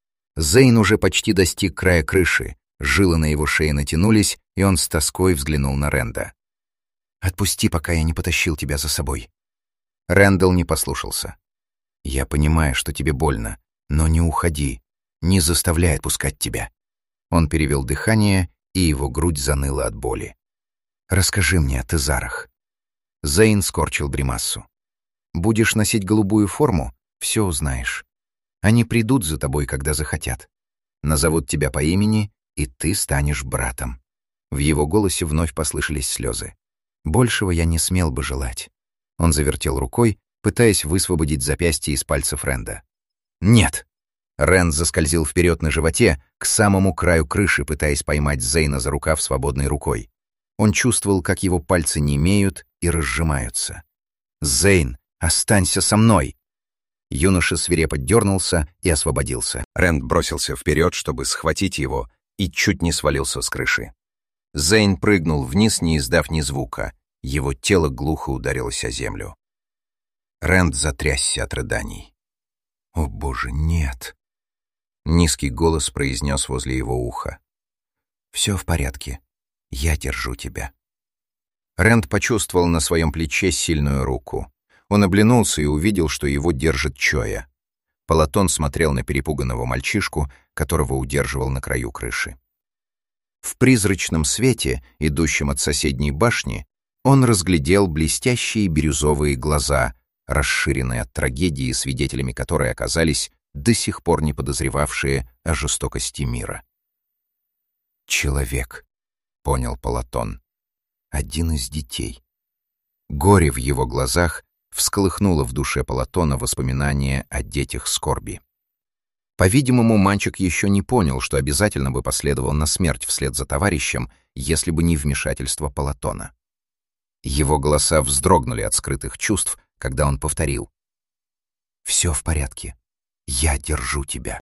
Зейн уже почти достиг края крыши, жилы на его шее натянулись, и он с тоской взглянул на Рэнда. «Отпусти, пока я не потащил тебя за собой». Рэндалл не послушался. «Я понимаю, что тебе больно, но не уходи, не заставляй отпускать тебя». Он перевел дыхание, и его грудь заныла от боли. «Расскажи мне о Тезарах». Зейн скорчил гримассу. «Будешь носить голубую форму — все узнаешь. Они придут за тобой, когда захотят. Назовут тебя по имени, и ты станешь братом». В его голосе вновь послышались слезы. «Большего я не смел бы желать». Он завертел рукой, пытаясь высвободить запястье из пальцев Рэнда. «Нет!» Рэнд заскользил вперед на животе, к самому краю крыши, пытаясь поймать Зейна за рукав свободной рукой. Он чувствовал, как его пальцы немеют и разжимаются. «Зейн, останься со мной!» Юноша свирепо дернулся и освободился. Рэнд бросился вперед, чтобы схватить его, и чуть не свалился с крыши. Зейн прыгнул вниз, не издав ни звука. Его тело глухо ударилось о землю. Рэнд затрясся от рыданий. «О, Боже, нет!» Низкий голос произнес возле его уха. «Все в порядке. Я держу тебя». Рэнд почувствовал на своем плече сильную руку. Он оглянулся и увидел, что его держит Чоя. Полотон смотрел на перепуганного мальчишку, которого удерживал на краю крыши. В призрачном свете, идущем от соседней башни, он разглядел блестящие бирюзовые глаза, расширенные от трагедии, свидетелями которой оказались до сих пор не подозревавшие о жестокости мира. «Человек», — понял Полотон, — «один из детей». Горе в его глазах всколыхнуло в душе Полотона воспоминания о детях скорби. По-видимому, мальчик еще не понял, что обязательно бы последовал на смерть вслед за товарищем, если бы не вмешательство Полотона. Его голоса вздрогнули от скрытых чувств, когда он повторил: «Все в порядке. Я держу тебя».